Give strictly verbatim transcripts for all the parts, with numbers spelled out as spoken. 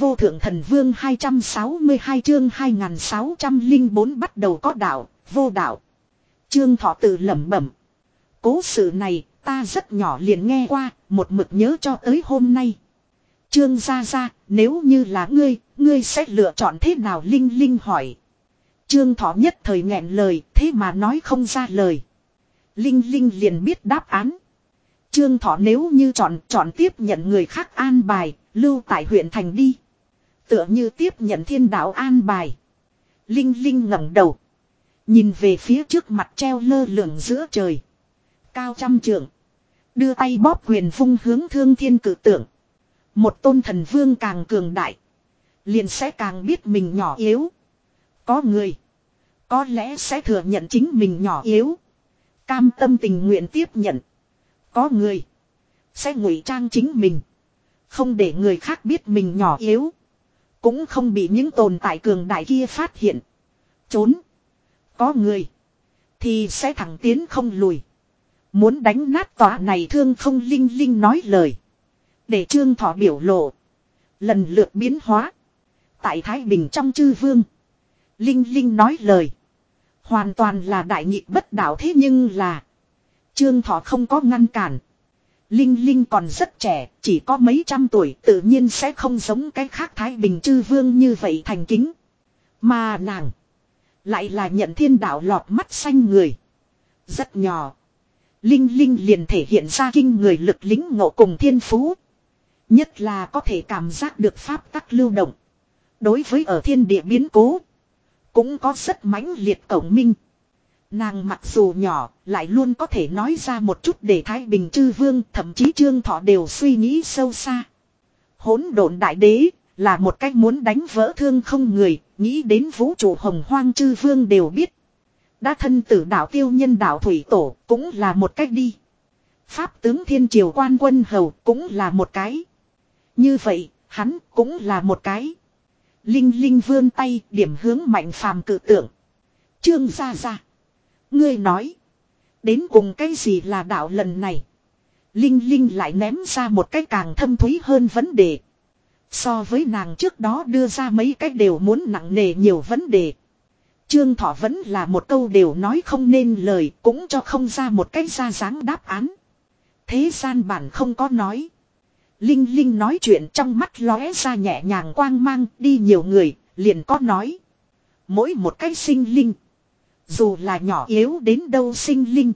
Vô thượng thần vương hai trăm sáu mươi hai chương hai nghìn sáu trăm lẻ bốn bắt đầu có đạo, vô đạo. Trương Thọ tự lẩm bẩm. Cố sự này ta rất nhỏ liền nghe qua, một mực nhớ cho tới hôm nay. Trương gia gia, nếu như là ngươi, ngươi sẽ lựa chọn thế nào? Linh Linh hỏi. Trương Thọ nhất thời nghẹn lời, thế mà nói không ra lời. Linh Linh liền biết đáp án. Trương Thọ nếu như chọn, chọn tiếp nhận người khác an bài, lưu tại huyện thành đi. Tựa như tiếp nhận thiên đạo an bài. Linh Linh ngẩng đầu. Nhìn về phía trước mặt treo lơ lửng giữa trời. Cao trăm trượng. Đưa tay bóp quyền vung hướng Thương Thiên cử tượng. Một tôn thần vương càng cường đại. Liền sẽ càng biết mình nhỏ yếu. Có người. Có lẽ sẽ thừa nhận chính mình nhỏ yếu. Cam tâm tình nguyện tiếp nhận. Có người. Sẽ ngụy trang chính mình. Không để người khác biết mình nhỏ yếu. Cũng không bị những tồn tại cường đại kia phát hiện. Trốn. Có người. Thì sẽ thẳng tiến không lùi. Muốn đánh nát tòa này Thương không. Linh Linh nói lời. Để Trương Thọ biểu lộ. Lần lượt biến hóa. Tại Thái Bình trong chư vương. Linh Linh nói lời. Hoàn toàn là đại nghịch bất đạo, thế nhưng là. Trương Thọ không có ngăn cản. Linh Linh còn rất trẻ, chỉ có mấy trăm tuổi, tự nhiên sẽ không giống cái khác Thái Bình chư vương như vậy thành kính. Mà nàng. Lại là nhận thiên đạo lọt mắt xanh người. Rất nhỏ. Linh Linh liền thể hiện ra kinh người lực lính ngộ cùng thiên phú. Nhất là có thể cảm giác được pháp tắc lưu động. Đối với ở thiên địa biến cố. Cũng có rất mãnh liệt cổng minh. Nàng mặc dù nhỏ, lại luôn có thể nói ra một chút để Thái Bình chư vương, thậm chí Trương Thọ đều suy nghĩ sâu xa. Hỗn độn đại đế, là một cách muốn đánh vỡ thương không người, nghĩ đến vũ trụ hồng hoang chư vương đều biết. Đã thân tử đạo tiêu nhân đạo thủy tổ, cũng là một cách đi. Pháp tướng thiên triều quan quân hầu, cũng là một cái. Như vậy, hắn cũng là một cái. Linh Linh vươn tay, điểm hướng Mạnh Phàm cự tượng. Trương gia gia. Ngươi nói. Đến cùng cái gì là đạo lần này? Linh Linh lại ném ra một cái càng thâm thúy hơn vấn đề. So với nàng trước đó đưa ra mấy cái đều muốn nặng nề nhiều vấn đề. Trương Thọ vẫn là một câu đều nói không nên lời, cũng cho không ra một cách ra dáng đáp án. Thế gian bản không có nói. Linh Linh nói chuyện trong mắt lóe ra nhẹ nhàng quang mang, đi nhiều người, liền có nói. Mỗi một cái sinh linh. Dù là nhỏ yếu đến đâu sinh linh.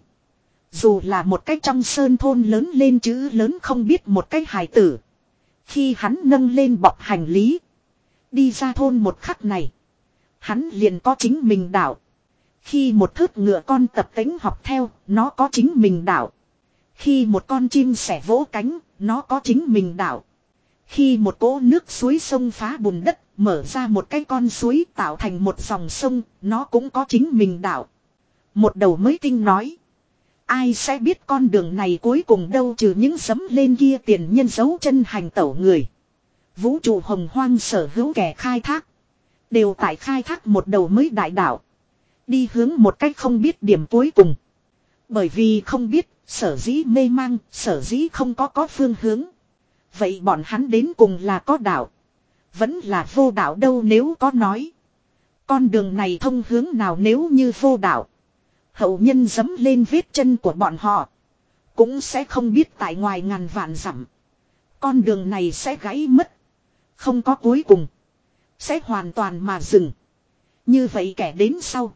Dù là một cái trong sơn thôn lớn lên chữ lớn không biết một cái hài tử. Khi hắn nâng lên bọc hành lý. Đi ra thôn một khắc này. Hắn liền có chính mình đạo. Khi một thớt ngựa con tập tính học theo, nó có chính mình đạo. Khi một con chim sẻ vỗ cánh, nó có chính mình đạo. Khi một cỗ nước suối sông phá bùn đất, mở ra một cái con suối tạo thành một dòng sông, nó cũng có chính mình đạo. Một đầu mới tinh nói. Ai sẽ biết con đường này cuối cùng đâu trừ những sấm lên kia tiền nhân dấu chân hành tẩu người. Vũ trụ hồng hoang sở hữu kẻ khai thác. Đều tại khai thác một đầu mới đại đạo. Đi hướng một cách không biết điểm cuối cùng. Bởi vì không biết, sở dĩ mê mang, sở dĩ không có có phương hướng. Vậy bọn hắn đến cùng là có đạo. Vẫn là vô đạo đâu nếu có nói. Con đường này thông hướng nào nếu như vô đạo. Hậu nhân dấm lên vết chân của bọn họ. Cũng sẽ không biết tại ngoài ngàn vạn dặm. Con đường này sẽ gãy mất. Không có cuối cùng. Sẽ hoàn toàn mà dừng. Như vậy kẻ đến sau.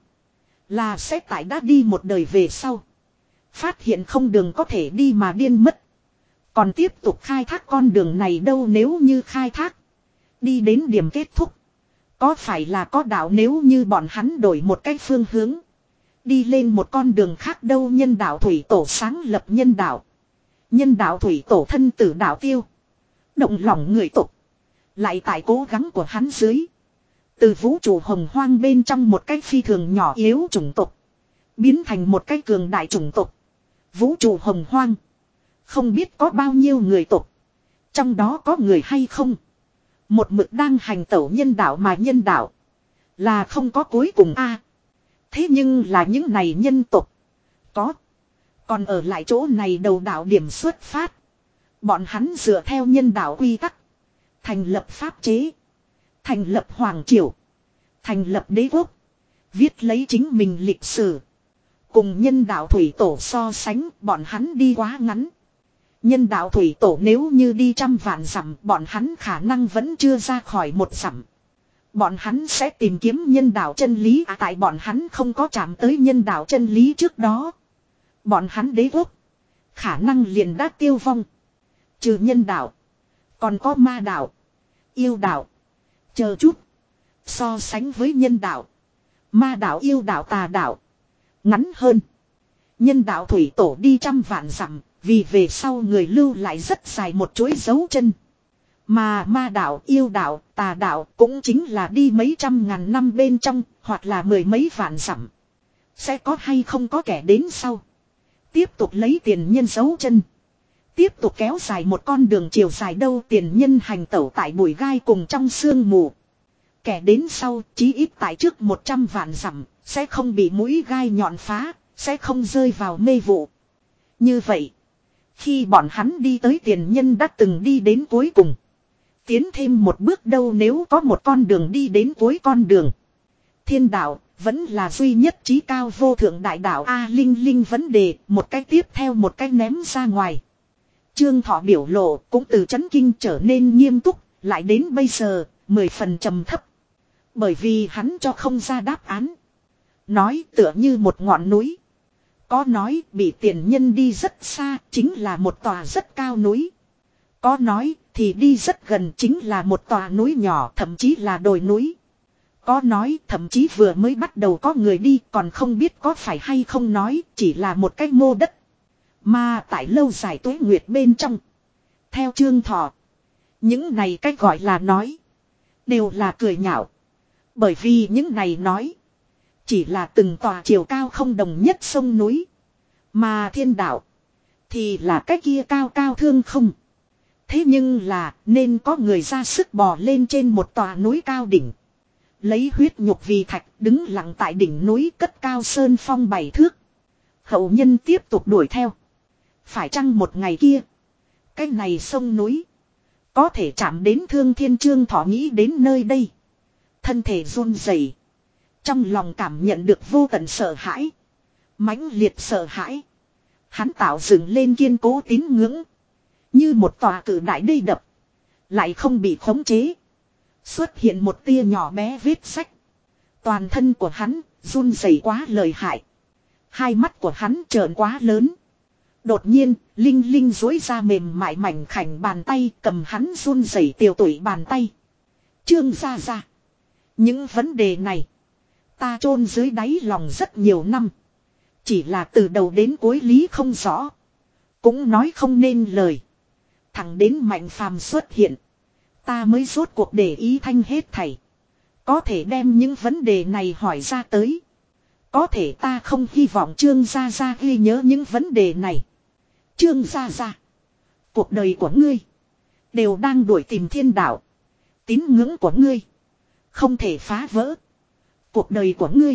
Là sẽ tại đã đi một đời về sau. Phát hiện không đường có thể đi mà điên mất. Còn tiếp tục khai thác con đường này đâu nếu như khai thác. Đi đến điểm kết thúc. Có phải là có đạo nếu như bọn hắn đổi một cái phương hướng. Đi lên một con đường khác đâu nhân đạo thủy tổ sáng lập nhân đạo. Nhân đạo thủy tổ thân tử đạo tiêu. Động lòng người tục. Lại tại cố gắng của hắn dưới. Từ vũ trụ hồng hoang bên trong một cái phi thường nhỏ yếu chủng tộc. Biến thành một cái cường đại chủng tộc. Vũ trụ hồng hoang. Không biết có bao nhiêu người tộc. Trong đó có người hay không. Một mực đang hành tẩu nhân đạo mà nhân đạo. Là không có cuối cùng a. À, thế nhưng là những này nhân tộc. Có. Còn ở lại chỗ này đầu đạo điểm xuất phát. Bọn hắn dựa theo nhân đạo quy tắc. Thành lập pháp chế. Thành lập hoàng triều. Thành lập đế quốc. Viết lấy chính mình lịch sử. Cùng nhân đạo thủy tổ so sánh, bọn hắn đi quá ngắn. Nhân đạo thủy tổ nếu như đi trăm vạn dặm, bọn hắn khả năng vẫn chưa ra khỏi một dặm. Bọn hắn sẽ tìm kiếm nhân đạo chân lý, à, tại bọn hắn không có chạm tới nhân đạo chân lý trước đó. Bọn hắn đế quốc khả năng liền đã tiêu vong. Trừ nhân đạo, còn có ma đạo, yêu đạo, chờ chút. So sánh với nhân đạo, ma đạo, yêu đạo, tà đạo ngắn hơn. Nhân đạo thủy tổ đi trăm vạn dặm, vì về sau người lưu lại rất dài một chuỗi dấu chân. Mà ma đạo, yêu đạo, tà đạo cũng chính là đi mấy trăm ngàn năm bên trong, hoặc là mười mấy vạn dặm. Sẽ có hay không có kẻ đến sau. Tiếp tục lấy tiền nhân dấu chân. Tiếp tục kéo dài một con đường chiều dài đâu, tiền nhân hành tẩu tại bụi gai cùng trong sương mù. Kẻ đến sau chí ít tại trước một trăm vạn dặm, sẽ không bị mũi gai nhọn phá, sẽ không rơi vào mê vụ. Như vậy, khi bọn hắn đi tới tiền nhân đã từng đi đến cuối cùng. Tiến thêm một bước đâu, nếu có một con đường đi đến cuối con đường. Thiên đạo, vẫn là duy nhất chí cao vô thượng đại đạo A. Linh Linh vấn đề, một cái tiếp theo một cái ném ra ngoài. Trương Thọ biểu lộ cũng từ chấn kinh trở nên nghiêm túc, lại đến bây giờ, mười phần trầm thấp. Bởi vì hắn cho không ra đáp án. Nói tựa như một ngọn núi. Có nói bị tiền nhân đi rất xa, chính là một tòa rất cao núi. Có nói thì đi rất gần, chính là một tòa núi nhỏ, thậm chí là đồi núi. Có nói thậm chí vừa mới bắt đầu có người đi, còn không biết có phải hay không, nói chỉ là một cái mô đất. Mà tại lâu dài tuế nguyệt bên trong, theo Trương Thọ, những này cách gọi là nói đều là cười nhạo. Bởi vì những này nói chỉ là từng tòa chiều cao không đồng nhất sông núi. Mà thiên đạo thì là cái kia cao cao thương không. Thế nhưng là nên có người ra sức bò lên trên một tòa núi cao đỉnh. Lấy huyết nhục vì thạch, đứng lặng tại đỉnh núi cất cao sơn phong bảy thước. Hậu nhân tiếp tục đuổi theo. Phải chăng một ngày kia, cái này sông núi có thể chạm đến Thương Thiên? Trương Thọ nghĩ đến nơi đây, thân thể run rẩy, trong lòng cảm nhận được vô tận sợ hãi, mãnh liệt sợ hãi. Hắn tạo dựng lên kiên cố tín ngưỡng, như một tòa cự đại đê đập, lại không bị khống chế. Xuất hiện một tia nhỏ bé vết sách. Toàn thân của hắn run rẩy quá lợi hại. Hai mắt của hắn trợn quá lớn. Đột nhiên, Linh Linh duỗi ra mềm mại mảnh khảnh bàn tay, cầm hắn run rẩy tiều tụy bàn tay. Trương gia gia, những vấn đề này ta chôn dưới đáy lòng rất nhiều năm. Chỉ là từ đầu đến cuối lý không rõ, cũng nói không nên lời. Thẳng đến Mạnh Phàm xuất hiện, ta mới rốt cuộc để ý thanh hết thảy. Có thể đem những vấn đề này hỏi ra tới. Có thể ta không hy vọng Trương gia gia ghi nhớ những vấn đề này. Trương gia gia, cuộc đời của ngươi đều đang đuổi tìm thiên đạo. Tín ngưỡng của ngươi không thể phá vỡ. Cuộc đời của ngươi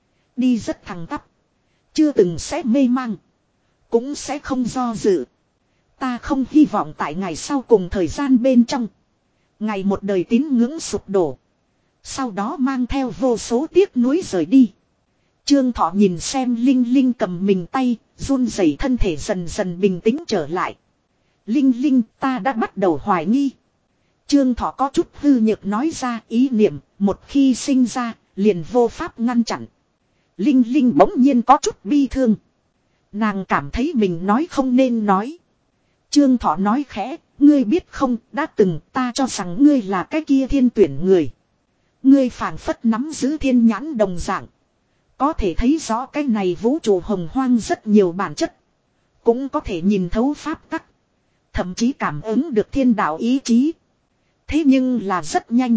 đi rất thẳng tắp, chưa từng sẽ mê mang, cũng sẽ không do dự. Ta không hy vọng tại ngày sau cùng thời gian bên trong, ngày một đời tín ngưỡng sụp đổ, sau đó mang theo vô số tiếc nuối rời đi. Trương Thọ nhìn xem Linh Linh cầm mình tay, run rẩy thân thể dần dần bình tĩnh trở lại. Linh Linh, ta đã bắt đầu hoài nghi. Trương Thọ có chút hư nhược nói ra, ý niệm một khi sinh ra liền vô pháp ngăn chặn. Linh Linh bỗng nhiên có chút bi thương. Nàng cảm thấy mình nói không nên nói. Trương Thọ nói khẽ, ngươi biết không, đã từng ta cho rằng ngươi là cái kia thiên tuyển người. Ngươi phảng phất nắm giữ thiên nhãn đồng dạng, có thể thấy rõ cái này vũ trụ hồng hoang rất nhiều bản chất. Cũng có thể nhìn thấu pháp tắc, thậm chí cảm ứng được thiên đạo ý chí. Thế nhưng là rất nhanh,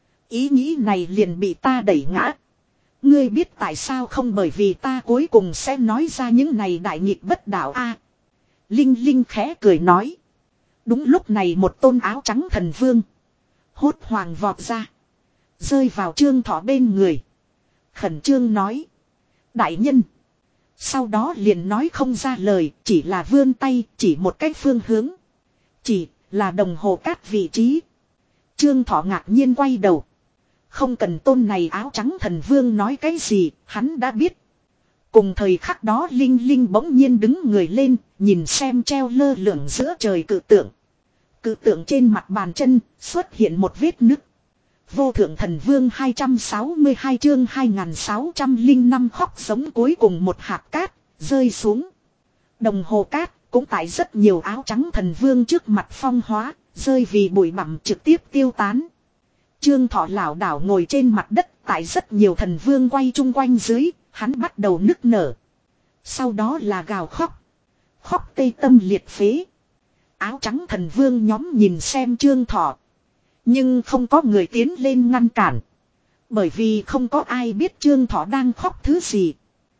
ý nghĩ này liền bị ta đẩy ngã. Ngươi biết tại sao không? Bởi vì ta cuối cùng sẽ nói ra những này đại nghịch bất đạo a. Linh Linh khẽ cười nói. Đúng lúc này một tôn áo trắng thần vương hốt hoảng vọt ra, rơi vào Trương Thọ bên người, khẩn trương nói: đại nhân. Sau đó liền nói không ra lời, chỉ là vươn tay chỉ một cách phương hướng, chỉ là đồng hồ cát vị trí. Trương Thọ ngạc nhiên quay đầu, Không cần tôn này áo trắng thần vương nói cái gì, hắn đã biết. Cùng thời khắc đó Linh Linh bỗng nhiên đứng người lên, nhìn xem treo lơ lửng giữa trời cự tượng. Cự tượng trên mặt bàn chân, xuất hiện một vết nứt. Vô thượng thần vương hai trăm sáu mươi hai chương hai nghìn sáu trăm lẻ năm khóc giống cuối cùng một hạt cát, rơi xuống. Đồng hồ cát, cũng tại rất nhiều áo trắng thần vương trước mặt phong hóa, rơi vì bụi bặm trực tiếp tiêu tán. Trương Thọ lảo đảo ngồi trên mặt đất, tại rất nhiều thần vương quay chung quanh dưới, hắn bắt đầu nức nở. Sau đó là gào khóc. Khóc tê tâm liệt phế. Áo trắng thần vương nhóm nhìn xem Trương Thọ. Nhưng không có người tiến lên ngăn cản. Bởi vì không có ai biết Trương Thọ đang khóc thứ gì.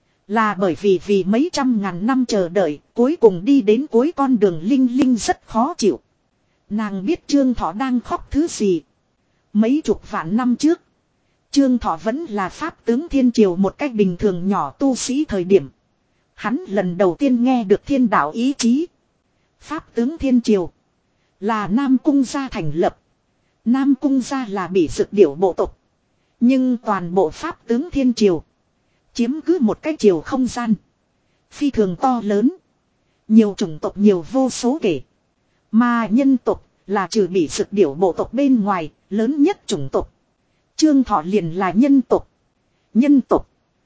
Là bởi vì vì mấy trăm ngàn năm chờ đợi, cuối cùng đi đến cuối con đường Linh Linh rất khó chịu. Nàng biết Trương Thọ đang khóc thứ gì. Mấy chục vạn năm trước, Trương Thọ vẫn là pháp tướng thiên triều một cách bình thường nhỏ tu sĩ thời điểm. Hắn lần đầu tiên nghe được thiên đạo ý chí. Pháp tướng thiên triều là Nam Cung gia thành lập. Nam Cung gia là bị dực điểu bộ tộc. Nhưng toàn bộ pháp tướng thiên triều chiếm cứ một cái triều không gian phi thường to lớn. Nhiều chủng tộc nhiều vô số kể. Mà nhân tộc là trừ bị dực điểu bộ tộc bên ngoài lớn nhất chủng tộc. Trương Thọ liền là nhân tộc. Nhân tộc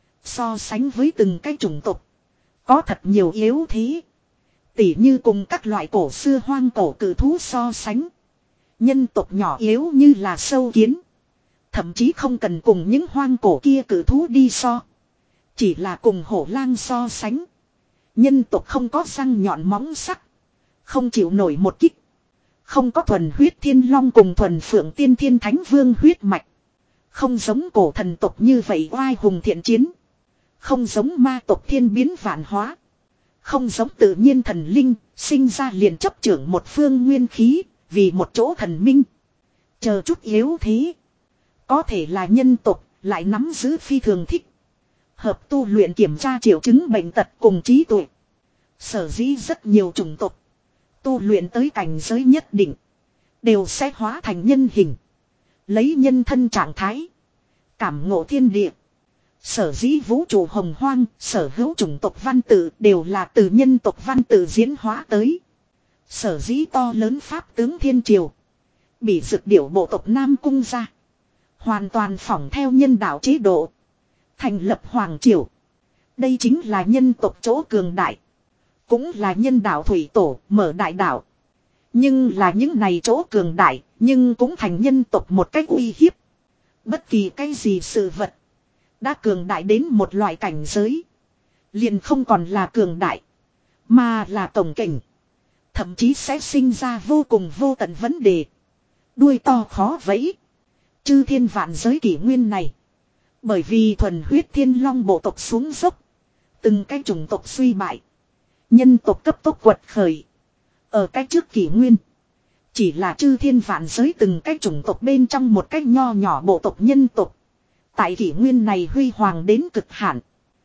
so sánh với từng cái chủng tộc có thật nhiều yếu thế. Tỉ như cùng các loại cổ xưa hoang cổ cử thú so sánh. Nhân tộc nhỏ yếu như là sâu kiến. Thậm chí không cần cùng những hoang cổ kia cử thú đi so. Chỉ là cùng hổ lang so sánh. Nhân tộc không có răng nhọn móng sắc. Không chịu nổi một kích. Không có thuần huyết thiên long cùng thuần phượng tiên thiên thánh vương huyết mạch. Không giống cổ thần tộc như vậy oai hùng thiện chiến. Không giống ma tộc thiên biến vạn hóa. Không giống tự nhiên thần linh, sinh ra liền chấp trưởng một phương nguyên khí, vì một chỗ thần minh. Chờ chút yếu thế. Có thể là nhân tộc, lại nắm giữ phi thường thích. Hợp tu luyện kiểm tra triệu chứng bệnh tật cùng trí tuệ. Sở dĩ rất nhiều chủng tộc tu luyện tới cảnh giới nhất định đều sẽ hóa thành nhân hình. Lấy nhân thân trạng thái cảm ngộ thiên địa. Sở dĩ vũ trụ hồng hoang, sở hữu chủng tộc văn tự đều là từ nhân tộc văn tự diễn hóa tới. Sở dĩ to lớn pháp tướng thiên triều bị dực điểu bộ tộc Nam Cung ra. Hoàn toàn phỏng theo nhân đạo chế độ. Thành lập hoàng triều. Đây chính là nhân tộc chỗ cường đại. Cũng là nhân đạo thủy tổ mở đại đạo. Nhưng là những này chỗ cường đại, nhưng cũng thành nhân tộc một cách uy hiếp. Bất kỳ cái gì sự vật đã cường đại đến một loại cảnh giới, liền không còn là cường đại, mà là cồng kềnh. Thậm chí sẽ sinh ra vô cùng vô tận vấn đề. Đuôi to khó vẫy. Chư thiên vạn giới kỷ nguyên này, bởi vì thuần huyết thiên long bộ tộc xuống dốc, từng cái chủng tộc suy bại, nhân tộc cấp tốc quật khởi. Ở cái trước kỷ nguyên, chỉ là chư thiên vạn giới từng cái chủng tộc bên trong một cái nho nhỏ bộ tộc nhân tộc. Tại kỷ nguyên này huy hoàng đến cực hạn.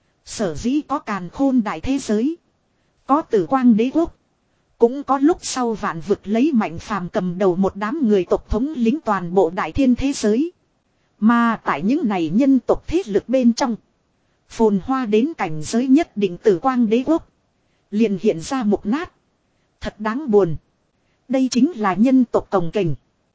Sở dĩ có càn khôn đại thế giới, có tử quang đế quốc, cũng có lúc sau vạn vực lấy mạnh phàm cầm đầu một đám người tộc thống lĩnh toàn bộ đại thiên thế giới. Mà tại những này nhân tộc thế lực bên trong, phồn hoa đến cảnh giới nhất định tử quang đế quốc liền hiện ra mục nát. Thật đáng buồn. Đây chính là nhân tộc cồng kềnh.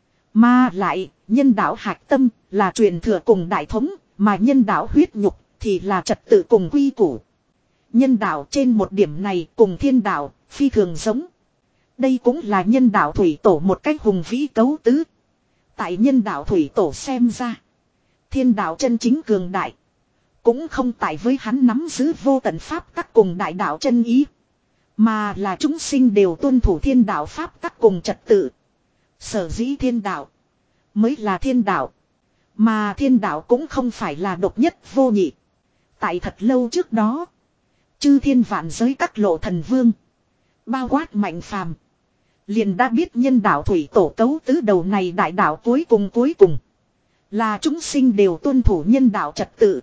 Mà lại, nhân đạo hạch tâm là truyền thừa cùng đại thống, mà nhân đạo huyết nhục thì là trật tự cùng quy củ. Nhân đạo trên một điểm này cùng thiên đạo phi thường giống. Đây cũng là nhân đạo thủy tổ một cách hùng vĩ cấu tứ. Tại nhân đạo thủy tổ xem ra, thiên đạo chân chính cường đại cũng không tại với hắn nắm giữ vô tận pháp tắc cùng đại đạo chân ý, mà là chúng sinh đều tuân thủ thiên đạo pháp tắc cùng trật tự. Sở dĩ thiên đạo mới là thiên đạo. Mà thiên đạo cũng không phải là độc nhất vô nhị. Tại thật lâu trước đó, chư thiên vạn giới các lộ thần vương, bao quát mạnh phàm, liền đã biết nhân đạo thủy tổ cấu tứ đầu này đại đạo cuối cùng cuối cùng là chúng sinh đều tuân thủ nhân đạo trật tự,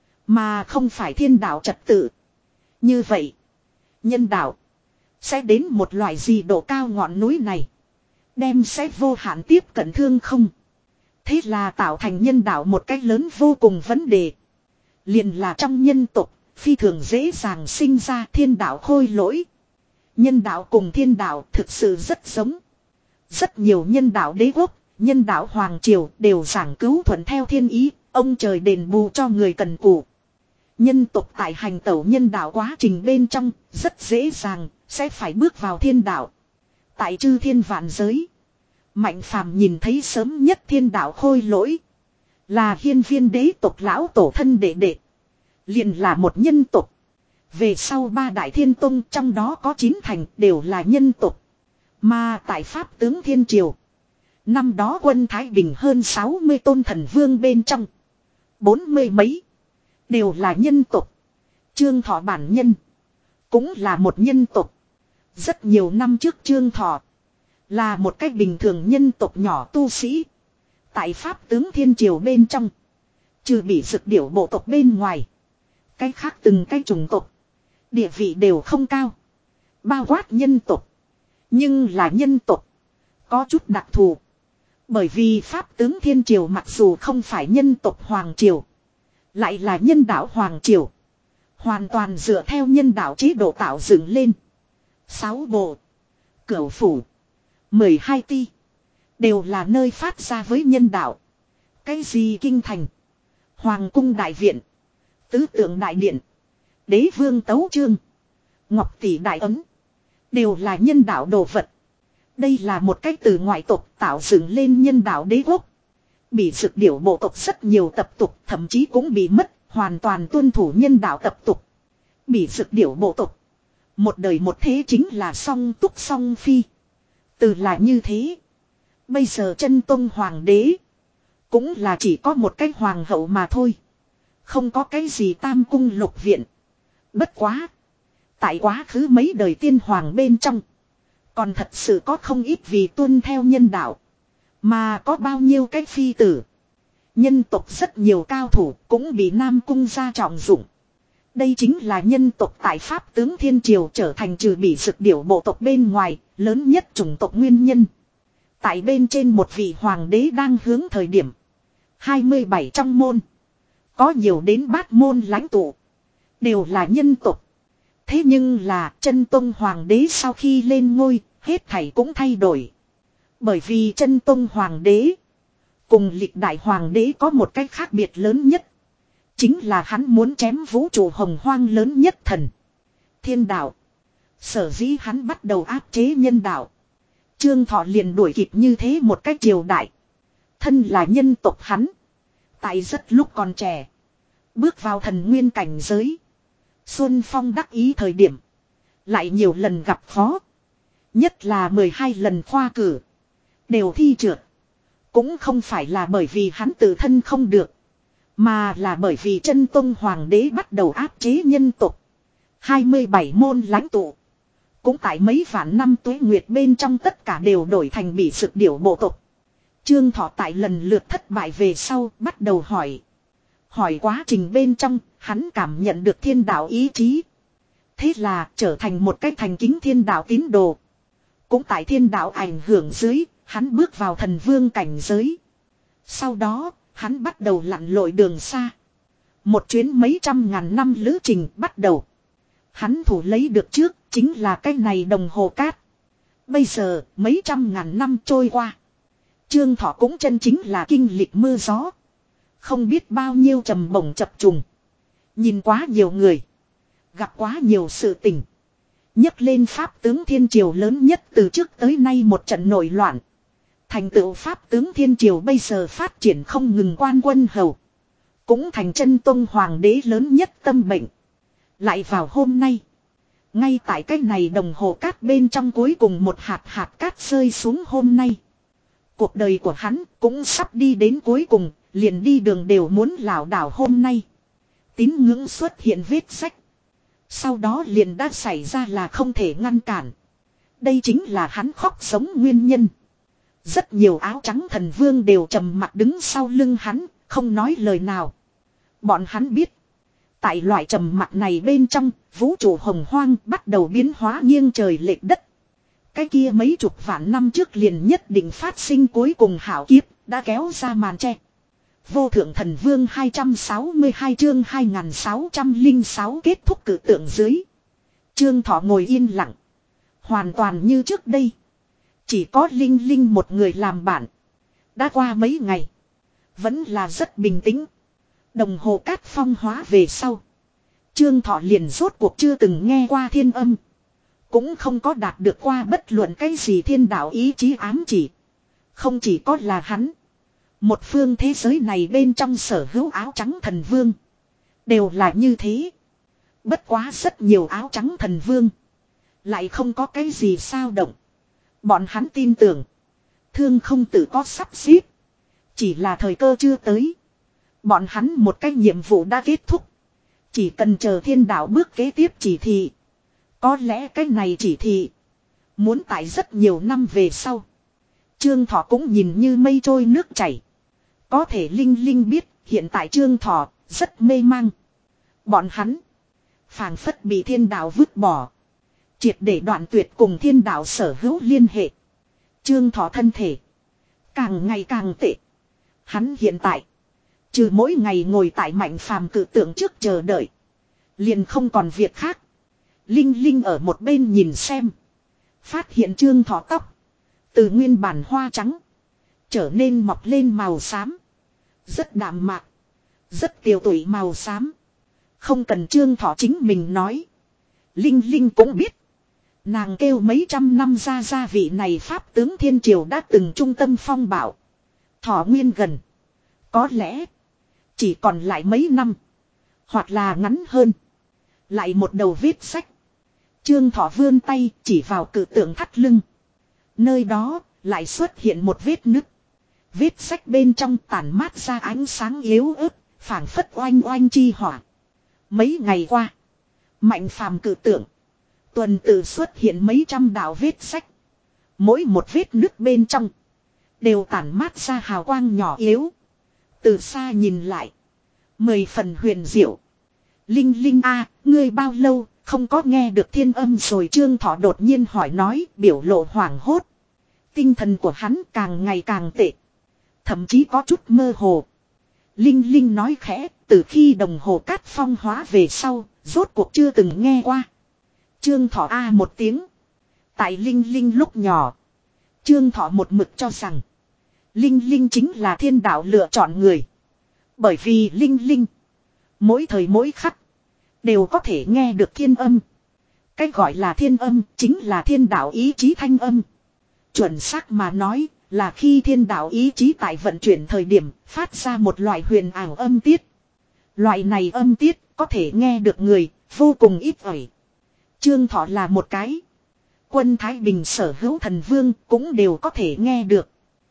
mà không phải thiên đạo trật tự. Như vậy, nhân đạo sẽ đến một loại gì độ cao ngọn núi này, đem sẽ vô hạn tiếp cận thương không. Thế là tạo thành nhân đạo một cách lớn vô cùng vấn đề. Liền là trong nhân tộc, phi thường dễ dàng sinh ra thiên đạo khôi lỗi. Nhân đạo cùng thiên đạo thực sự rất giống. Rất nhiều nhân đạo đế quốc, nhân đạo hoàng triều đều giảng cứu thuận theo thiên ý, ông trời đền bù cho người cần cù. Nhân tộc tại hành tẩu nhân đạo quá trình bên trong, rất dễ dàng, sẽ phải bước vào thiên đạo. Tại chư thiên vạn giới, Mạnh Phàm nhìn thấy sớm nhất thiên đạo khôi lỗi. Là Hiên Viên đế tộc lão tổ thân đệ đệ. Liền là một nhân tộc. Về sau ba đại thiên tông trong đó có chín thành đều là nhân tộc. Mà tại Pháp tướng Thiên Triều. Năm đó quân Thái Bình hơn sáu mươi tôn thần vương bên trong. Bốn mươi mấy. Đều là nhân tộc. Trương Thọ bản nhân. Cũng là một nhân tộc. Rất nhiều năm trước Trương Thọ. Là một cách bình thường nhân tộc nhỏ tu sĩ. Tại Pháp tướng Thiên Triều bên trong. Trừ bị dực điểu bộ tộc bên ngoài. Cái khác từng cái chủng tộc. Địa vị đều không cao. Bao quát nhân tộc. Nhưng là nhân tộc. Có chút đặc thù. Bởi vì Pháp tướng Thiên Triều mặc dù không phải nhân tộc Hoàng Triều. Lại là nhân đạo Hoàng Triều. Hoàn toàn dựa theo nhân đạo chế độ tạo dựng lên. Sáu bộ. Cửu phủ. Mười hai ti. Đều là nơi phát ra với nhân đạo. Cái gì kinh thành. Hoàng cung đại viện. Tứ tượng đại điện. Đế vương tấu chương. Ngọc tỷ đại ấm. Đều là nhân đạo đồ vật. Đây là một cách từ ngoại tộc tạo dựng lên nhân đạo đế quốc. Bị dực điểu bộ tộc rất nhiều tập tục, thậm chí cũng bị mất, hoàn toàn tuân thủ nhân đạo tập tục. Bị dực điểu bộ tộc. Một đời một thế chính là song túc song phi. Từ là như thế. Bây giờ chân tông hoàng đế. Cũng là chỉ có một cái hoàng hậu mà thôi. Không có cái gì tam cung lục viện. Bất quá. Tại quá khứ mấy đời tiên hoàng bên trong. Còn thật sự có không ít vì tuân theo nhân đạo. Mà có bao nhiêu cái phi tử. Nhân tộc rất nhiều cao thủ cũng bị Nam Cung gia trọng dụng. Đây chính là nhân tộc tại Pháp tướng Thiên Triều trở thành trừ bị dực điểu bộ tộc bên ngoài, lớn nhất chủng tộc nguyên nhân. Tại bên trên một vị hoàng đế đang hướng thời điểm. hai mươi bảy trong môn. Có nhiều đến bát môn lãnh tụ. Đều là nhân tộc. Thế nhưng là chân tông hoàng đế sau khi lên ngôi, hết thảy cũng thay đổi. Bởi vì chân tông hoàng đế cùng lịch đại hoàng đế có một cách khác biệt lớn nhất. Chính là hắn muốn chém vũ trụ hồng hoang lớn nhất thần. Thiên đạo. Sở dĩ hắn bắt đầu áp chế nhân đạo. Trương Thọ liền đuổi kịp như thế một cách triều đại. Thân là nhân tộc hắn. Tại rất lúc còn trẻ. Bước vào thần nguyên cảnh giới. Xuân Phong đắc ý thời điểm. Lại nhiều lần gặp khó. Nhất là mười hai lần khoa cử. Đều thi trượt. Cũng không phải là bởi vì hắn tự thân không được. Mà là bởi vì chân tông hoàng đế bắt đầu áp chế nhân tộc. hai mươi bảy môn lãnh tụ. Cũng tại mấy vạn năm tuế nguyệt bên trong tất cả đều đổi thành bị sực điểu bộ tộc. Trương Thọ tại lần lượt thất bại về sau bắt đầu hỏi. Hỏi quá trình bên trong hắn cảm nhận được thiên đạo ý chí. Thế là trở thành một cái thành kính thiên đạo tín đồ. Cũng tại thiên đạo ảnh hưởng dưới, hắn bước vào thần vương cảnh giới. Sau đó, hắn bắt đầu lặn lội đường xa. Một chuyến mấy trăm ngàn năm lữ trình bắt đầu. Hắn thủ lấy được trước, chính là cái này đồng hồ cát. Bây giờ, mấy trăm ngàn năm trôi qua. Trương Thọ cũng chân chính là kinh lịch mưa gió. Không biết bao nhiêu trầm bổng chập trùng. Nhìn quá nhiều người. Gặp quá nhiều sự tình. Nhấc lên Pháp tướng Thiên Triều lớn nhất từ trước tới nay một trận nổi loạn. Thành tựu Pháp tướng Thiên Triều bây giờ phát triển không ngừng quan quân hầu. Cũng thành chân tông hoàng đế lớn nhất tâm bệnh. Lại vào hôm nay. Ngay tại cái này đồng hồ cát bên trong cuối cùng một hạt hạt cát rơi xuống hôm nay. Cuộc đời của hắn cũng sắp đi đến cuối cùng, liền đi đường đều muốn lảo đảo hôm nay. Tín ngưỡng xuất hiện vết sách. Sau đó liền đã xảy ra là không thể ngăn cản. Đây chính là hắn khóc sống nguyên nhân. Rất nhiều áo trắng thần vương đều trầm mặc đứng sau lưng hắn, không nói lời nào. Bọn hắn biết. Tại loại trầm mặc này bên trong, vũ trụ hồng hoang bắt đầu biến hóa nghiêng trời lệch đất. Cái kia mấy chục vạn năm trước liền nhất định phát sinh cuối cùng hảo kiếp, đã kéo ra màn che. Vô thượng thần vương hai trăm sáu mươi hai chương hai nghìn sáu trăm lẻ sáu kết thúc cử tượng dưới. Trương Thọ ngồi yên lặng. Hoàn toàn như trước đây. Chỉ có Linh Linh một người làm bạn. Đã qua mấy ngày. Vẫn là rất bình tĩnh. Đồng hồ cát phong hóa về sau. Trương Thọ liền rốt cuộc chưa từng nghe qua thiên âm. Cũng không có đạt được qua bất luận cái gì thiên đạo ý chí ám chỉ. Không chỉ có là hắn. Một phương thế giới này bên trong sở hữu áo trắng thần vương. Đều là như thế. Bất quá rất nhiều áo trắng thần vương. Lại không có cái gì sao động. Bọn hắn tin tưởng. Thương không tự có sắp xếp. Chỉ là thời cơ chưa tới. Bọn hắn một cái nhiệm vụ đã kết thúc. Chỉ cần chờ thiên đạo bước kế tiếp chỉ thị. Có lẽ cái này chỉ thị. Muốn tại rất nhiều năm về sau. Trương Thọ cũng nhìn như mây trôi nước chảy. Có thể Linh Linh biết hiện tại Trương Thọ rất mê mang. Bọn hắn. Phảng phất bị thiên đạo vứt bỏ. Triệt để đoạn tuyệt cùng thiên đạo sở hữu liên hệ. Trương Thọ thân thể. Càng ngày càng tệ. Hắn hiện tại. Trừ mỗi ngày ngồi tại Mạnh Phàm cử tượng trước chờ đợi. Liền không còn việc khác. Linh Linh ở một bên nhìn xem. Phát hiện Trương Thọ tóc. Từ nguyên bản hoa trắng. Trở nên mọc lên màu xám. Rất đạm mạc. Rất tiều tụy màu xám. Không cần Trương Thọ chính mình nói. Linh Linh cũng biết. Nàng kêu mấy trăm năm ra gia vị này Pháp tướng Thiên Triều đã từng trung tâm phong bạo. Thọ nguyên gần. Có lẽ. Chỉ còn lại mấy năm. Hoặc là ngắn hơn. Lại một đầu viết sách. Trương Thọ vươn tay chỉ vào cự tượng thắt lưng. Nơi đó lại xuất hiện một vết nứt. Vết sách bên trong tản mát ra ánh sáng yếu ớt. Phảng phất oanh oanh chi hỏa. Mấy ngày qua. Mạnh Phàm cự tượng. Tuần tự xuất hiện mấy trăm đạo vết sách. Mỗi một vết nứt bên trong. Đều tản mát ra hào quang nhỏ yếu. Từ xa nhìn lại. Mười phần huyền diệu. Linh Linh a, ngươi bao lâu không có nghe được thiên âm rồi? Trương Thọ đột nhiên hỏi nói, biểu lộ hoảng hốt. Tinh thần của hắn càng ngày càng tệ. Thậm chí có chút mơ hồ. Linh Linh nói khẽ, từ khi đồng hồ cát phong hóa về sau, rốt cuộc chưa từng nghe qua. Trương Thọ a một tiếng. Tại Linh Linh lúc nhỏ. Trương Thọ một mực cho rằng. Linh Linh chính là thiên đạo lựa chọn người. Bởi vì Linh Linh. Mỗi thời mỗi khắc. Đều có thể nghe được thiên âm. Cái gọi là thiên âm chính là thiên đạo ý chí thanh âm. Chuẩn xác mà nói là khi thiên đạo ý chí tại vận chuyển thời điểm phát ra một loại huyền ảo âm tiết. Loại này âm tiết có thể nghe được người vô cùng ít ỏi. Trương Thọ là một cái. Quân Thái Bình sở hữu thần vương cũng đều có thể nghe được.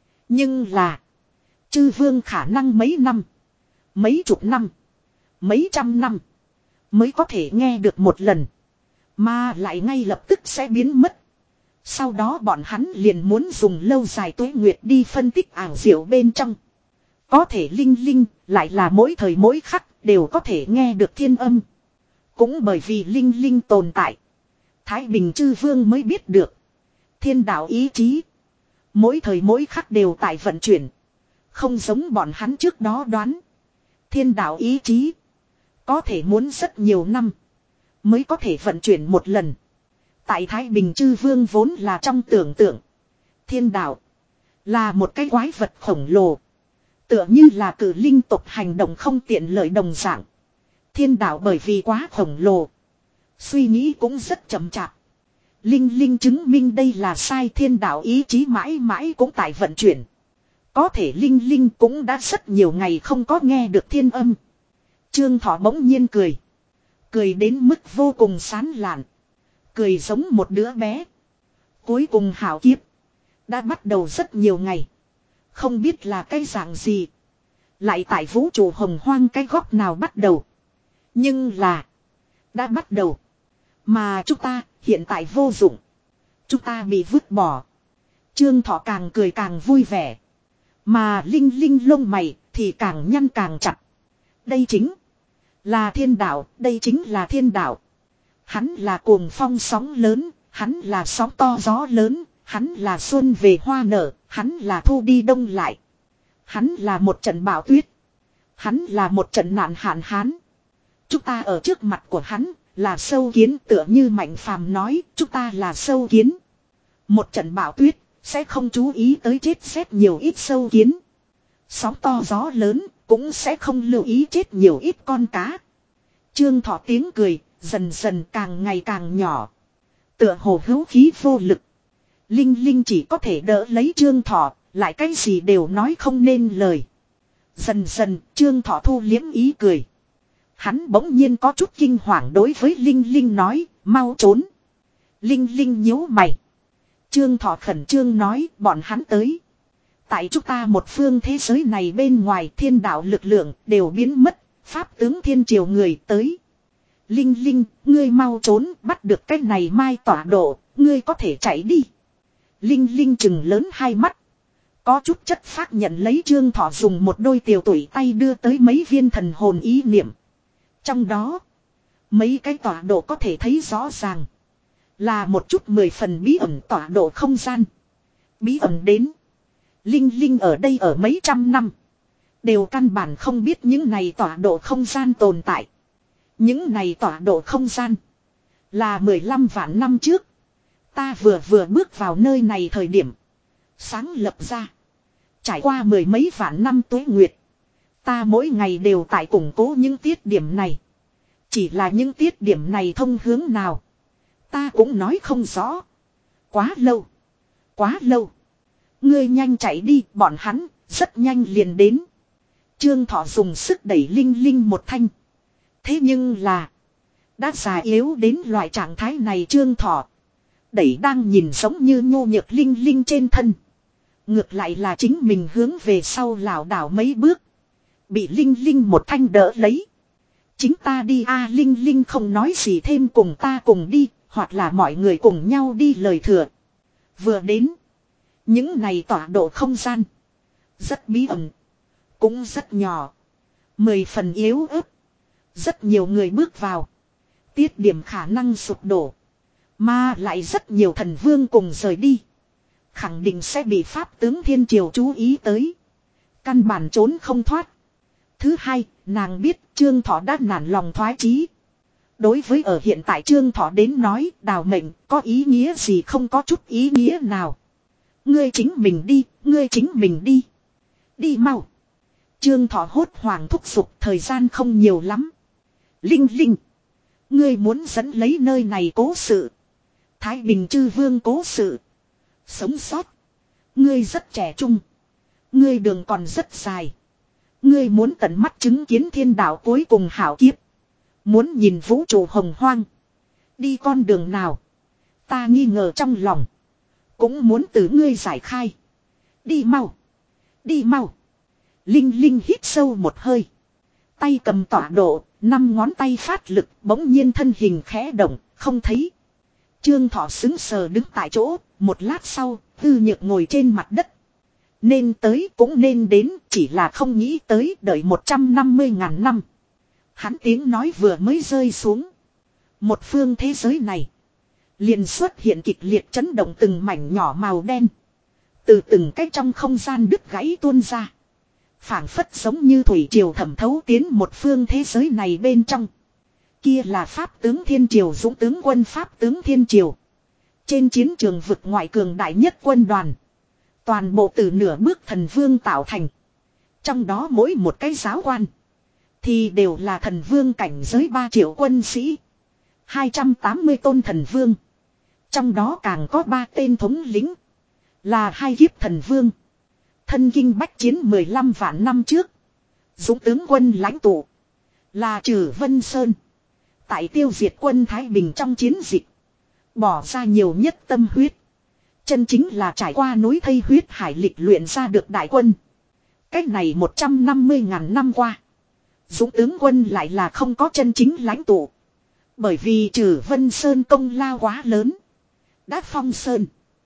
Nhưng là. Chư vương khả năng mấy năm. Mấy chục năm. Mấy trăm năm. Mới có thể nghe được một lần. Mà lại ngay lập tức sẽ biến mất. Sau đó bọn hắn liền muốn dùng lâu dài tuế nguyệt đi phân tích ảo diệu bên trong. Có thể Linh Linh lại là mỗi thời mỗi khắc đều có thể nghe được thiên âm. Cũng bởi vì Linh Linh tồn tại. Thái Bình chư vương mới biết được. Thiên đạo ý chí. Mỗi thời mỗi khắc đều tại vận chuyển. Không giống bọn hắn trước đó đoán. Thiên đạo ý chí. Có thể muốn rất nhiều năm. Mới có thể vận chuyển một lần. Tại Thái Bình chư vương vốn là trong tưởng tượng. Thiên đạo. Là một cái quái vật khổng lồ. Tựa như là cử linh tộc hành động không tiện lợi đồng dạng. Thiên đạo bởi vì quá khổng lồ. Suy nghĩ cũng rất chậm chạp. Linh Linh chứng minh đây là sai, thiên đạo ý chí mãi mãi cũng tại vận chuyển. Có thể Linh Linh cũng đã rất nhiều ngày không có nghe được thiên âm. Trương Thọ bỗng nhiên cười. Cười đến mức vô cùng sán lạn. Cười giống một đứa bé. Cuối cùng hảo kiếp. Đã bắt đầu rất nhiều ngày. Không biết là cái dạng gì. Lại tại vũ trụ hồng hoang cái góc nào bắt đầu. Nhưng là. Đã bắt đầu. Mà chúng ta hiện tại vô dụng. Chúng ta bị vứt bỏ. Trương Thọ càng cười càng vui vẻ. Mà Linh Linh lông mày thì càng nhăn càng chặt. Đây chính là thiên đạo. Đây chính là thiên đạo. Hắn là cuồng phong sóng lớn. Hắn là sóng to gió lớn. Hắn là xuân về hoa nở. Hắn là thu đi đông lại. Hắn là một trận bão tuyết. Hắn là một trận nạn hạn hán. Chúng ta ở trước mặt của hắn là sâu kiến, tựa như Mạnh Phàm nói, chúng ta là sâu kiến. Một trận bão tuyết sẽ không chú ý tới chết rét nhiều ít sâu kiến. Sóng to gió lớn cũng sẽ không lưu ý chết nhiều ít con cá. Trương Thọ tiếng cười dần dần càng ngày càng nhỏ. Tựa hồ hữu khí vô lực. Linh Linh chỉ có thể đỡ lấy Trương Thọ, lại cái gì đều nói không nên lời. Dần dần Trương Thọ thu liếm ý cười. Hắn bỗng nhiên có chút kinh hoàng đối với Linh Linh nói, mau trốn. Linh Linh nhíu mày. Trương Thọ khẩn trương nói, bọn hắn tới. Tại chúng ta một phương thế giới này bên ngoài thiên đạo lực lượng đều biến mất, pháp tướng thiên triều người tới. Linh Linh, ngươi mau trốn, bắt được cái này mai tỏa độ, ngươi có thể chạy đi. Linh Linh chừng lớn hai mắt. Có chút chất phác nhận lấy Trương Thọ dùng một đôi tiểu tuổi tay đưa tới mấy viên thần hồn ý niệm. Trong đó, mấy cái tọa độ có thể thấy rõ ràng. Là một chút mười phần bí ẩn tọa độ không gian. Bí ẩn đến. Linh Linh ở đây ở mấy trăm năm. Đều căn bản không biết những này tọa độ không gian tồn tại. Những này tọa độ không gian. Là mười lăm vạn năm trước. Ta vừa vừa bước vào nơi này thời điểm. Sáng lập ra. Trải qua mười mấy vạn năm tuế nguyệt. Ta mỗi ngày đều tại củng cố những tiết điểm này. Chỉ là những tiết điểm này thông hướng nào. Ta cũng nói không rõ. Quá lâu. Quá lâu. Ngươi nhanh chạy đi, bọn hắn rất nhanh liền đến. Trương Thọ dùng sức đẩy Linh Linh một thanh. Thế nhưng là. Đã già yếu đến loại trạng thái này Trương Thọ. Đẩy đang nhìn giống như nhô nhược Linh Linh trên thân. Ngược lại là chính mình hướng về sau lảo đảo mấy bước. Bị Linh Linh một thanh đỡ lấy. Chính ta đi a Linh Linh không nói gì thêm cùng ta cùng đi. Hoặc là mọi người cùng nhau đi lời thừa. Vừa đến. Những này tọa độ không gian. Rất bí ẩn. Cũng rất nhỏ. Mười phần yếu ớt. Rất nhiều người bước vào. Tiết điểm khả năng sụp đổ. Mà lại rất nhiều thần vương cùng rời đi. Khẳng định sẽ bị pháp tướng thiên triều chú ý tới. Căn bản trốn không thoát. Thứ hai, nàng biết Trương Thọ đã nản lòng thoái chí. Đối với ở hiện tại Trương Thọ đến nói đào mệnh có ý nghĩa gì không có chút ý nghĩa nào. Ngươi chính mình đi, ngươi chính mình đi. Đi mau. Trương Thọ hốt hoảng thúc giục thời gian không nhiều lắm. Linh Linh. Ngươi muốn dẫn lấy nơi này cố sự. Thái Bình chư vương cố sự. Sống sót. Ngươi rất trẻ trung. Ngươi đường còn rất dài. Ngươi muốn tận mắt chứng kiến thiên đạo cuối cùng hảo kiếp. Muốn nhìn vũ trụ hồng hoang. Đi con đường nào. Ta nghi ngờ trong lòng. Cũng muốn từ ngươi giải khai. Đi mau. Đi mau. Linh Linh hít sâu một hơi. Tay cầm tọa độ. Năm ngón tay phát lực. Bỗng nhiên thân hình khẽ động. Không thấy. Trương Thọ sững sờ đứng tại chỗ. Một lát sau. Hư nhược ngồi trên mặt đất. Nên tới cũng nên đến. Chỉ là không nghĩ tới đợi một trăm năm mươi ngàn năm. Hắn tiếng nói vừa mới rơi xuống. Một phương thế giới này. Liền xuất hiện kịch liệt chấn động từng mảnh nhỏ màu đen. Từ từng cái trong không gian đứt gãy tuôn ra. Phảng phất giống như thủy triều thẩm thấu tiến một phương thế giới này bên trong. Kia là pháp tướng thiên triều dũng tướng quân pháp tướng thiên triều. Trên chiến trường vực ngoại cường đại nhất quân đoàn. Toàn bộ từ nửa bước thần vương tạo thành. Trong đó mỗi một cái giáo quan. Thì đều là thần vương cảnh giới ba triệu quân sĩ. hai trăm tám mươi tôn thần vương. Trong đó càng có ba tên thống lĩnh. Là hai kiếp thần vương. Thân kinh bách chiến mười lăm vạn năm trước. Dũng tướng quân lãnh tụ. Là Trử Vân Sơn. Tại tiêu diệt quân Thái Bình trong chiến dịch. Bỏ ra nhiều nhất tâm huyết. Chân chính là trải qua núi thây huyết hải lịch luyện ra được đại quân. Cách này một trăm năm mươi ngàn năm qua. Dũng tướng quân lại là không có chân chính lãnh tụ. Bởi vì Trử Vân Sơn công lao quá lớn. Đã phong sơn.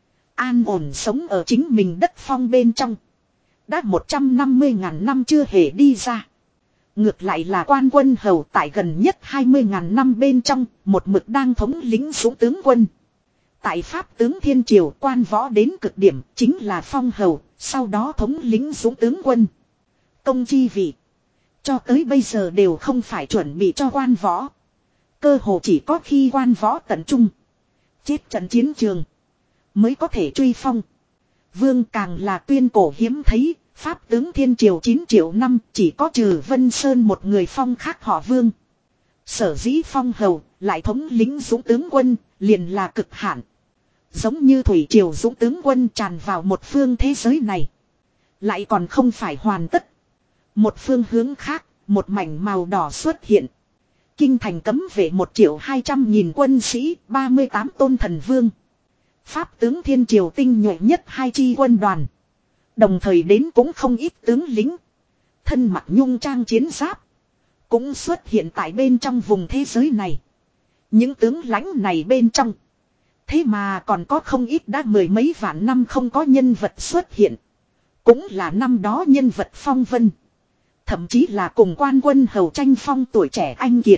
An ổn sống ở chính mình đất phong bên trong. Đã một trăm năm mươi ngàn năm chưa hề đi ra. Ngược lại là quan quân hầu tại gần nhất hai mươi ngàn năm bên trong. Một mực đang thống lĩnh dũng tướng quân. Tại Pháp tướng Thiên Triều quan võ đến cực điểm chính là phong hầu. Sau đó thống lĩnh dũng tướng quân. công chi vị. Cho tới bây giờ đều không phải chuẩn bị cho quan võ. Cơ hồ chỉ có khi quan võ tận trung. Chết trận chiến trường. Mới có thể truy phong. Vương càng là tuyên cổ hiếm thấy. Pháp tướng thiên triều chín triệu năm chỉ có trừ Vân Sơn một người phong khác họ Vương. Sở dĩ phong hầu lại thống lính dũng tướng quân liền là cực hạn. Giống như thủy triều dũng tướng quân tràn vào một phương thế giới này. Lại còn không phải hoàn tất. Một phương hướng khác, một mảnh màu đỏ xuất hiện. Kinh thành cấm vệ một triệu hai trăm nghìn quân sĩ, ba mươi tám tôn thần vương. Pháp tướng thiên triều tinh nhuệ nhất hai chi quân đoàn. Đồng thời đến cũng không ít tướng lính. Thân mặc nhung trang chiến giáp. Cũng xuất hiện tại bên trong vùng thế giới này. Những tướng lãnh này bên trong. Thế mà còn có không ít đã mười mấy vạn năm không có nhân vật xuất hiện. Cũng là năm đó nhân vật phong vân. Thậm chí là cùng quan quân hầu tranh phong tuổi trẻ anh kiệt.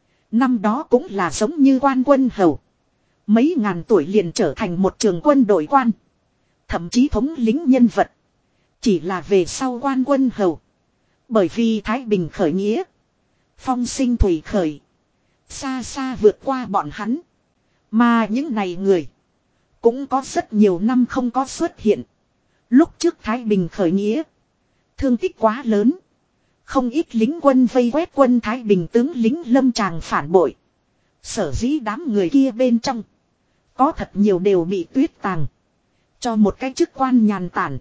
Năm đó cũng là giống như quan quân hầu. Mấy ngàn tuổi liền trở thành một trường quân đội quan. Thậm chí thống lĩnh nhân vật. Chỉ là về sau quan quân hầu. Bởi vì Thái Bình khởi nghĩa. Phong sinh thủy khởi. Xa xa vượt qua bọn hắn. Mà những này người. Cũng có rất nhiều năm không có xuất hiện. Lúc trước Thái Bình khởi nghĩa. Thương tích quá lớn. Không ít lính quân vây quét quân Thái Bình tướng lính lâm tràng phản bội. Sở dĩ đám người kia bên trong. Có thật nhiều đều bị tuyết tàng. Cho một cái chức quan nhàn tản.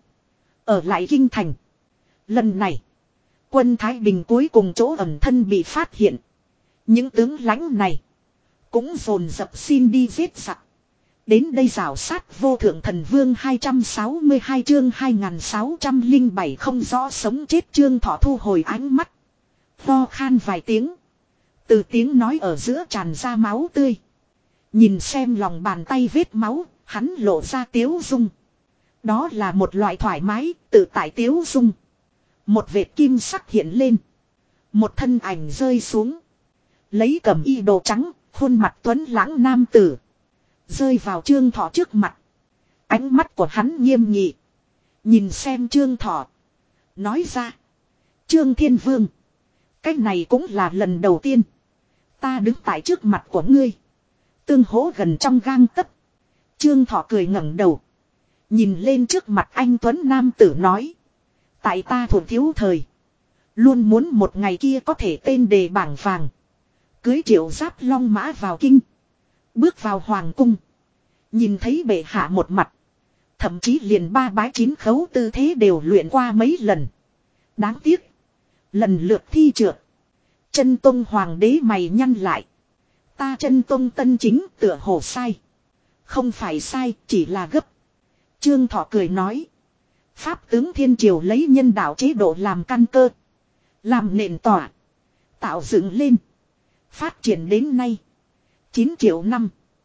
Ở lại kinh thành. Lần này. Quân Thái Bình cuối cùng chỗ ẩn thân bị phát hiện. Những tướng lãnh này. Cũng dồn dập xin đi giết giặc. Đến đây rào sát vô thượng thần vương hai trăm sáu mươi hai chương hai nghìn sáu trăm lẻ bảy không rõ sống chết chương thọ thu hồi ánh mắt. Ho khan vài tiếng. Từ tiếng nói ở giữa tràn ra máu tươi. Nhìn xem lòng bàn tay vết máu, hắn lộ ra tiếu dung. Đó là một loại thoải mái, tự tại tiếu dung. Một vệt kim sắc hiện lên. Một thân ảnh rơi xuống. Lấy cầm y đồ trắng, khuôn mặt tuấn lãng nam tử. Rơi vào Trương Thọ trước mặt. Ánh mắt của hắn nghiêm nghị. Nhìn xem Trương Thọ. Nói ra. Trương Thiên Vương. Cái này cũng là lần đầu tiên. Ta đứng tại trước mặt của ngươi. Tương hỗ gần trong gang tấc. Trương Thọ cười ngẩng đầu. Nhìn lên trước mặt anh tuấn nam tử nói. Tại ta thuộc thiếu thời. Luôn muốn một ngày kia có thể tên đề bảng vàng. Cưới Triệu Giáp long mã vào kinh. Bước vào hoàng cung. Nhìn thấy bệ hạ một mặt. Thậm chí liền ba bái chín khấu tư thế đều luyện qua mấy lần. Đáng tiếc. Lần lượt thi trượt. Chân Tông hoàng đế mày nhăn lại. Ta Chân Tông tân chính tựa hồ sai. Không phải sai, chỉ là gấp. Trương Thọ cười nói. Pháp tướng thiên triều lấy nhân đạo chế độ làm căn cơ. Làm nền tỏa. Tạo dựng lên. Phát triển đến nay. chín triệu năm.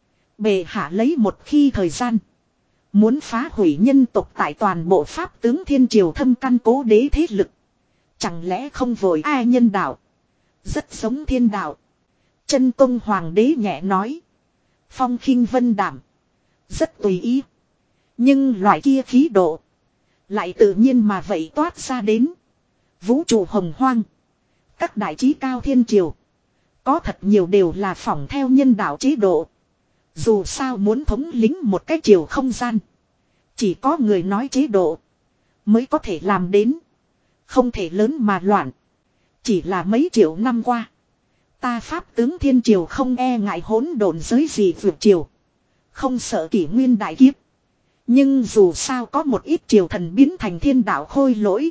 Bệ hạ lấy một khi thời gian. Muốn phá hủy nhân tộc tại toàn bộ pháp tướng thiên triều thâm căn cố đế thế lực. Chẳng lẽ không vội ai nhân đạo. Rất giống thiên đạo. Chân Tông hoàng đế nhẹ nói. Phong khinh vân đảm. Rất tùy ý. Nhưng loại kia khí độ. Lại tự nhiên mà vậy toát ra đến. Vũ trụ hồng hoang. Các đại trí cao thiên triều. Có thật nhiều đều là phỏng theo nhân đạo chế độ. Dù sao muốn thống lĩnh một cái triều không gian. Chỉ có người nói chế độ. Mới có thể làm đến. Không thể lớn mà loạn. Chỉ là mấy triệu năm qua. Ta pháp tướng thiên triều không e ngại hỗn độn giới gì vượt triều. Không sợ kỷ nguyên đại kiếp. Nhưng dù sao có một ít triều thần biến thành thiên đạo khôi lỗi.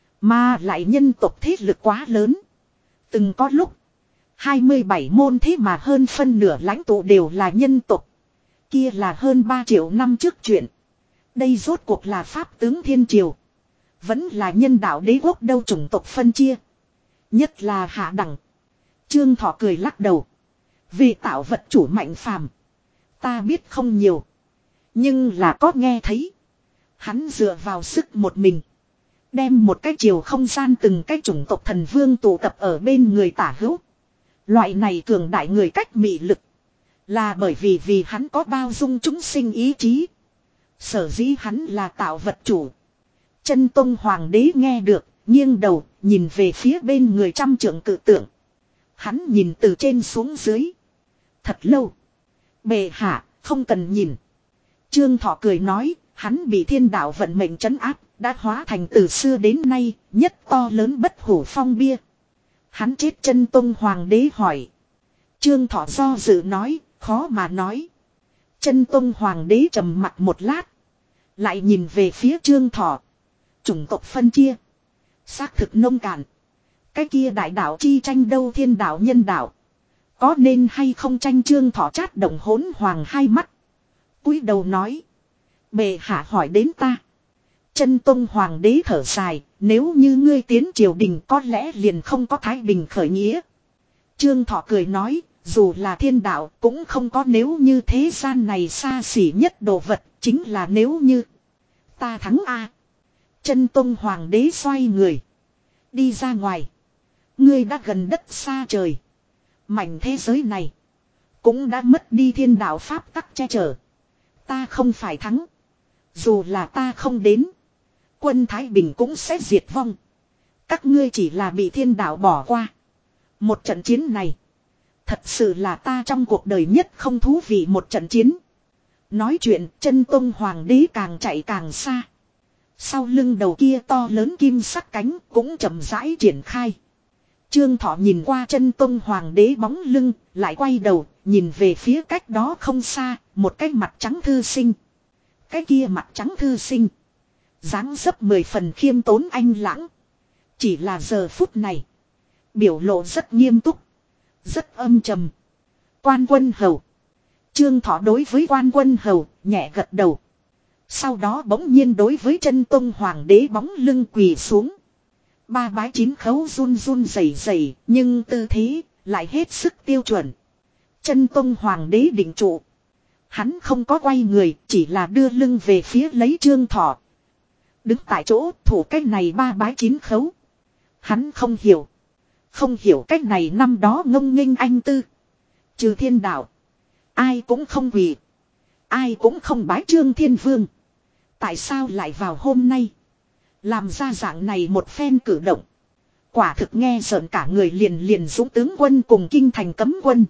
Mà lại nhân tộc thế lực quá lớn. Từng có lúc. hai mươi bảy môn thế mà hơn phân nửa lãnh tụ đều là nhân tộc. Kia là hơn ba triệu năm trước chuyện. Đây rốt cuộc là pháp tướng thiên triều. Vẫn là nhân đạo đế quốc đâu chủng tộc phân chia. Nhất là hạ đẳng. Trương Thọ cười lắc đầu. Vì tạo vật chủ mạnh phàm. Ta biết không nhiều. Nhưng là có nghe thấy. Hắn dựa vào sức một mình. Đem một cái chiều không gian từng cái chủng tộc thần vương tụ tập ở bên người tả hữu. Loại này cường đại người cách mị lực. Là bởi vì vì hắn có bao dung chúng sinh ý chí. Sở dĩ hắn là tạo vật chủ. Chân Tông hoàng đế nghe được, nghiêng đầu, nhìn về phía bên người trăm trượng cự tượng. Hắn nhìn từ trên xuống dưới. Thật lâu. Bệ hạ, không cần nhìn. Trương Thọ cười nói, hắn bị thiên đạo vận mệnh trấn áp, đã hóa thành từ xưa đến nay, nhất to lớn bất hủ phong bia. Hắn chết chân tông hoàng đế hỏi. Trương Thọ do dự nói, khó mà nói. Chân tông hoàng đế trầm mặt một lát. Lại nhìn về phía Trương Thọ. Chủng tộc phân chia. Xác thực nông cạn. Cái kia đại đạo chi tranh đâu thiên đạo nhân đạo. Có nên hay không tranh? Trương Thọ chát động hỗn hoàng hai mắt. Cúi đầu nói. Bệ hạ hỏi đến ta. Chân tông hoàng đế thở dài. Nếu như ngươi tiến triều đình có lẽ liền không có thái bình khởi nghĩa. Trương Thọ cười nói. Dù là thiên đạo cũng không có nếu như thế gian này xa xỉ nhất đồ vật. Chính là nếu như ta thắng a. Chân tông hoàng đế xoay người. Đi ra ngoài. Ngươi đã gần đất xa trời. Mảnh thế giới này. Cũng đã mất đi thiên đạo pháp tắc che chở. Ta không phải thắng. Dù là ta không đến. Quân Thái Bình cũng sẽ diệt vong. Các ngươi chỉ là bị thiên đạo bỏ qua. Một trận chiến này. Thật sự là ta trong cuộc đời nhất không thú vị một trận chiến. Nói chuyện chân tông hoàng đế càng chạy càng xa. Sau lưng đầu kia to lớn kim sắc cánh cũng chậm rãi triển khai. Trương Thọ nhìn qua chân tông hoàng đế bóng lưng, lại quay đầu, nhìn về phía cách đó không xa, một cái mặt trắng thư sinh. Cái kia mặt trắng thư sinh. Dáng dấp mười phần khiêm tốn anh lãng. Chỉ là giờ phút này. Biểu lộ rất nghiêm túc. Rất âm trầm. Quan Quân Hầu. Trương Thọ đối với Quan Quân Hầu, nhẹ gật đầu. Sau đó bỗng nhiên đối với chân tông hoàng đế bóng lưng quỳ xuống. Ba bái chín khấu run run rẩy rẩy, nhưng tư thế lại hết sức tiêu chuẩn. Chân tông hoàng đế định trụ. Hắn không có quay người, chỉ là đưa lưng về phía lấy Trương Thọ. Đứng tại chỗ thủ cách này ba bái chín khấu. Hắn không hiểu. Không hiểu cách này năm đó ngông nghênh anh tư. Trừ thiên đạo. Ai cũng không quỳ. Ai cũng không bái Trương Thiên Vương. Tại sao lại vào hôm nay. Làm ra dạng này một phen cử động. Quả thực nghe rợn cả người liền liền dũng tướng quân cùng kinh thành cấm quân.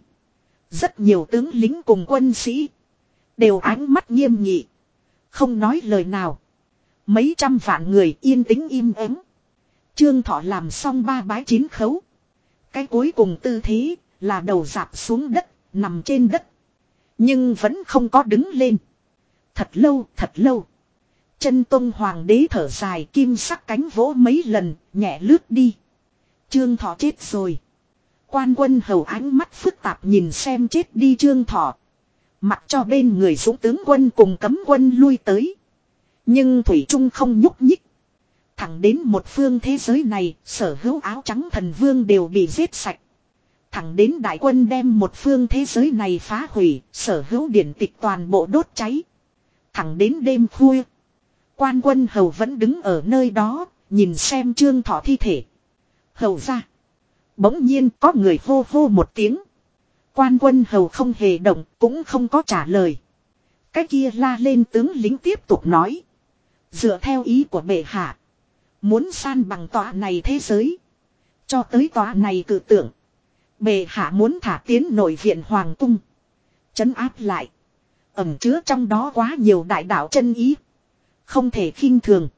Rất nhiều tướng lính cùng quân sĩ. Đều ánh mắt nghiêm nghị. Không nói lời nào. Mấy trăm vạn người yên tĩnh im ắng. Trương Thọ làm xong ba bái chín khấu. Cái cuối cùng tư thế là đầu dạp xuống đất, nằm trên đất. Nhưng vẫn không có đứng lên. Thật lâu, thật lâu. Chân tông hoàng đế thở dài kim sắc cánh vỗ mấy lần, nhẹ lướt đi. Trương Thọ chết rồi. Quan Quân Hầu ánh mắt phức tạp nhìn xem chết đi Trương Thọ. Mặc cho bên người dũng tướng quân cùng cấm quân lui tới. Nhưng Thủy Trung không nhúc nhích. Thẳng đến một phương thế giới này, sở hữu áo trắng thần vương đều bị giết sạch. Thẳng đến đại quân đem một phương thế giới này phá hủy, sở hữu điển tịch toàn bộ đốt cháy. Thẳng đến đêm khuya. Quan Quân Hầu vẫn đứng ở nơi đó, nhìn xem Trương Thọ thi thể. Hầu ra. Bỗng nhiên có người hô hô một tiếng. Quan Quân Hầu không hề động, cũng không có trả lời. Cái kia la lên tướng lính tiếp tục nói. Dựa theo ý của bệ hạ. Muốn san bằng tòa này thế giới. Cho tới tòa này cử tưởng. Bệ hạ muốn thả tiến nội viện hoàng cung. Trấn áp lại. Ẩn chứa trong đó quá nhiều đại đạo chân ý. Không thể khinh thường.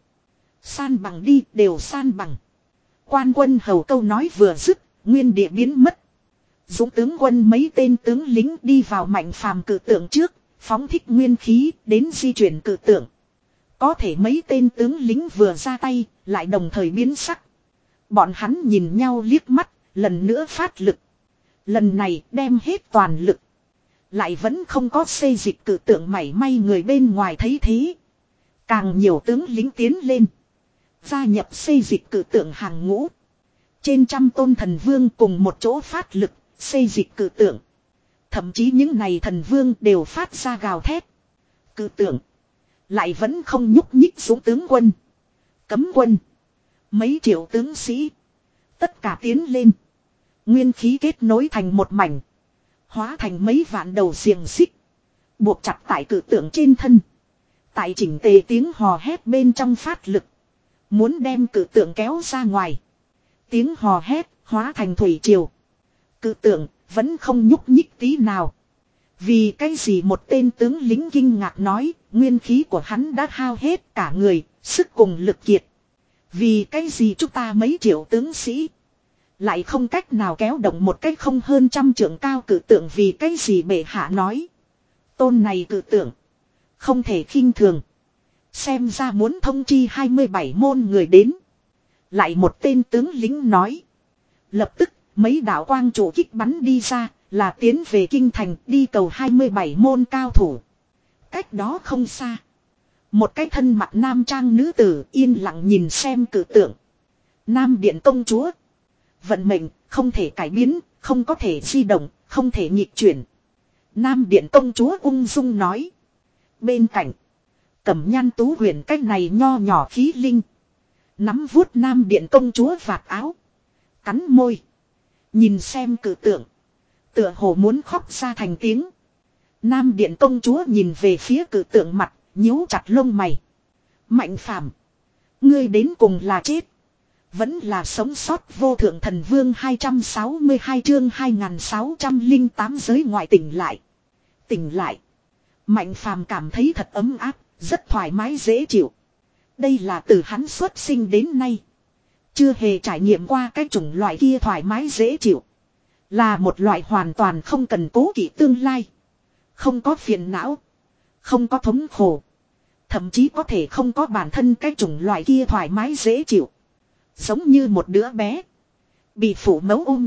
San bằng đi đều san bằng. Quan Quân Hầu câu nói vừa dứt. Nguyên địa biến mất. Dũng tướng quân mấy tên tướng lính đi vào Mạnh Phàm cử tượng trước. Phóng thích nguyên khí đến di chuyển cử tượng. Có thể mấy tên tướng lính vừa ra tay, lại đồng thời biến sắc. Bọn hắn nhìn nhau liếc mắt, lần nữa phát lực. Lần này đem hết toàn lực. Lại vẫn không có xây dịch cử tượng mảy may người bên ngoài thấy thế. Càng nhiều tướng lính tiến lên. Gia nhập xây dịch cử tượng hàng ngũ. Trên trăm tôn thần vương cùng một chỗ phát lực, xây dịch cử tượng. Thậm chí những này thần vương đều phát ra gào thét. Cử tượng. Lại vẫn không nhúc nhích xuống tướng quân. Cấm quân. Mấy triệu tướng sĩ. Tất cả tiến lên. Nguyên khí kết nối thành một mảnh. Hóa thành mấy vạn đầu xiềng xích. Buộc chặt tại cử tượng trên thân. Tại chỉnh tề tiếng hò hét bên trong phát lực. Muốn đem cử tượng kéo ra ngoài. Tiếng hò hét hóa thành thủy triều. Cự tượng vẫn không nhúc nhích tí nào. Vì cái gì một tên tướng lính kinh ngạc nói, nguyên khí của hắn đã hao hết cả người, sức cùng lực kiệt. Vì cái gì chúng ta mấy triệu tướng sĩ lại không cách nào kéo động một cách không hơn trăm trượng cao cự tượng, vì cái gì bệ hạ nói. Tôn này cự tượng không thể khinh thường. Xem ra muốn thông chi hai mươi bảy môn người đến. Lại một tên tướng lính nói. Lập tức mấy đạo quang trụ kích bắn đi ra, là tiến về kinh thành đi cầu hai mươi bảy môn cao thủ. Cách đó không xa, một cái thân mặc nam trang nữ tử yên lặng nhìn xem cự tượng. Nam điện công chúa. Vận mệnh không thể cải biến, không có thể di động, không thể nghịch chuyển. Nam điện công chúa ung dung nói. Bên cạnh, Cẩm Nhan Tú Huyền cách này nho nhỏ khí linh, nắm vuốt Nam điện công chúa vạt áo, cắn môi, nhìn xem cự tượng, tựa hồ muốn khóc ra thành tiếng. Nam điện công chúa nhìn về phía cự tượng mặt, nhíu chặt lông mày. Mạnh Phàm, ngươi đến cùng là chết vẫn là sống sót? Vô thượng thần vương hai trăm sáu mươi hai chương hai nghìn sáu trăm lẻ tám giới ngoại tỉnh lại. Tỉnh lại. Mạnh Phàm cảm thấy thật ấm áp, rất thoải mái dễ chịu. Đây là từ hắn xuất sinh đến nay chưa hề trải nghiệm qua cái chủng loại kia thoải mái dễ chịu. Là một loại hoàn toàn không cần cố kỵ tương lai, không có phiền não, không có thống khổ, thậm chí có thể không có bản thân cái chủng loại kia thoải mái dễ chịu. Giống như một đứa bé bị phụ mẫu ôm,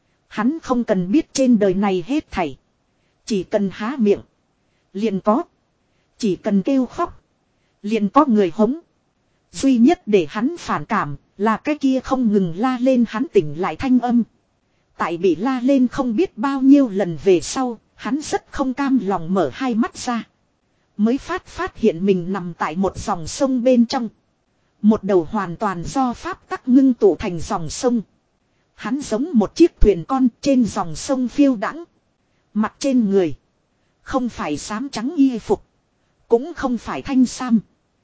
hắn không cần biết trên đời này hết thảy, chỉ cần há miệng liền có, chỉ cần kêu khóc liền có người hống. Duy nhất để hắn phản cảm là cái kia không ngừng la lên hắn tỉnh lại thanh âm. Tại bị la lên không biết bao nhiêu lần về sau, hắn rất không cam lòng mở hai mắt ra. Mới phát phát hiện mình nằm tại một dòng sông bên trong. Một đầu hoàn toàn do pháp tắc ngưng tụ thành dòng sông. Hắn giống một chiếc thuyền con trên dòng sông phiêu đãng. Mặt trên người không phải xám trắng y phục, cũng không phải thanh sam,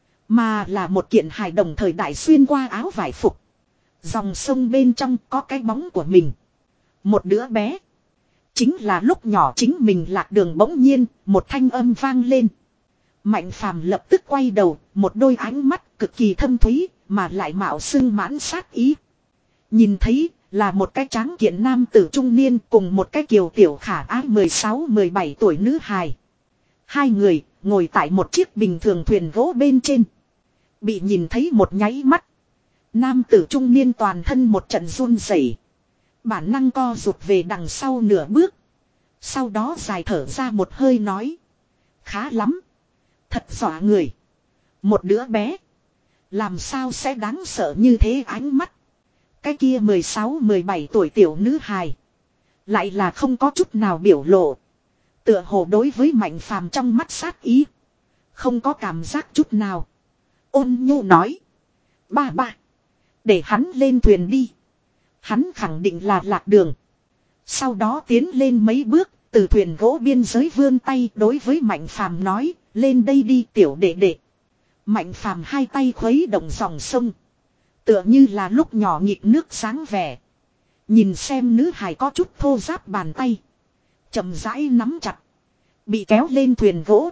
mà là một kiện hài đồng thời đại xuyên qua áo vải phục. Dòng sông bên trong có cái bóng của mình. Một đứa bé. Chính là lúc nhỏ chính mình lạc đường. Bỗng nhiên một thanh âm vang lên. Mạnh Phàm lập tức quay đầu, một đôi ánh mắt cực kỳ thâm thúy mà lại mạo xưng mãn sát ý. Nhìn thấy là một cái tráng kiện nam tử trung niên cùng một cái kiều tiểu khả ái mười sáu mười bảy tuổi nữ hài. Hai người ngồi tại một chiếc bình thường thuyền gỗ bên trên. Bị nhìn thấy một nháy mắt, nam tử trung niên toàn thân một trận run rẩy, bản năng co rụt về đằng sau nửa bước. Sau đó dài thở ra một hơi nói. Khá lắm. Thật dọa người. Một đứa bé làm sao sẽ đáng sợ như thế? Ánh mắt cái kia mười sáu mười bảy tuổi tiểu nữ hài lại là không có chút nào biểu lộ. Tựa hồ đối với Mạnh Phàm trong mắt sát ý không có cảm giác chút nào. Ôn nhu nói. Ba ba, để hắn lên thuyền đi. Hắn khẳng định là lạc đường. Sau đó tiến lên mấy bước, từ thuyền gỗ biên giới vươn tay đối với Mạnh Phàm nói. Lên đây đi tiểu đệ đệ. Mạnh Phàm hai tay khuấy động dòng sông, tựa như là lúc nhỏ nhịp nước sáng vẻ. Nhìn xem nữ hài có chút thô ráp bàn tay, chậm rãi nắm chặt, bị kéo lên thuyền gỗ.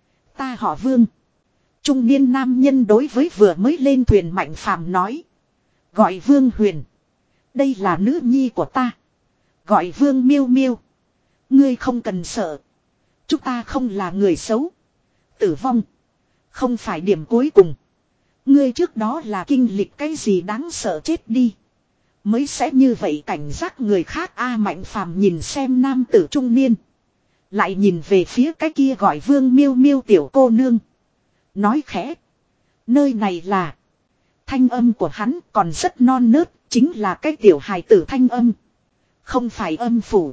Ta họ Vương. Trung niên nam nhân đối với vừa mới lên thuyền Mạnh Phàm nói. Gọi Vương Huyền. Đây là nữ nhi của ta. Gọi Vương Miêu Miêu. Ngươi không cần sợ. Chúng ta không là người xấu. Tử vong không phải điểm cuối cùng. Ngươi trước đó là kinh lịch cái gì đáng sợ chết đi, mới sẽ như vậy cảnh giác người khác a. Mạnh Phàm nhìn xem nam tử trung niên, lại nhìn về phía cái kia gọi Vương Miêu Miêu tiểu cô nương, nói khẽ. Nơi này là. Thanh âm của hắn còn rất non nớt, chính là cái tiểu hài tử thanh âm, không phải âm phủ.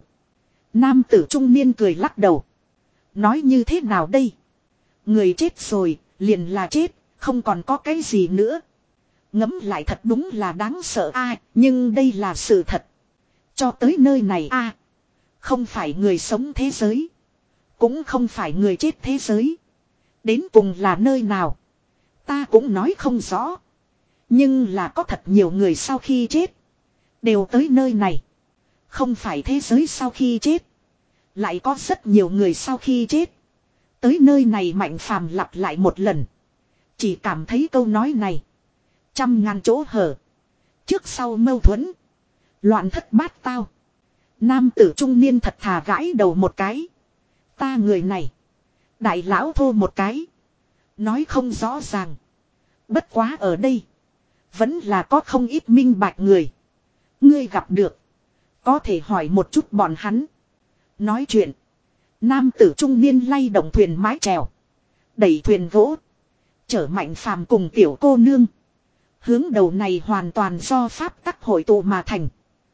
Nam tử trung niên cười lắc đầu. Nói như thế nào đây? Người chết rồi, liền là chết, không còn có cái gì nữa. Ngẫm lại thật đúng là đáng sợ a, nhưng đây là sự thật. Cho tới nơi này a, không phải người sống thế giới, cũng không phải người chết thế giới. Đến cùng là nơi nào, ta cũng nói không rõ. Nhưng là có thật nhiều người sau khi chết Đều tới nơi này. Không phải thế giới sau khi chết. Lại có rất nhiều người sau khi chết. Tới nơi này Mạnh Phàm lặp lại một lần. Chỉ cảm thấy câu nói này. Trăm ngàn chỗ hở. Trước sau mâu thuẫn. Loạn thất bát tao. Nam tử trung niên thật thà gãi đầu một cái. Ta người này. Đại lão thô một cái. Nói không rõ ràng. Bất quá ở đây. Vẫn là có không ít minh bạch người. Ngươi gặp được. Có thể hỏi một chút bọn hắn. Nói chuyện. Nam tử trung niên lay động thuyền mái chèo. Đẩy thuyền gỗ. Chở Mạnh Phàm cùng tiểu cô nương. Hướng đầu này hoàn toàn do pháp tắc hội tụ mà thành.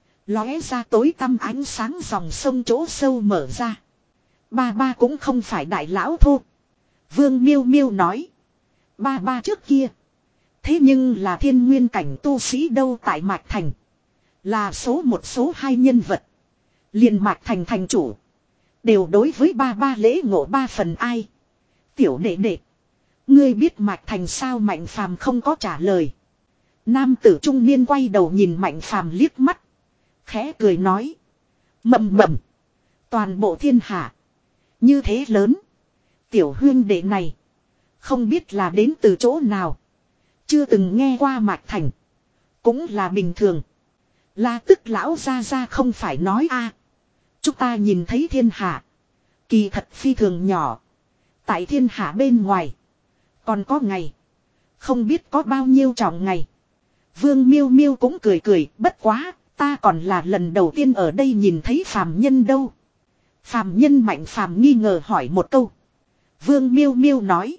Lóe ra tối tăm ánh sáng dòng sông chỗ sâu mở ra. Ba ba cũng không phải đại lão thô. Vương Miêu Miêu nói. Ba ba trước kia. Thế nhưng là thiên nguyên cảnh tu sĩ đâu tại Mạch Thành. Là số một số hai nhân vật. Liền Mạch Thành thành chủ. Đều đối với ba ba lễ ngộ ba phần ai. Tiểu đệ đệ. Ngươi biết Mạch Thành sao Mạnh Phàm không có trả lời. Nam tử trung niên quay đầu nhìn Mạnh Phàm liếc mắt. Khẽ cười nói. Mầm mầm. Toàn bộ thiên hạ. Như thế lớn. Tiểu huyên đệ này. Không biết là đến từ chỗ nào. Chưa từng nghe qua Mạch Thành. Cũng là bình thường. La tức lão ra ra không phải nói a. Chúng ta nhìn thấy thiên hạ. Kỳ thật phi thường nhỏ. Tại thiên hạ bên ngoài. Còn có ngày. Không biết có bao nhiêu trọng ngày. Vương Miêu Miêu cũng cười cười. Bất quá. Ta còn là lần đầu tiên ở đây nhìn thấy phàm nhân đâu. Phàm nhân Mạnh Phàm nghi ngờ hỏi một câu. Vương Miêu Miêu nói.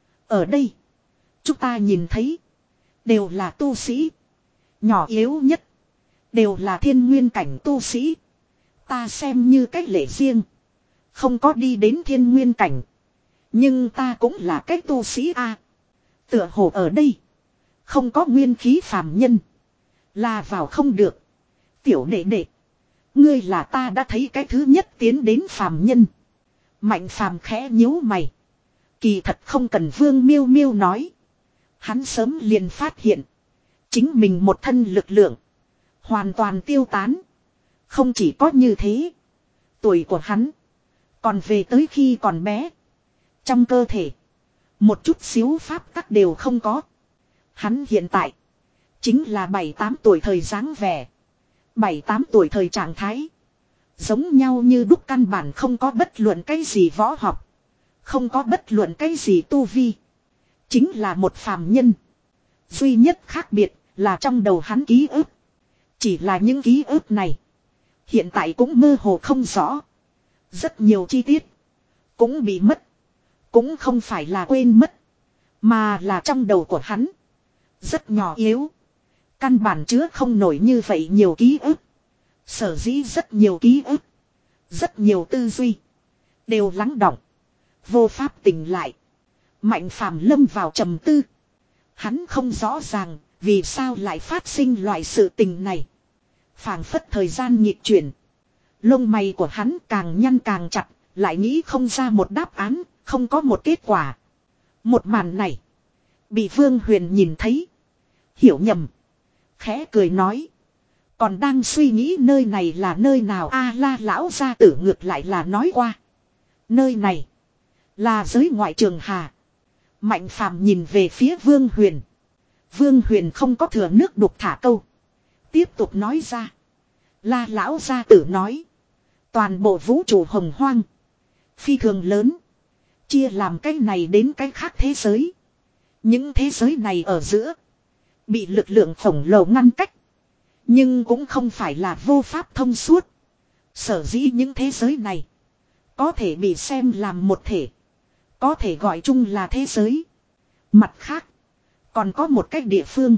Ở đây. Chúng ta nhìn thấy. Đều là tu sĩ. Nhỏ yếu nhất. Đều là thiên nguyên cảnh tu sĩ. Ta xem như cách lệ riêng. Không có đi đến thiên nguyên cảnh. Nhưng ta cũng là cách tu sĩ a. Tựa hồ ở đây. Không có nguyên khí phàm nhân. Là vào không được. Tiểu đệ đệ. Ngươi là ta đã thấy cái thứ nhất tiến đến phàm nhân. Mạnh Phàm khẽ nhíu mày. Kỳ thật không cần Vương Miêu Miêu nói. Hắn sớm liền phát hiện. Chính mình một thân lực lượng. Hoàn toàn tiêu tán. Không chỉ có như thế. Tuổi của hắn. Còn về tới khi còn bé. Trong cơ thể. Một chút xíu pháp tắc đều không có. Hắn hiện tại. Chính là bảy tám tuổi thời dáng vẻ. Bảy tám tuổi thời trạng thái. Giống nhau như đúc căn bản không có bất luận cái gì võ học. Không có bất luận cái gì tu vi. Chính là một phàm nhân. Duy nhất khác biệt là trong đầu hắn ký ức. Chỉ là những ký ức này. Hiện tại cũng mơ hồ không rõ. Rất nhiều chi tiết. Cũng bị mất. Cũng không phải là quên mất. Mà là trong đầu của hắn. Rất nhỏ yếu. Căn bản chứa không nổi như vậy nhiều ký ức. Sở dĩ rất nhiều ký ức. Rất nhiều tư duy. Đều lắng đọng. Vô pháp tỉnh lại. Mạnh Phàm lâm vào trầm tư. Hắn không rõ ràng vì sao lại phát sinh loại sự tình này. Phảng phất thời gian nhịp chuyển. Lông mày của hắn càng nhăn càng chặt. Lại nghĩ không ra một đáp án. Không có một kết quả. Một màn này. Bị Vương Huyền nhìn thấy. Hiểu nhầm. Khẽ cười nói. Còn đang suy nghĩ nơi này là nơi nào a la lão gia tử ngược lại là nói qua. Nơi này. Là giới ngoại trường hà. Mạnh Phàm nhìn về phía Vương Huyền. Vương Huyền không có thừa nước đục thả câu. Tiếp tục nói ra. La lão gia tử nói. Toàn bộ vũ trụ hồng hoang. Phi thường lớn. Chia làm cái này đến cái khác thế giới. Những thế giới này ở giữa. Bị lực lượng khổng lồ ngăn cách. Nhưng cũng không phải là vô pháp thông suốt. Sở dĩ những thế giới này. Có thể bị xem làm một thể. Có thể gọi chung là thế giới. Mặt khác. Còn có một cách địa phương.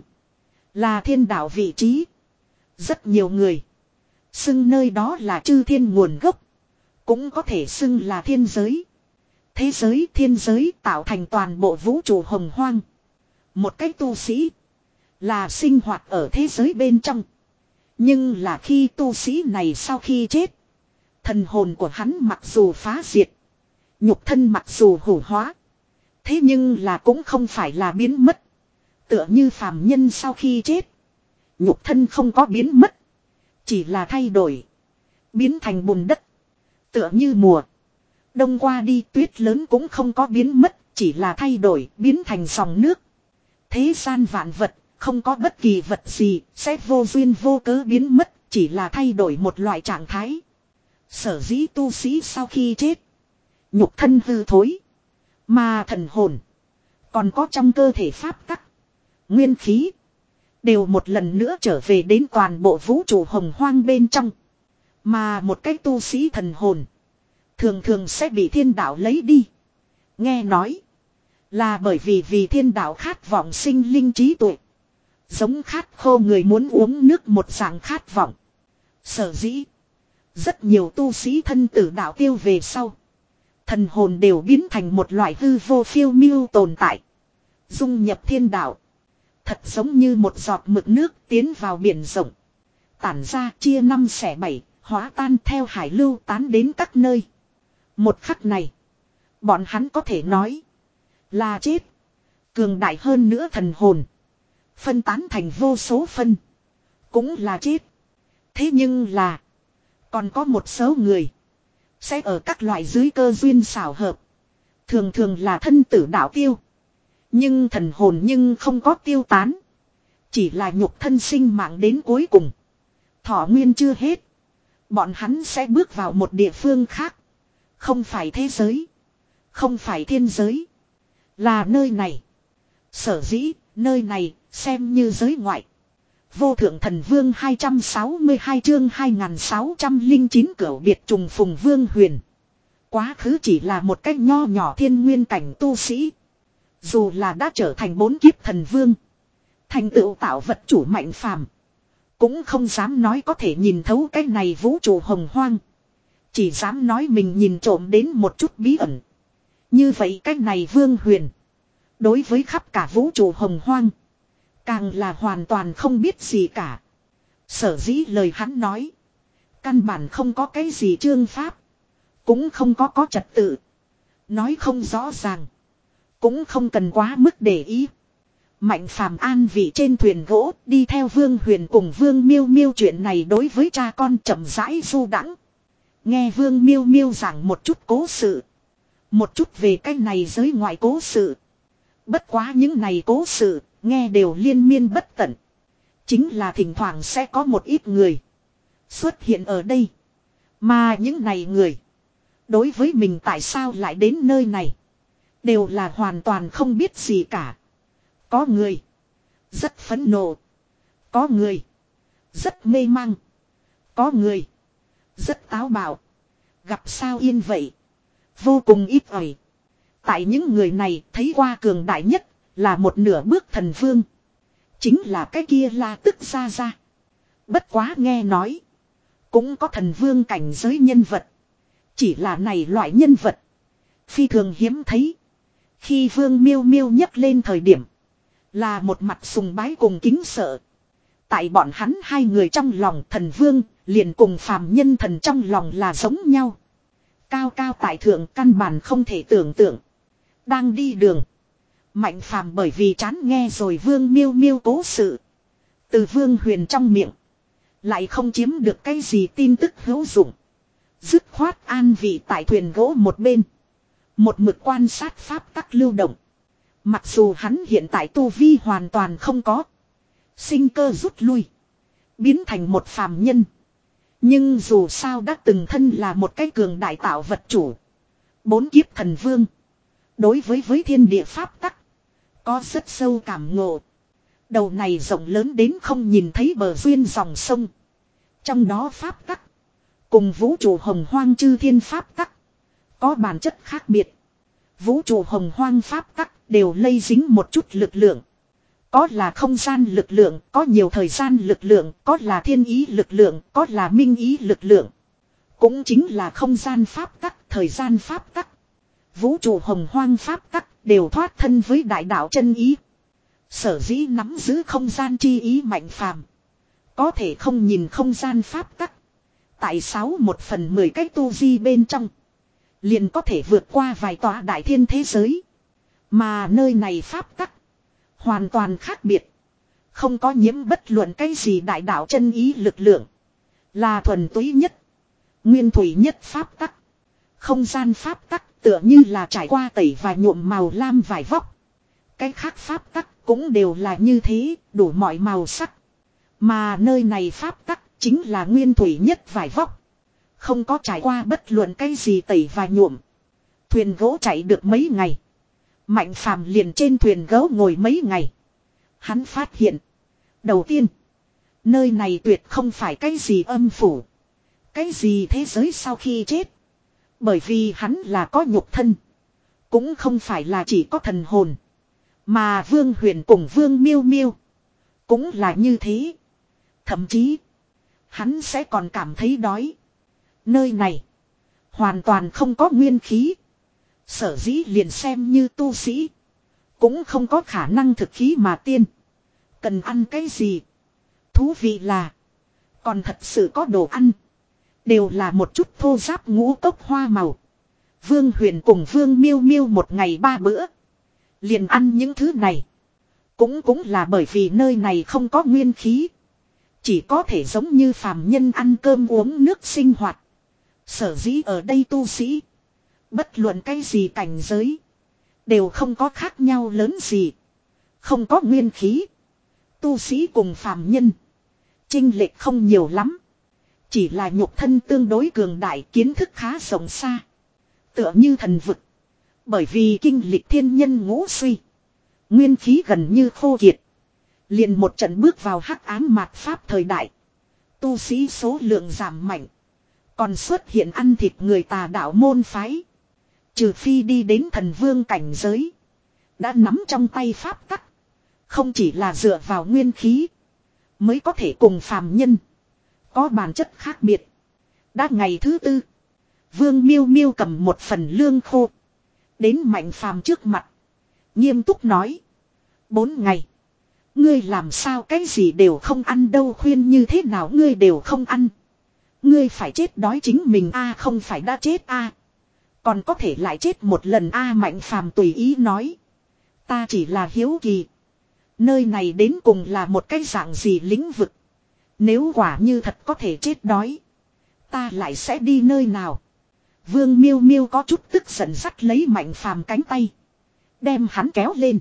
Là thiên đạo vị trí. Rất nhiều người. Xưng nơi đó là chư thiên nguồn gốc. Cũng có thể xưng là thiên giới. Thế giới thiên giới tạo thành toàn bộ vũ trụ hồng hoang. Một cách tu sĩ. Là sinh hoạt ở thế giới bên trong. Nhưng là khi tu sĩ này sau khi chết. Thần hồn của hắn mặc dù phá diệt. Nhục thân mặc dù hủ hóa. Thế nhưng là cũng không phải là biến mất. Tựa như phàm nhân sau khi chết. Nhục thân không có biến mất. Chỉ là thay đổi. Biến thành bùn đất. Tựa như mùa. Đông qua đi tuyết lớn cũng không có biến mất. Chỉ là thay đổi biến thành dòng nước. Thế gian vạn vật. Không có bất kỳ vật gì. Sẽ vô duyên vô cớ biến mất. Chỉ là thay đổi một loại trạng thái. Sở dĩ tu sĩ sau khi chết. Nhục thân hư thối. Mà thần hồn. Còn có trong cơ thể pháp tắc. Nguyên khí. Đều một lần nữa trở về đến toàn bộ vũ trụ hồng hoang bên trong. Mà một cái tu sĩ thần hồn. Thường thường sẽ bị thiên đạo lấy đi. Nghe nói. Là bởi vì vì thiên đạo khát vọng sinh linh trí tuệ. Giống khát khô người muốn uống nước một dạng khát vọng. Sở dĩ. Rất nhiều tu sĩ thân tử đạo tiêu về sau. Thần hồn đều biến thành một loại hư vô phiêu miêu tồn tại. Dung nhập thiên đạo. Thật giống như một giọt mực nước tiến vào biển rộng. Tản ra chia năm xẻ bảy, hóa tan theo hải lưu tán đến các nơi. Một khắc này. Bọn hắn có thể nói. Là chết. Cường đại hơn nữa thần hồn. Phân tán thành vô số phân. Cũng là chết. Thế nhưng là. Còn có một số người. Sẽ ở các loại dưới cơ duyên xảo hợp. Thường thường là thân tử đạo tiêu. Nhưng thần hồn nhưng không có tiêu tán. Chỉ là nhục thân sinh mạng đến cuối cùng. Thọ nguyên chưa hết. Bọn hắn sẽ bước vào một địa phương khác. Không phải thế giới. Không phải thiên giới. Là nơi này. Sở dĩ, nơi này, xem như giới ngoại. Vô thượng thần vương hai trăm sáu mươi hai chương hai nghìn sáu trăm lẻ chín cửu biệt trùng phùng vương huyền. Quá khứ chỉ là một cách nho nhỏ thiên nguyên cảnh tu sĩ. Dù là đã trở thành bốn kiếp thần vương. Thành tựu tạo vật chủ mạnh phàm. Cũng không dám nói có thể nhìn thấu cái này vũ trụ hồng hoang. Chỉ dám nói mình nhìn trộm đến một chút bí ẩn. Như vậy cái này vương huyền. Đối với khắp cả vũ trụ hồng hoang. Càng là hoàn toàn không biết gì cả. Sở dĩ lời hắn nói. Căn bản không có cái gì chương pháp. Cũng không có có trật tự. Nói không rõ ràng. Cũng không cần quá mức để ý. Mạnh phàm an vị trên thuyền gỗ. Đi theo Vương Huyền cùng Vương Miêu Miêu chuyện này đối với cha con chậm rãi du đãng. Nghe Vương Miêu Miêu giảng một chút cố sự. Một chút về cái này giới ngoại cố sự. Bất quá những này cố sự. Nghe đều liên miên bất tận. Chính là thỉnh thoảng sẽ có một ít người. Xuất hiện ở đây. Mà những này người. Đối với mình tại sao lại đến nơi này. Đều là hoàn toàn không biết gì cả. Có người. Rất phẫn nộ. Có người. Rất mê mang. Có người. Rất táo bạo. Gặp sao yên vậy. Vô cùng ít ỏi. Tại những người này thấy qua cường đại nhất. Là một nửa bước thần vương. Chính là cái kia La Tức Gia Gia. Bất quá nghe nói. Cũng có thần vương cảnh giới nhân vật. Chỉ là này loại nhân vật. Phi thường hiếm thấy. Khi Vương Miêu Miêu nhấc lên thời điểm. Là một mặt sùng bái cùng kính sợ. Tại bọn hắn hai người trong lòng thần vương. Liền cùng phàm nhân thần trong lòng là giống nhau. Cao cao tại thượng căn bản không thể tưởng tượng. Đang đi đường. Mạnh phàm bởi vì chán nghe rồi Vương Miêu Miêu cố sự. Từ Vương Huyền trong miệng. Lại không chiếm được cái gì tin tức hữu dụng. Dứt khoát an vị tại thuyền gỗ một bên. Một mực quan sát pháp tắc lưu động. Mặc dù hắn hiện tại tu vi hoàn toàn không có. Sinh cơ rút lui. Biến thành một phàm nhân. Nhưng dù sao đã từng thân là một cái cường đại tạo vật chủ. Bốn kiếp thần vương. Đối với với thiên địa pháp tắc. Có rất sâu cảm ngộ. Đầu này rộng lớn đến không nhìn thấy bờ duyên dòng sông. Trong đó pháp tắc. Cùng vũ trụ hồng hoang chư thiên pháp tắc. Có bản chất khác biệt. Vũ trụ hồng hoang pháp tắc đều lây dính một chút lực lượng. Có là không gian lực lượng, có nhiều thời gian lực lượng, có là thiên ý lực lượng, có là minh ý lực lượng. Cũng chính là không gian pháp tắc, thời gian pháp tắc. Vũ trụ hồng hoang pháp tắc đều thoát thân với đại đạo chân ý. Sở dĩ nắm giữ không gian chi ý mạnh phàm. Có thể không nhìn không gian pháp tắc. Tại sáu một phần mười cái tu vi bên trong. Liền có thể vượt qua vài tòa đại thiên thế giới. Mà nơi này pháp tắc. Hoàn toàn khác biệt. Không có nhiễm bất luận cái gì đại đạo chân ý lực lượng. Là thuần túy nhất. Nguyên thủy nhất pháp tắc. Không gian pháp tắc tựa như là trải qua tẩy và nhuộm màu lam vải vóc. Cái khác pháp tắc cũng đều là như thế, đủ mọi màu sắc. Mà nơi này pháp tắc chính là nguyên thủy nhất vải vóc. Không có trải qua bất luận cái gì tẩy và nhuộm. Thuyền gỗ chạy được mấy ngày. Mạnh Phàm liền trên thuyền gỗ ngồi mấy ngày. Hắn phát hiện. Đầu tiên. Nơi này tuyệt không phải cái gì âm phủ. Cái gì thế giới sau khi chết. Bởi vì hắn là có nhục thân. Cũng không phải là chỉ có thần hồn. Mà Vương Huyền cùng Vương Miêu Miêu. Cũng là như thế. Thậm chí. Hắn sẽ còn cảm thấy đói. Nơi này. Hoàn toàn không có nguyên khí. Sở dĩ liền xem như tu sĩ. Cũng không có khả năng thực khí mà tiên. Cần ăn cái gì. Thú vị là. Còn thật sự có đồ ăn. Đều là một chút thô ráp ngũ cốc hoa màu. Vương Huyền cùng Vương Miêu Miêu một ngày ba bữa. Liền ăn những thứ này. Cũng cũng là bởi vì nơi này không có nguyên khí. Chỉ có thể giống như phàm nhân ăn cơm uống nước sinh hoạt. Sở dĩ ở đây tu sĩ. Bất luận cái gì cảnh giới. Đều không có khác nhau lớn gì. Không có nguyên khí. Tu sĩ cùng phàm nhân. Chênh lệch không nhiều lắm. Chỉ là nhục thân tương đối cường đại, kiến thức khá rộng xa. Tựa như thần vực. Bởi vì kinh lịch thiên nhân ngũ suy. Nguyên khí gần như khô kiệt. Liền một trận bước vào hắc ám mạt pháp thời đại. Tu sĩ số lượng giảm mạnh. Còn xuất hiện ăn thịt người tà đạo môn phái. Trừ phi đi đến thần vương cảnh giới. Đã nắm trong tay pháp tắc. Không chỉ là dựa vào nguyên khí. Mới có thể cùng phàm nhân. Có bản chất khác biệt. Đã ngày thứ tư. Vương Miêu Miêu cầm một phần lương khô. Đến Mạnh Phàm trước mặt. Nghiêm túc nói. Bốn ngày. Ngươi làm sao cái gì đều không ăn đâu, khuyên như thế nào ngươi đều không ăn. Ngươi phải chết đói chính mình a, không phải đã chết a. Còn có thể lại chết một lần a. Mạnh Phàm tùy ý nói. Ta chỉ là hiếu kỳ. Nơi này đến cùng là một cái dạng gì lĩnh vực. Nếu quả như thật có thể chết đói. Ta lại sẽ đi nơi nào. Vương Miêu Miêu có chút tức giận dắt lấy Mạnh Phàm cánh tay. Đem hắn kéo lên.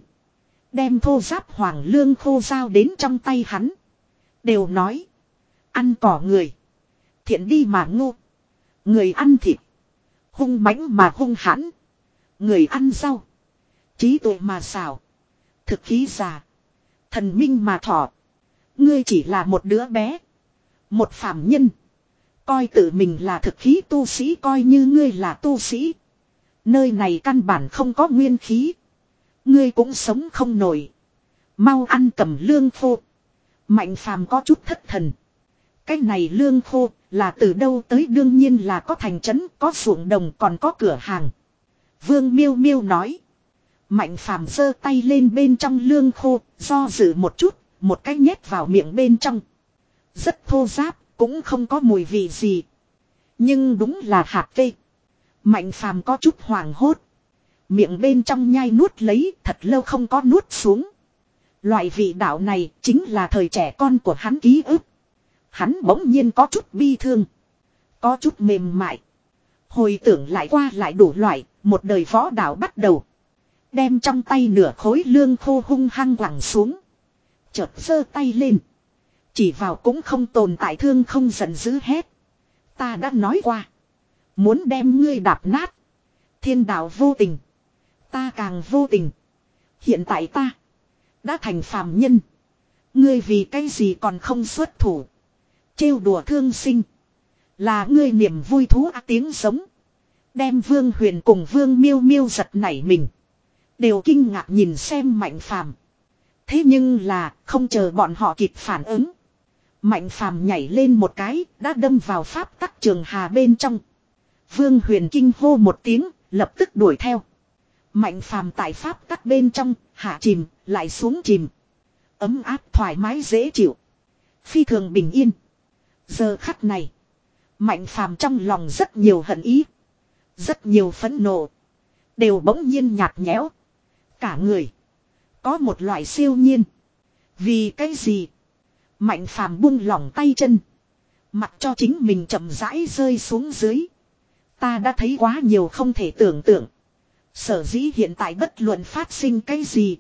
Đem thô giáp hoàng lương khô giao đến trong tay hắn. Đều nói. Ăn cỏ người. Thiện đi mà ngu. Người ăn thịt. Hung mãnh mà hung hãn. Người ăn rau. Trí tuệ mà xảo. Thực khí già. Thần minh mà thọ. Ngươi chỉ là một đứa bé. Một phàm nhân. Coi tự mình là thực khí tu sĩ, coi như ngươi là tu sĩ. Nơi này căn bản không có nguyên khí. Ngươi cũng sống không nổi. Mau ăn cầm lương khô. Mạnh Phàm có chút thất thần. Cái này lương khô là từ đâu tới, đương nhiên là có thành trấn, có ruộng đồng, còn có cửa hàng. Vương Miêu Miêu nói. Mạnh Phàm giơ tay lên bên trong lương khô, do dự một chút, một cái nhét vào miệng bên trong. Rất thô ráp, cũng không có mùi vị gì. Nhưng đúng là hạt cây. Mạnh Phàm có chút hoảng hốt. Miệng bên trong nhai nuốt lấy, thật lâu không có nuốt xuống. Loại vị đạo này chính là thời trẻ con của hắn ký ức. Hắn bỗng nhiên có chút bi thương. Có chút mềm mại. Hồi tưởng lại qua lại đủ loại, một đời võ đạo bắt đầu. Đem trong tay nửa khối lương khô hung hăng quẳng xuống. Chợt giơ tay lên. Chỉ vào cũng không tồn tại thương không giận dữ hét. Ta đã nói qua. Muốn đem ngươi đạp nát. Thiên đạo vô tình. Ta càng vô tình. Hiện tại ta. Đã thành phàm nhân. Ngươi vì cái gì còn không xuất thủ. Trêu đùa thương sinh. Là ngươi niềm vui thú á tiếng sống. Đem Vương Huyền cùng Vương Miêu Miêu giật nảy mình. Đều kinh ngạc nhìn xem Mạnh Phàm. Thế nhưng là không chờ bọn họ kịp phản ứng. Mạnh Phàm nhảy lên một cái, đã đâm vào pháp tắc trường hà bên trong. Vương Huyền kinh hô một tiếng, lập tức đuổi theo. Mạnh Phàm tại pháp tắc bên trong, hạ chìm, lại xuống chìm. Ấm áp thoải mái dễ chịu. Phi thường bình yên. Giờ khắc này, Mạnh Phàm trong lòng rất nhiều hận ý. Rất nhiều phẫn nộ. Đều bỗng nhiên nhạt nhẽo. Cả người. Có một loại siêu nhiên. Vì cái gì? Mạnh Phàm buông lỏng tay chân. Mặc cho chính mình chậm rãi rơi xuống dưới. Ta đã thấy quá nhiều không thể tưởng tượng. Sở dĩ hiện tại bất luận phát sinh cái gì.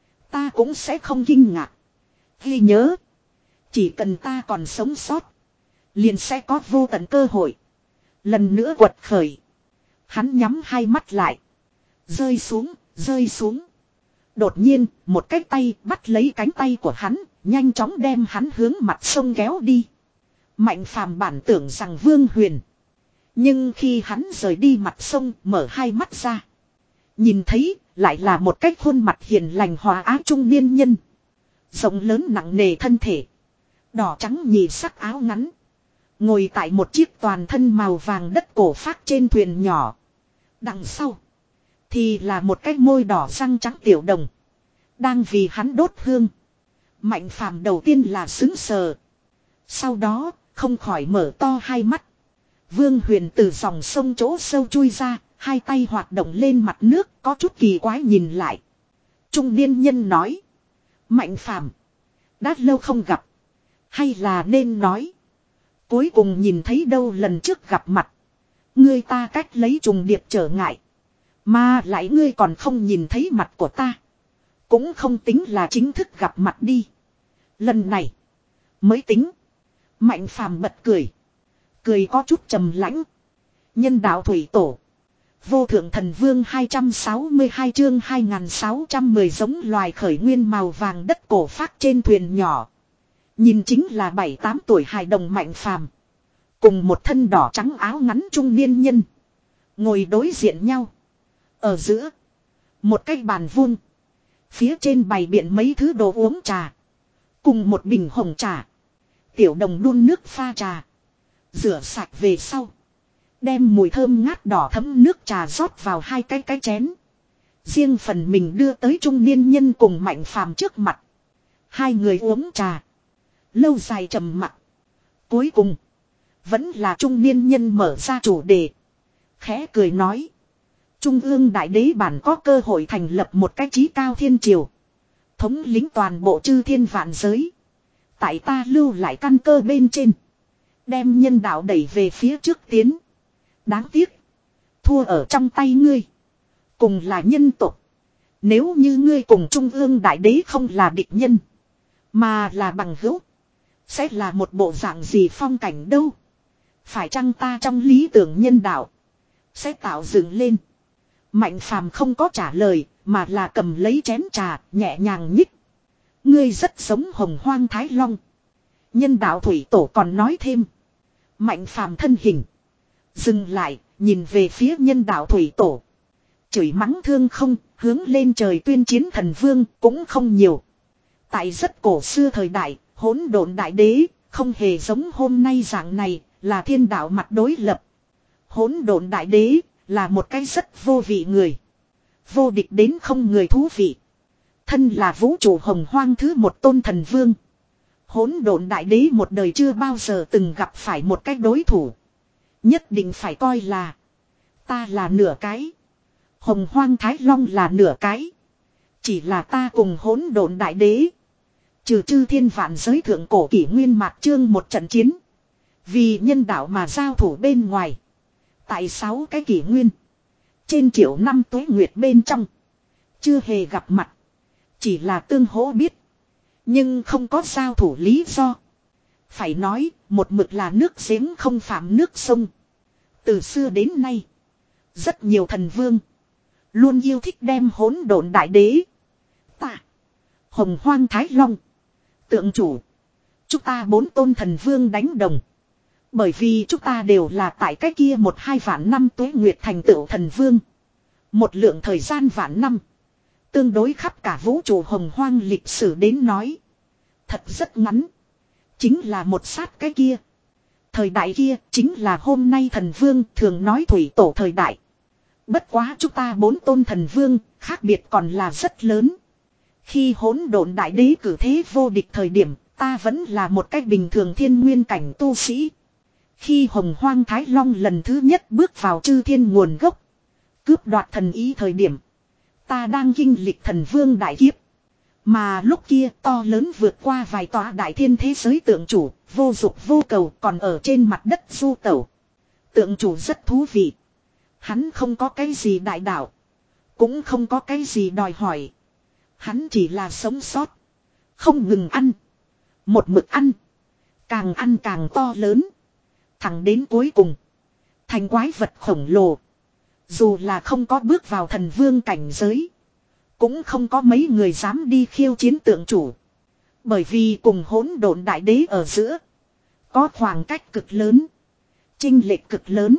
Ta cũng sẽ không kinh ngạc. Ghi nhớ. Chỉ cần ta còn sống sót. Liền sẽ có vô tận cơ hội. Lần nữa quật khởi. Hắn nhắm hai mắt lại. Rơi xuống, rơi xuống. Đột nhiên, một cái tay bắt lấy cánh tay của hắn. Nhanh chóng đem hắn hướng mặt sông kéo đi. Mạnh phàm bản tưởng rằng Vương Huyền. Nhưng khi hắn rời đi mặt sông, mở hai mắt ra. Nhìn thấy, lại là một cái khuôn mặt hiền lành hòa ái trung niên nhân. Rộng lớn nặng nề thân thể. Đỏ trắng nhì sắc áo ngắn. Ngồi tại một chiếc toàn thân màu vàng đất cổ phác trên thuyền nhỏ. Đằng sau. Thì là một cái môi đỏ răng trắng tiểu đồng. Đang vì hắn đốt hương. Mạnh phàm đầu tiên là xứng sờ. Sau đó, không khỏi mở to hai mắt. Vương Huyền từ dòng sông chỗ sâu chui ra. Hai tay hoạt động lên mặt nước, có chút kỳ quái nhìn lại. Trung niên nhân nói. Mạnh phàm. Đã lâu không gặp. Hay là nên nói. Cuối cùng nhìn thấy đâu lần trước gặp mặt. Ngươi ta cách lấy trùng điệp trở ngại. Mà lại ngươi còn không nhìn thấy mặt của ta. Cũng không tính là chính thức gặp mặt đi. Lần này. Mới tính. Mạnh phàm bật cười. Cười có chút trầm lãnh. Nhân đạo thủy tổ. Vô thượng thần vương hai trăm sáu mươi hai chương hai nghìn sáu trăm mười giống loài khởi nguyên màu vàng đất cổ phác trên thuyền nhỏ. Nhìn chính là bảy tám tuổi hài đồng Mạnh phàm. Cùng một thân đỏ trắng áo ngắn trung niên nhân. Ngồi đối diện nhau. Ở giữa. Một cái bàn vuông. Phía trên bày biện mấy thứ đồ uống trà. Cùng một bình hồng trà. Tiểu đồng đun nước pha trà. Rửa sạch về sau. Đem mùi thơm ngát đỏ thấm nước trà rót vào hai cái cái chén. Riêng phần mình đưa tới trung niên nhân cùng Mạnh phàm trước mặt. Hai người uống trà. Lâu dài trầm mặc. Cuối cùng. Vẫn là trung niên nhân mở ra chủ đề. Khẽ cười nói. Trung ương đại đế bản có cơ hội thành lập một cái chí cao thiên triều. Thống lĩnh toàn bộ chư thiên vạn giới. Tại ta lưu lại căn cơ bên trên. Đem nhân đạo đẩy về phía trước tiến. Đáng tiếc. Thua ở trong tay ngươi. Cùng là nhân tộc. Nếu như ngươi cùng trung ương đại đế không là địch nhân. Mà là bằng hữu. Sẽ là một bộ dạng gì phong cảnh đâu. Phải chăng ta trong lý tưởng nhân đạo. Sẽ tạo dựng lên. Mạnh phàm không có trả lời. Mà là cầm lấy chén trà nhẹ nhàng nhích. Ngươi rất giống hồng hoang thái long. Nhân đạo thủy tổ còn nói thêm. Mạnh phàm thân hình. Dừng lại, nhìn về phía nhân đạo thủy tổ. Chửi mắng thương không, hướng lên trời tuyên chiến thần vương cũng không nhiều. Tại rất cổ xưa thời đại, hỗn độn đại đế, không hề giống hôm nay dạng này, là thiên đạo mặt đối lập. Hỗn độn đại đế, là một cái rất vô vị người. Vô địch đến không người thú vị. Thân là vũ trụ hồng hoang thứ một tôn thần vương. Hỗn độn đại đế một đời chưa bao giờ từng gặp phải một cái đối thủ. Nhất định phải coi là. Ta là nửa cái. Hồng hoang thái long là nửa cái. Chỉ là ta cùng hỗn độn đại đế. Trừ chư thiên vạn giới thượng cổ kỷ nguyên mạc chương một trận chiến. Vì nhân đạo mà giao thủ bên ngoài. Tại sáu cái kỷ nguyên. Trên triệu năm tuế nguyệt bên trong. Chưa hề gặp mặt. Chỉ là tương hỗ biết. Nhưng không có giao thủ lý do. Phải nói, một mực là nước giếng không phạm nước sông. Từ xưa đến nay, rất nhiều thần vương luôn yêu thích đem hỗn độn đại đế, ta, hồng hoang thái long, tượng chủ, chúng ta bốn tôn thần vương đánh đồng. Bởi vì chúng ta đều là tại cái kia một hai vạn năm tuế nguyệt thành tựu thần vương. Một lượng thời gian vạn năm. Tương đối khắp cả vũ trụ hồng hoang lịch sử đến nói. Thật rất ngắn. Chính là một sát cái kia. Thời đại kia chính là hôm nay thần vương thường nói thủy tổ thời đại. Bất quá chúng ta bốn tôn thần vương, khác biệt còn là rất lớn. Khi hỗn độn đại đế cử thế vô địch thời điểm, ta vẫn là một cách bình thường thiên nguyên cảnh tu sĩ. Khi hồng hoang thái long lần thứ nhất bước vào chư thiên nguồn gốc, cướp đoạt thần ý thời điểm, ta đang kinh lịch thần vương đại kiếp. Mà lúc kia to lớn vượt qua vài tòa đại thiên thế giới tượng chủ, vô dục vô cầu còn ở trên mặt đất du tẩu. Tượng chủ rất thú vị. Hắn không có cái gì đại đạo. Cũng không có cái gì đòi hỏi. Hắn chỉ là sống sót. Không ngừng ăn. Một mực ăn. Càng ăn càng to lớn. Thẳng đến cuối cùng. Thành quái vật khổng lồ. Dù là không có bước vào thần vương cảnh giới. Cũng không có mấy người dám đi khiêu chiến tượng chủ. Bởi vì cùng hỗn độn đại đế ở giữa. Có khoảng cách cực lớn. Chênh lệch cực lớn.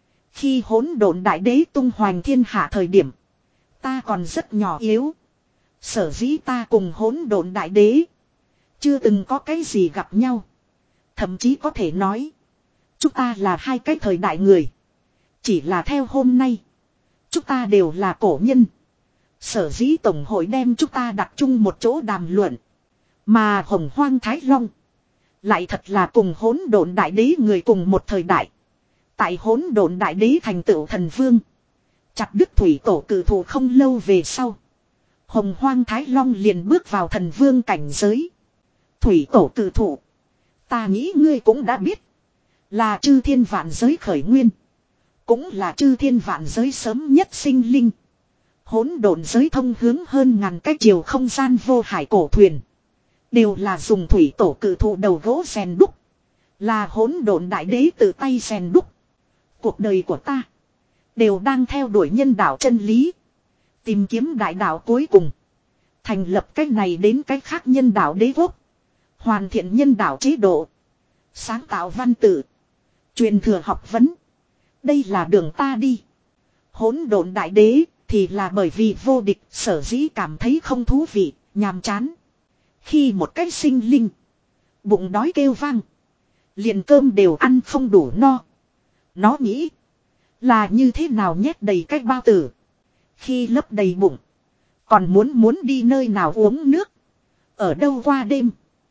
Khi hỗn độn đại đế tung hoành thiên hạ thời điểm. Ta còn rất nhỏ yếu. Sở dĩ ta cùng hỗn độn đại đế. Chưa từng có cái gì gặp nhau. Thậm chí có thể nói. Chúng ta là hai cái thời đại người. Chỉ là theo hôm nay. Chúng ta đều là cổ nhân. Sở dĩ tổng hội đem chúng ta đặt chung một chỗ đàm luận. Mà Hồng Hoang Thái Long. Lại thật là cùng hỗn độn đại đế người cùng một thời đại. Tại hỗn độn đại đế thành tựu thần vương. Chặt đứt thủy tổ cử thủ không lâu về sau. Hồng Hoang Thái Long liền bước vào thần vương cảnh giới. Thủy tổ cử thủ. Ta nghĩ ngươi cũng đã biết. Là chư thiên vạn giới khởi nguyên. Cũng là chư thiên vạn giới sớm nhất sinh linh. Hỗn độn giới thông hướng hơn ngàn cái chiều không gian vô hải cổ thuyền. Đều là dùng thủy tổ cử thụ đầu gỗ rèn đúc. Là hỗn độn đại đế tự tay rèn đúc. Cuộc đời của ta. Đều đang theo đuổi nhân đạo chân lý. Tìm kiếm đại đạo cuối cùng. Thành lập cách này đến cách khác nhân đạo đế quốc. Hoàn thiện nhân đạo chế độ. Sáng tạo văn tự. Truyền thừa học vấn. Đây là đường ta đi. Hỗn độn đại đế thì là bởi vì vô địch sở dĩ cảm thấy không thú vị, nhàm chán. Khi một cái sinh linh. Bụng đói kêu vang. Liền cơm đều ăn không đủ no. Nó nghĩ. Là như thế nào nhét đầy cái bao tử. Khi lấp đầy bụng. Còn muốn muốn đi nơi nào uống nước. Ở đâu qua đêm.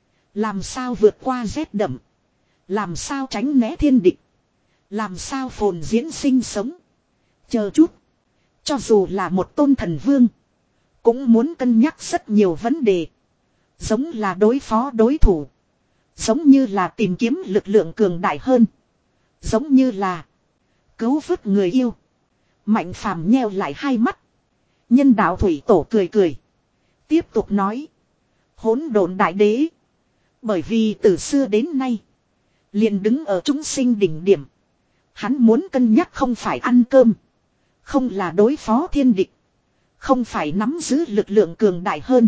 Làm sao vượt qua rét đậm. Làm sao tránh né thiên địch. Làm sao phồn diễn sinh sống. Chờ chút. Cho dù là một tôn thần vương. Cũng muốn cân nhắc rất nhiều vấn đề. Giống là đối phó đối thủ. Giống như là tìm kiếm lực lượng cường đại hơn. Giống như là cứu vớt người yêu. Mạnh phàm nheo lại hai mắt. Nhân đạo thủy tổ cười cười. Tiếp tục nói. Hỗn độn đại đế. Bởi vì từ xưa đến nay. Liền đứng ở chúng sinh đỉnh điểm. Hắn muốn cân nhắc không phải ăn cơm. Không là đối phó thiên địch. Không phải nắm giữ lực lượng cường đại hơn.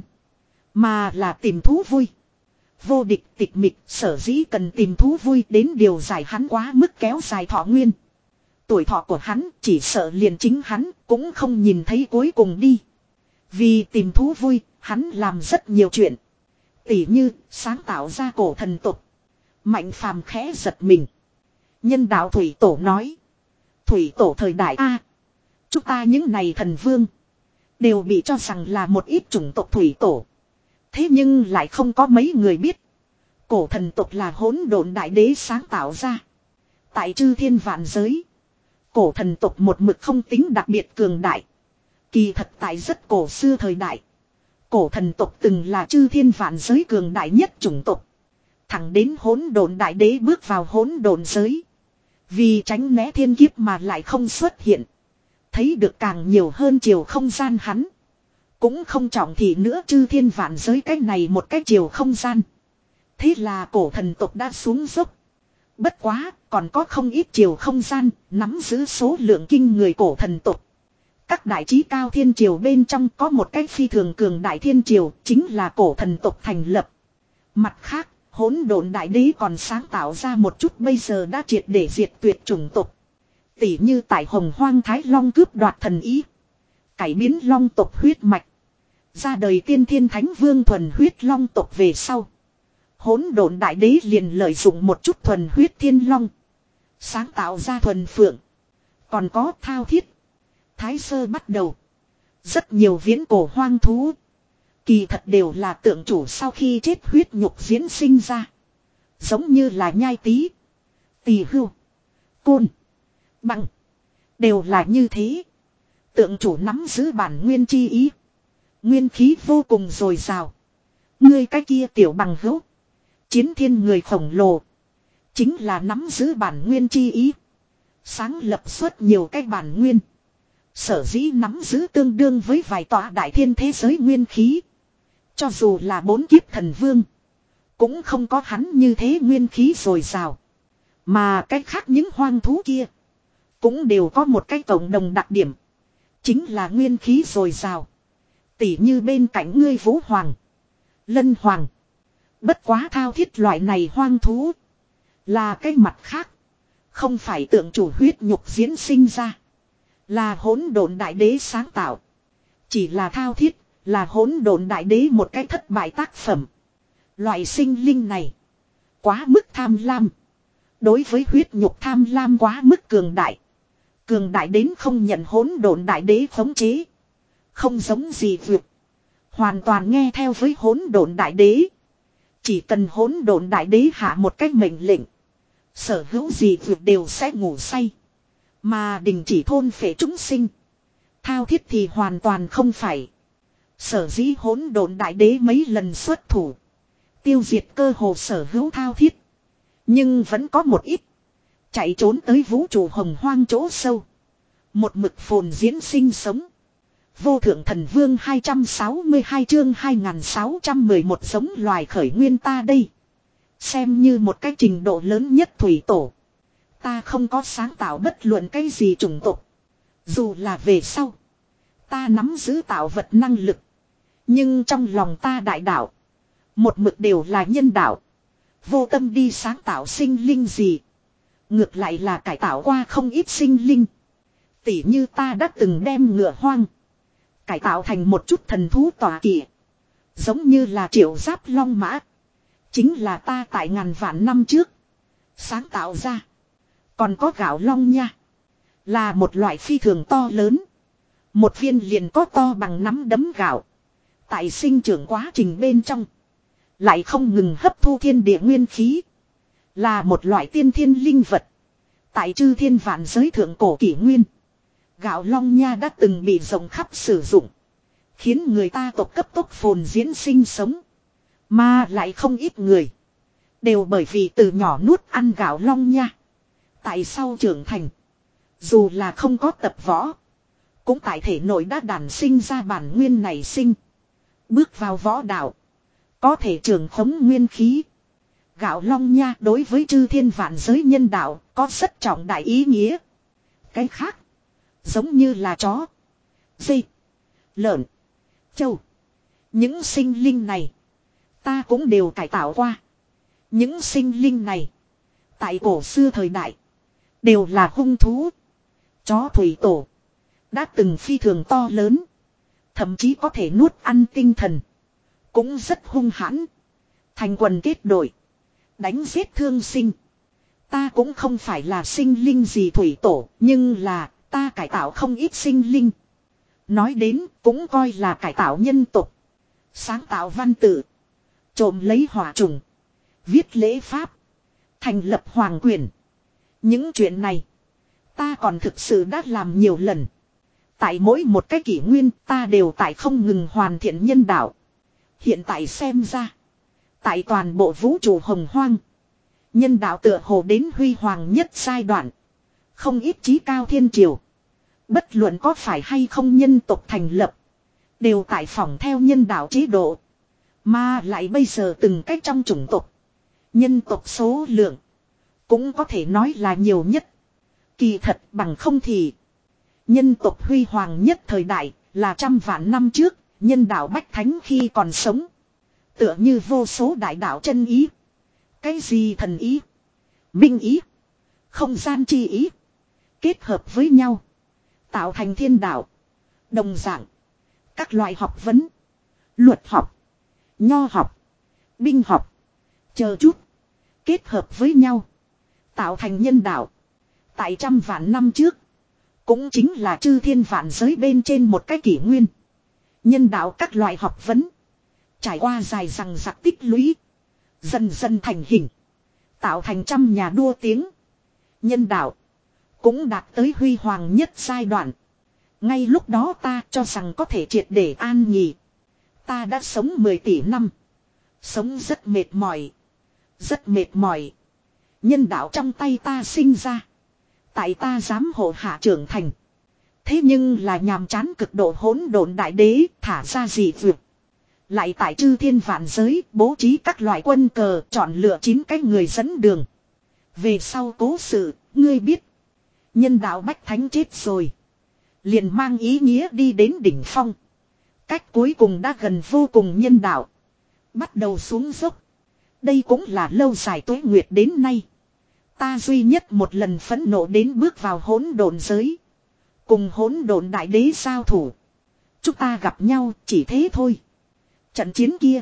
Mà là tìm thú vui. Vô địch tịch mịch sở dĩ cần tìm thú vui đến điều giải hắn quá mức kéo dài thọ nguyên. Tuổi thọ của hắn chỉ sợ liền chính hắn cũng không nhìn thấy cuối cùng đi. Vì tìm thú vui, hắn làm rất nhiều chuyện. Tỉ như sáng tạo ra cổ thần tục. Mạnh phàm khẽ giật mình. Nhân đạo thủy tổ nói. Thủy tổ thời đại A. Chúng ta những này thần vương. Đều bị cho rằng là một ít chủng tộc thủy tổ. Thế nhưng lại không có mấy người biết. Cổ thần tộc là hỗn độn đại đế sáng tạo ra. Tại chư thiên vạn giới. Cổ thần tộc một mực không tính đặc biệt cường đại. Kỳ thật tại rất cổ xưa thời đại. Cổ thần tộc từng là chư thiên vạn giới cường đại nhất chủng tộc. Thẳng đến hỗn độn đại đế bước vào hỗn độn giới. Vì tránh né thiên kiếp mà lại không xuất hiện. Thấy được càng nhiều hơn chiều không gian hắn. Cũng không trọng thị nữa chư thiên vạn giới cái này một cái chiều không gian. Thế là cổ thần tộc đã xuống dốc. Bất quá, còn có không ít chiều không gian, nắm giữ số lượng kinh người cổ thần tộc. Các đại trí cao thiên triều bên trong có một cái phi thường cường đại thiên triều, chính là cổ thần tộc thành lập. Mặt khác, hỗn độn đại đế còn sáng tạo ra một chút bây giờ đã triệt để diệt tuyệt chủng tộc. Tỉ như tại Hồng Hoang Thái Long cướp đoạt thần ý. Cải biến long tộc huyết mạch. Ra đời tiên thiên thánh vương thuần huyết long tộc về sau. Hỗn độn đại đế liền lợi dụng một chút thuần huyết thiên long. Sáng tạo ra thuần phượng. Còn có thao thiết. Thái sơ bắt đầu. Rất nhiều viễn cổ hoang thú. Kỳ thật đều là tượng chủ sau khi chết huyết nhục diễn sinh ra. Giống như là nhai tí. Tỳ hưu. Côn. Bằng. Đều là như thế. Tượng chủ nắm giữ bản nguyên chi ý. Nguyên khí vô cùng dồi dào. Ngươi cái kia tiểu bằng hữu. Chiến thiên người khổng lồ. Chính là nắm giữ bản nguyên chi ý. Sáng lập suốt nhiều cái bản nguyên. Sở dĩ nắm giữ tương đương với vài tòa đại thiên thế giới nguyên khí. Cho dù là bốn kiếp thần vương. Cũng không có hắn như thế nguyên khí dồi dào. Mà cái khác những hoang thú kia. Cũng đều có một cái cộng đồng đặc điểm. Chính là nguyên khí dồi dào. Tỉ như bên cạnh ngươi Vũ Hoàng. Lân Hoàng. Bất quá thao thiết loại này hoang thú. Là cái mặt khác. Không phải tượng chủ huyết nhục diễn sinh ra. Là hỗn độn đại đế sáng tạo. Chỉ là thao thiết. Là hỗn độn đại đế một cái thất bại tác phẩm. Loại sinh linh này. Quá mức tham lam. Đối với huyết nhục tham lam quá mức cường đại. Cường đại đến không nhận hỗn độn đại đế khống chế. Không giống gì vượt. Hoàn toàn nghe theo với hỗn độn đại đế. Chỉ cần hỗn độn đại đế hạ một cách mệnh lệnh. Sở hữu gì vượt đều sẽ ngủ say. Mà đình chỉ thôn phệ chúng sinh. Thao thiết thì hoàn toàn không phải. Sở dĩ hỗn độn đại đế mấy lần xuất thủ. Tiêu diệt cơ hồ sở hữu thao thiết. Nhưng vẫn có một ít. Chạy trốn tới vũ trụ hồng hoang chỗ sâu. Một mực phồn diễn sinh sống. Vô thượng thần vương hai trăm sáu mươi hai chương hai nghìn sáu trăm mười một giống loài khởi nguyên ta đây. Xem như một cái trình độ lớn nhất thủy tổ. Ta không có sáng tạo bất luận cái gì chủng tộc. Dù là về sau. Ta nắm giữ tạo vật năng lực. Nhưng trong lòng ta đại đạo. Một mực đều là nhân đạo. Vô tâm đi sáng tạo sinh linh gì. Ngược lại là cải tạo qua không ít sinh linh. Tỉ như ta đã từng đem ngựa hoang. Cải tạo thành một chút thần thú tỏa kỵ. Giống như là triệu giáp long mã. Chính là ta tại ngàn vạn năm trước. Sáng tạo ra. Còn có gạo long nha. Là một loại phi thường to lớn. Một viên liền có to bằng nắm đấm gạo. Tại sinh trưởng quá trình bên trong. Lại không ngừng hấp thu thiên địa nguyên khí. Là một loại tiên thiên linh vật. Tại chư thiên vạn giới thượng cổ kỷ nguyên. Gạo long nha đã từng bị rộng khắp sử dụng. Khiến người ta tộc cấp tốc phồn diễn sinh sống. Mà lại không ít người. Đều bởi vì từ nhỏ nuốt ăn gạo long nha. Tại sau trưởng thành. Dù là không có tập võ. Cũng tại thể nội đã đản sinh ra bản nguyên này sinh. Bước vào võ đạo. Có thể trường khống nguyên khí. Gạo long nha đối với chư thiên vạn giới nhân đạo có rất trọng đại ý nghĩa. Cái khác. Giống như là chó. Dê. Lợn. Trâu. Những sinh linh này. Ta cũng đều cải tạo qua. Những sinh linh này. Tại cổ xưa thời đại. Đều là hung thú. Chó thủy tổ. Đã từng phi thường to lớn. Thậm chí có thể nuốt ăn tinh thần. Cũng rất hung hãn. Thành quần kết đội. Đánh giết thương sinh. Ta cũng không phải là sinh linh gì thủy tổ. Nhưng là ta cải tạo không ít sinh linh. Nói đến cũng coi là cải tạo nhân tục. Sáng tạo văn tự. Trộm lấy hỏa trùng. Viết lễ pháp. Thành lập hoàng quyền. Những chuyện này. Ta còn thực sự đã làm nhiều lần. Tại mỗi một cái kỷ nguyên ta đều tại không ngừng hoàn thiện nhân đạo. Hiện tại xem ra. Tại toàn bộ vũ trụ hồng hoang. Nhân đạo tựa hồ đến huy hoàng nhất giai đoạn. Không ít chí cao thiên triều. Bất luận có phải hay không nhân tộc thành lập. Đều tại phỏng theo nhân đạo chế độ. Mà lại bây giờ từng cách trong chủng tộc. Nhân tộc số lượng. Cũng có thể nói là nhiều nhất. Kỳ thật bằng không thì. Nhân tộc huy hoàng nhất thời đại là trăm vạn năm trước. Nhân đạo bách thánh khi còn sống. Tựa như vô số đại đạo chân ý. Cái gì thần ý. Minh ý. Không gian chi ý. Kết hợp với nhau. Tạo thành thiên đạo. Đồng dạng. Các loại học vấn. Luật học. Nho học. Binh học. Chờ chút. Kết hợp với nhau. Tạo thành nhân đạo. Tại trăm vạn năm trước. Cũng chính là chư thiên vạn giới bên trên một cái kỷ nguyên. Nhân đạo các loại học vấn. Trải qua dài rằng giặc tích lũy. Dần dần thành hình. Tạo thành trăm nhà đua tiếng. Nhân đạo. Cũng đạt tới huy hoàng nhất giai đoạn. Ngay lúc đó ta cho rằng có thể triệt để an nhì. Ta đã sống mười tỷ năm. Sống rất mệt mỏi. Rất mệt mỏi. Nhân đạo trong tay ta sinh ra. Tại ta dám hộ hạ trưởng thành. Thế nhưng là nhàm chán cực độ hỗn độn đại đế thả ra dị vượt. Lại tại chư thiên vạn giới bố trí các loại quân cờ chọn lựa chín cái người dẫn đường. Về sau cố sự, ngươi biết. Nhân đạo bách thánh chết rồi. Liền mang ý nghĩa đi đến đỉnh phong. Cách cuối cùng đã gần vô cùng nhân đạo. Bắt đầu xuống dốc. Đây cũng là lâu dài tuế nguyệt đến nay. Ta duy nhất một lần phẫn nộ đến bước vào hỗn độn giới. Cùng hỗn độn đại đế giao thủ. Chúng ta gặp nhau chỉ thế thôi. Trận chiến kia.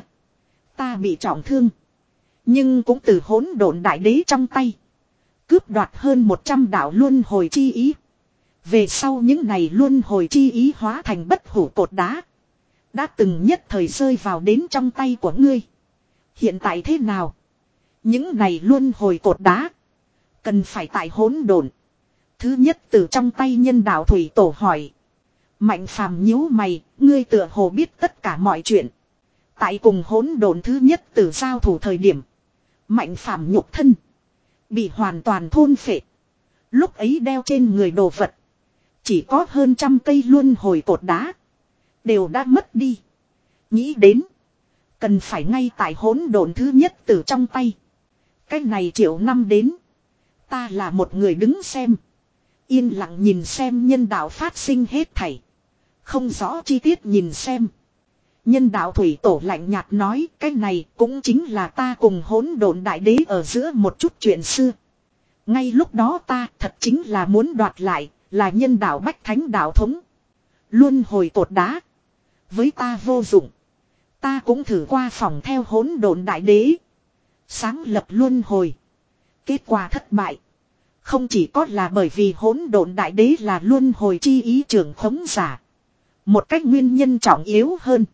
Ta bị trọng thương. Nhưng cũng từ hỗn độn đại đế trong tay. Cướp đoạt hơn một trăm đạo luân hồi chi ý. Về sau những này luân hồi chi ý hóa thành bất hủ cột đá. Đã từng nhất thời rơi vào đến trong tay của ngươi. Hiện tại thế nào? Những này luân hồi cột đá. Cần phải tại hỗn độn. Thứ nhất từ trong tay nhân đạo thủy tổ hỏi. Mạnh phàm nhíu mày, ngươi tựa hồ biết tất cả mọi chuyện. Tại cùng hỗn độn thứ nhất từ giao thủ thời điểm. Mạnh phàm nhục thân. Bị hoàn toàn thôn phệ. Lúc ấy đeo trên người đồ vật. Chỉ có hơn trăm cây luân hồi cột đá. Đều đã mất đi. Nghĩ đến. Cần phải ngay tại hỗn độn thứ nhất từ trong tay. Cái này triệu năm đến. Ta là một người đứng xem. Yên lặng nhìn xem nhân đạo phát sinh hết thảy. Không rõ chi tiết nhìn xem. Nhân đạo thủy tổ lạnh nhạt nói. Cái này cũng chính là ta cùng hỗn độn đại đế ở giữa một chút chuyện xưa. Ngay lúc đó ta thật chính là muốn đoạt lại. Là nhân đạo bách thánh đạo thống. Luân hồi cột đá. Với ta vô dụng. Ta cũng thử qua phòng theo hỗn độn đại đế. Sáng lập luân hồi. Kết quả thất bại. Không chỉ có là bởi vì hỗn độn đại đế là luân hồi chi ý trưởng khống giả. Một cách nguyên nhân trọng yếu hơn.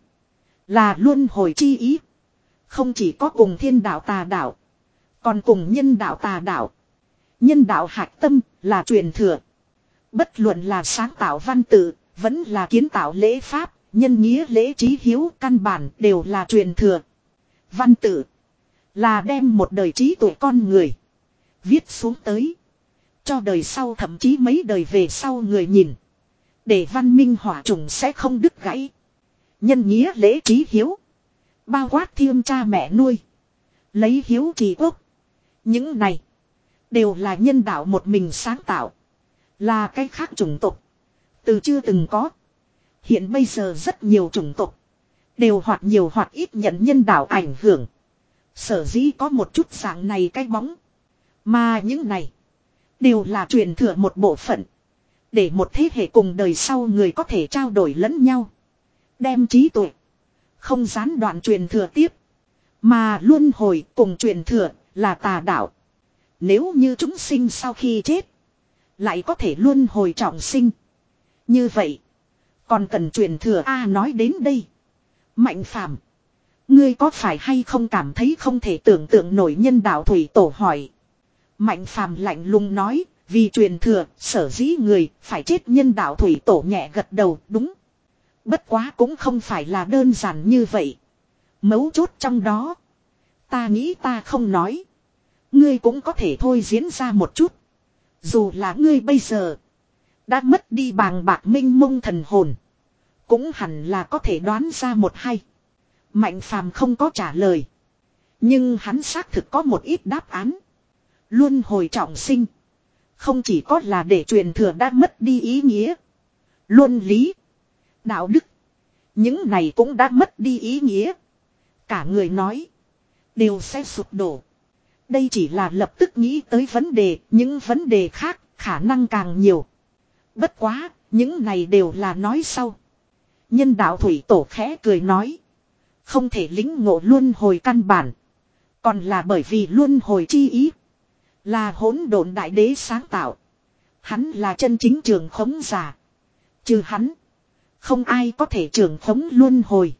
Là luân hồi chi ý. Không chỉ có cùng thiên đạo tà đạo. Còn cùng nhân đạo tà đạo. Nhân đạo hạch tâm là truyền thừa. Bất luận là sáng tạo văn tự. Vẫn là kiến tạo lễ pháp. Nhân nghĩa lễ trí hiếu căn bản đều là truyền thừa. Văn tự. Là đem một đời trí tuệ con người. Viết xuống tới. Cho đời sau thậm chí mấy đời về sau người nhìn. Để văn minh hỏa trùng sẽ không đứt gãy. Nhân nghĩa lễ trí hiếu. Bao quát thiêng cha mẹ nuôi. Lấy hiếu trì quốc. Những này. Đều là nhân đạo một mình sáng tạo. Là cái khác chủng tộc. Từ chưa từng có. Hiện bây giờ rất nhiều chủng tộc. Đều hoặc nhiều hoặc ít nhận nhân đạo ảnh hưởng. Sở dĩ có một chút dạng này cái bóng. Mà những này. Đều là truyền thừa một bộ phận. Để một thế hệ cùng đời sau người có thể trao đổi lẫn nhau. Đem trí tuệ. Không gián đoạn truyền thừa tiếp. Mà luân hồi cùng truyền thừa là tà đạo. Nếu như chúng sinh sau khi chết. Lại có thể luân hồi trọng sinh. Như vậy. Còn cần truyền thừa A nói đến đây. Mạnh phàm. Ngươi có phải hay không cảm thấy không thể tưởng tượng nổi nhân đạo thủy tổ hỏi. Mạnh phàm lạnh lùng nói. Vì truyền thừa sở dĩ người phải chết nhân đạo thủy tổ nhẹ gật đầu đúng. Bất quá cũng không phải là đơn giản như vậy. Mấu chốt trong đó. Ta nghĩ ta không nói. Ngươi cũng có thể thôi diễn ra một chút. Dù là ngươi bây giờ. Đã mất đi bàng bạc minh mông thần hồn. Cũng hẳn là có thể đoán ra một hay. Mạnh phàm không có trả lời. Nhưng hắn xác thực có một ít đáp án. Luân hồi trọng sinh. Không chỉ có là để truyền thừa đã mất đi ý nghĩa. Luân lý. Đạo đức. Những này cũng đã mất đi ý nghĩa. Cả người nói. Đều sẽ sụp đổ. Đây chỉ là lập tức nghĩ tới vấn đề. Những vấn đề khác khả năng càng nhiều. Bất quá. Những này đều là nói sau. Nhân đạo thủy tổ khẽ cười nói. Không thể lĩnh ngộ luân hồi căn bản. Còn là bởi vì luân hồi chi ý. Là hỗn độn đại đế sáng tạo. Hắn là chân chính trường khống giả. Trừ hắn. Không ai có thể trường khống luân hồi.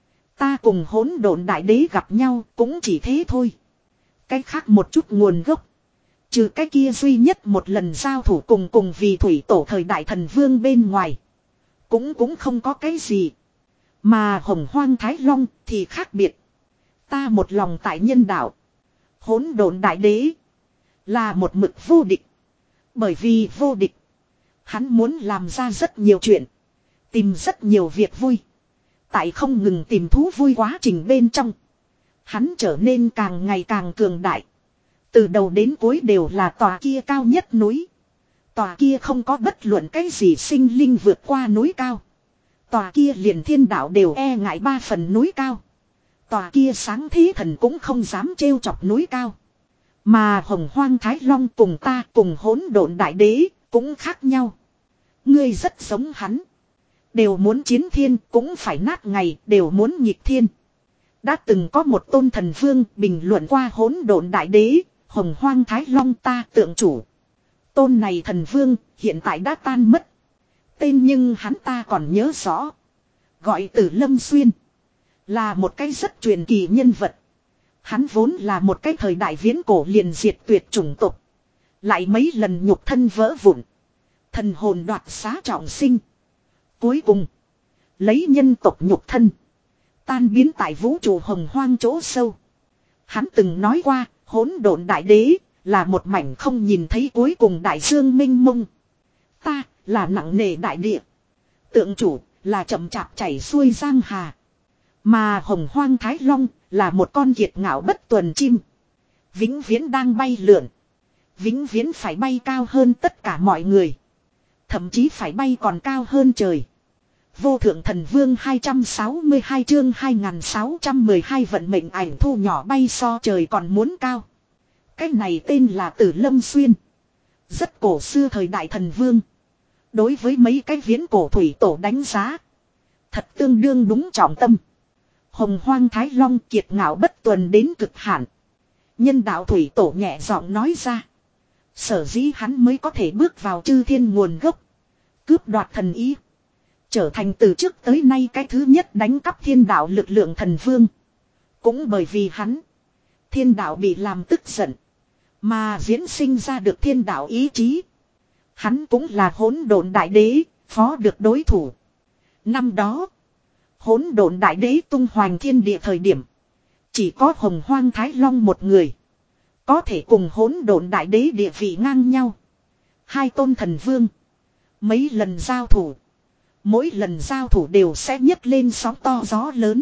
Ta cùng hỗn độn đại đế gặp nhau cũng chỉ thế thôi. Cái khác một chút nguồn gốc. Trừ cái kia duy nhất một lần giao thủ cùng cùng vì thủy tổ thời đại thần vương bên ngoài. Cũng cũng không có cái gì. Mà hồng hoang thái long thì khác biệt. Ta một lòng tại nhân đạo. Hỗn độn đại đế. Là một mực vô địch. Bởi vì vô địch. Hắn muốn làm ra rất nhiều chuyện. Tìm rất nhiều việc vui. Tại không ngừng tìm thú vui quá trình bên trong. Hắn trở nên càng ngày càng cường đại. Từ đầu đến cuối đều là tòa kia cao nhất núi. Tòa kia không có bất luận cái gì sinh linh vượt qua núi cao. Tòa kia liền thiên đạo đều e ngại ba phần núi cao. Tòa kia sáng thế thần cũng không dám trêu chọc núi cao. Mà Hồng Hoang Thái Long cùng ta cùng hỗn độn đại đế cũng khác nhau. Ngươi rất giống hắn. Đều muốn chiến thiên cũng phải nát ngày, đều muốn nhịp thiên. Đã từng có một tôn thần vương bình luận qua hỗn độn đại đế, Hồng Hoang Thái Long ta tượng chủ. Tôn này thần vương hiện tại đã tan mất. Tên nhưng hắn ta còn nhớ rõ. Gọi Tử Lâm Xuyên. Là một cái rất truyền kỳ nhân vật. Hắn vốn là một cái thời đại viễn cổ liền diệt tuyệt chủng tộc. Lại mấy lần nhục thân vỡ vụn. Thần hồn đoạt xá trọng sinh. Cuối cùng. Lấy nhân tộc nhục thân. Tan biến tại vũ trụ hồng hoang chỗ sâu. Hắn từng nói qua. Hỗn độn đại đế. Là một mảnh không nhìn thấy cuối cùng đại dương minh mông. Ta là nặng nề đại địa. Tượng chủ là chậm chạp chảy xuôi giang hà. Mà Hồng Hoang Thái Long là một con kiệt ngạo bất tuần chim. Vĩnh viễn đang bay lượn. Vĩnh viễn phải bay cao hơn tất cả mọi người. Thậm chí phải bay còn cao hơn trời. Vô thượng thần vương hai trăm sáu mươi hai chương hai nghìn sáu trăm mười hai vận mệnh ảnh thu nhỏ bay so trời còn muốn cao. Cái này tên là Tử Lâm Xuyên. Rất cổ xưa thời đại thần vương. Đối với mấy cái viễn cổ thủy tổ đánh giá. Thật tương đương đúng trọng tâm. Hồng Hoang Thái Long kiệt ngạo bất tuần đến cực hạn. Nhân đạo thủy tổ nhẹ giọng nói ra. Sở dĩ hắn mới có thể bước vào chư thiên nguồn gốc. Cướp đoạt thần ý. Trở thành từ trước tới nay cái thứ nhất đánh cắp thiên đạo lực lượng thần vương. Cũng bởi vì hắn. Thiên đạo bị làm tức giận. Mà diễn sinh ra được thiên đạo ý chí. Hắn cũng là hỗn độn đại đế. Phó được đối thủ. Năm đó. Hỗn độn đại đế tung hoành thiên địa thời điểm. Chỉ có Hồng Hoang Thái Long một người. Có thể cùng hỗn độn đại đế địa vị ngang nhau. Hai tôn thần vương. Mấy lần giao thủ. Mỗi lần giao thủ đều sẽ nhấc lên sóng to gió lớn.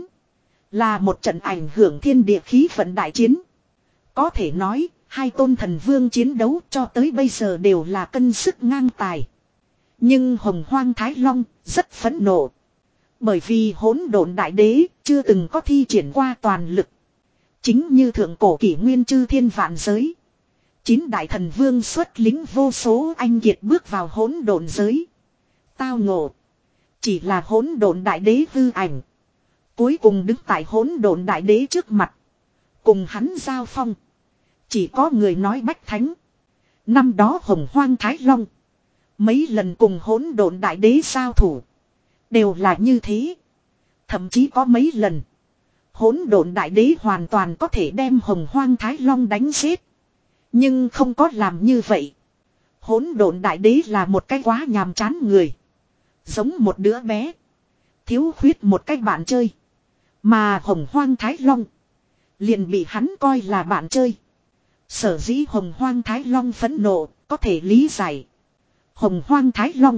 Là một trận ảnh hưởng thiên địa khí vận đại chiến. Có thể nói, hai tôn thần vương chiến đấu cho tới bây giờ đều là cân sức ngang tài. Nhưng Hồng Hoang Thái Long rất phẫn nộ. Bởi vì hỗn độn đại đế chưa từng có thi triển qua toàn lực. Chính như thượng cổ kỷ nguyên chư thiên vạn giới. Chín đại thần vương xuất lính vô số anh kiệt bước vào hỗn độn giới. Tao ngộ. Chỉ là hỗn độn đại đế hư ảnh. Cuối cùng đứng tại hỗn độn đại đế trước mặt. Cùng hắn giao phong. Chỉ có người nói bách thánh. Năm đó Hồng Hoang Thái Long. Mấy lần cùng hỗn độn đại đế giao thủ. Đều là như thế. Thậm chí có mấy lần. Hỗn độn đại đế hoàn toàn có thể đem Hồng Hoang Thái Long đánh giết. Nhưng không có làm như vậy. Hỗn độn đại đế là một cái quá nhàm chán người. Giống một đứa bé. Thiếu khuyết một cái bạn chơi. Mà Hồng Hoang Thái Long. Liền bị hắn coi là bạn chơi. Sở dĩ Hồng Hoang Thái Long phẫn nộ. Có thể lý giải. Hồng Hoang Thái Long.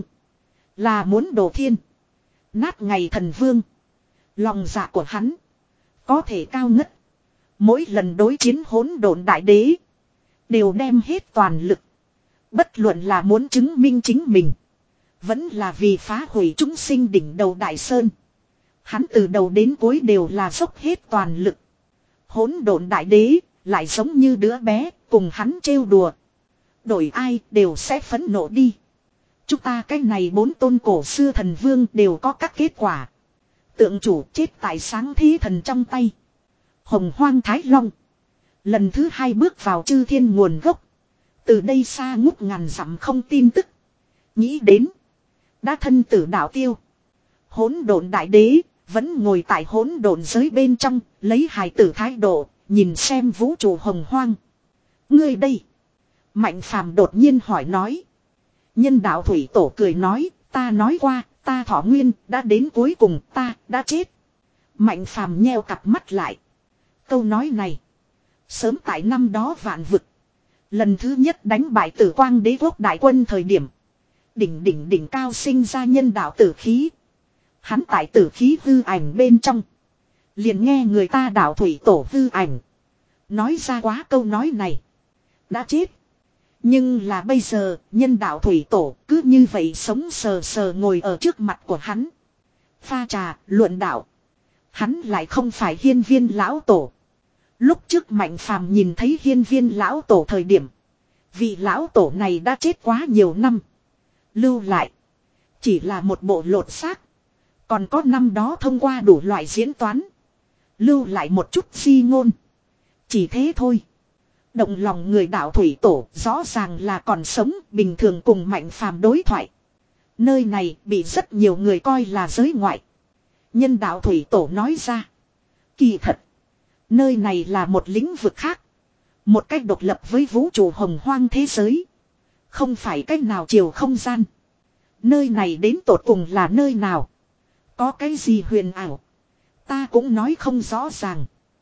Là muốn đổ thiên. Nát ngày thần vương. Lòng dạ của hắn. Có thể cao ngất. Mỗi lần đối chiến hỗn độn đại đế. Đều đem hết toàn lực. Bất luận là muốn chứng minh chính mình. Vẫn là vì phá hủy chúng sinh đỉnh đầu đại sơn. Hắn từ đầu đến cuối đều là dốc hết toàn lực. Hỗn độn đại đế. Lại giống như đứa bé. Cùng hắn trêu đùa. Đổi ai đều sẽ phẫn nộ đi. Chúng ta cái này bốn tôn cổ xưa thần vương đều có các kết quả. Tượng chủ chết tại sáng thế thần trong tay. Hồng Hoang Thái Long. Lần thứ hai bước vào chư thiên nguồn gốc. Từ đây xa ngút ngàn dặm không tin tức. Nghĩ đến. Đã thân tử đạo tiêu. Hỗn độn đại đế. Vẫn ngồi tại hỗn độn giới bên trong. Lấy hài tử thái độ. Nhìn xem vũ trụ hồng hoang. Ngươi đây. Mạnh phàm đột nhiên hỏi nói. Nhân đạo thủy tổ cười nói. Ta nói qua. Ta thọ nguyên đã đến cuối cùng. Ta đã chết. Mạnh phàm nheo cặp mắt lại. Câu nói này. Sớm tại năm đó vạn vực. Lần thứ nhất đánh bại Tử Quang Đế quốc đại quân thời điểm. Đỉnh đỉnh đỉnh cao sinh ra nhân đạo tử khí. Hắn tại tử khí hư ảnh bên trong. Liền nghe người ta đạo thủy tổ hư ảnh. Nói ra quá câu nói này. Đã chết. Nhưng là bây giờ nhân đạo thủy tổ cứ như vậy sống sờ sờ ngồi ở trước mặt của hắn. Pha trà, luận đạo. Hắn lại không phải hiên viên lão tổ. Lúc trước Mạnh Phàm nhìn thấy hiên viên lão tổ thời điểm. Vị lão tổ này đã chết quá nhiều năm. Lưu lại. Chỉ là một bộ lột xác. Còn có năm đó thông qua đủ loại diễn toán. Lưu lại một chút di ngôn. Chỉ thế thôi. Động lòng người đạo thủy tổ rõ ràng là còn sống bình thường cùng Mạnh Phàm đối thoại. Nơi này bị rất nhiều người coi là giới ngoại. Nhân đạo thủy tổ nói ra. Kỳ thật. Nơi này là một lĩnh vực khác. Một cách độc lập với vũ trụ hồng hoang thế giới. Không phải cách nào chiều không gian. Nơi này đến tột cùng là nơi nào. Có cái gì huyền ảo. Ta cũng nói không rõ ràng.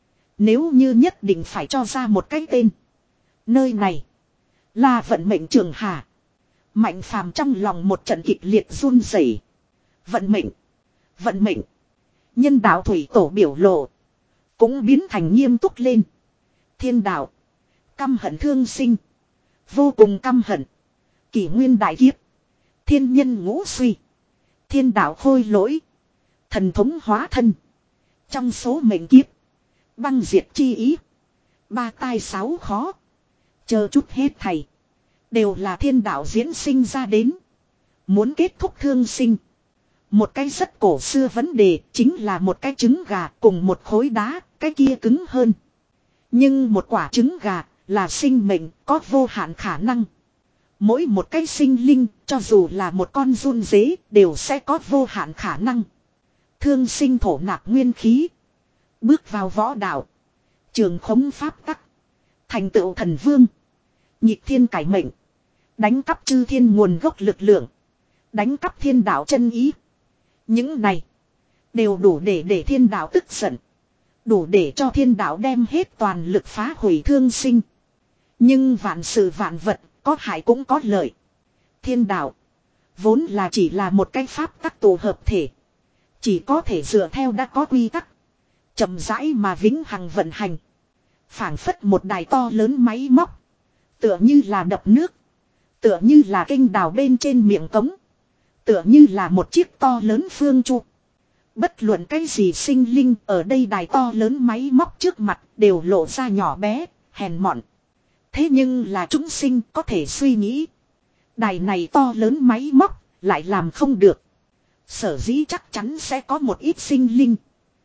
Nếu như nhất định phải cho ra một cái tên. Nơi này. Là vận mệnh trường hà. Mạnh Phàm trong lòng một trận kịch liệt run rẩy. Vận mệnh. Vận mệnh. Nhân đạo thủy tổ biểu lộ. Cũng biến thành nghiêm túc lên. Thiên đạo. Căm hận thương sinh. Vô cùng căm hận. Kỷ nguyên đại kiếp. Thiên nhân ngũ suy. Thiên đạo khôi lỗi. Thần thống hóa thân. Trong số mệnh kiếp. Băng diệt chi ý. Ba tai sáu khó. Chờ chút hết thầy. Đều là thiên đạo diễn sinh ra đến. Muốn kết thúc thương sinh. Một cái rất cổ xưa vấn đề chính là một cái trứng gà cùng một khối đá, cái kia cứng hơn. Nhưng một quả trứng gà là sinh mệnh có vô hạn khả năng. Mỗi một cái sinh linh cho dù là một con giun dế đều sẽ có vô hạn khả năng. Thương sinh thổ nạp nguyên khí. Bước vào võ đạo. Trường khống pháp tắc. Thành tựu thần vương. Nhịp thiên cải mệnh. Đánh cắp chư thiên nguồn gốc lực lượng. Đánh cắp thiên đạo chân ý. Những này. Đều đủ để để thiên đạo tức giận. Đủ để cho thiên đạo đem hết toàn lực phá hủy thương sinh. Nhưng vạn sự vạn vật. Có hại cũng có lợi. Thiên đạo. Vốn là chỉ là một cái pháp tắc tổ hợp thể. Chỉ có thể dựa theo đã có quy tắc. Chậm rãi mà vĩnh hằng vận hành. Phảng phất một đài to lớn máy móc. Tựa như là đập nước. Tựa như là kênh đào bên trên miệng cống. Tựa như là một chiếc to lớn phương trụ. Bất luận cái gì sinh linh ở đây đài to lớn máy móc trước mặt đều lộ ra nhỏ bé, hèn mọn. Thế nhưng là chúng sinh có thể suy nghĩ. Đài này to lớn máy móc lại làm không được. Sở dĩ chắc chắn sẽ có một ít sinh linh.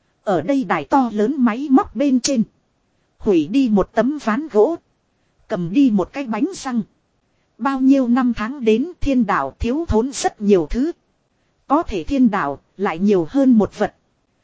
Ở đây đài to lớn máy móc bên trên. Hủy đi một tấm ván gỗ. Cầm đi một cái bánh răng. Bao nhiêu năm tháng đến thiên đạo thiếu thốn rất nhiều thứ. Có thể thiên đạo lại nhiều hơn một vật.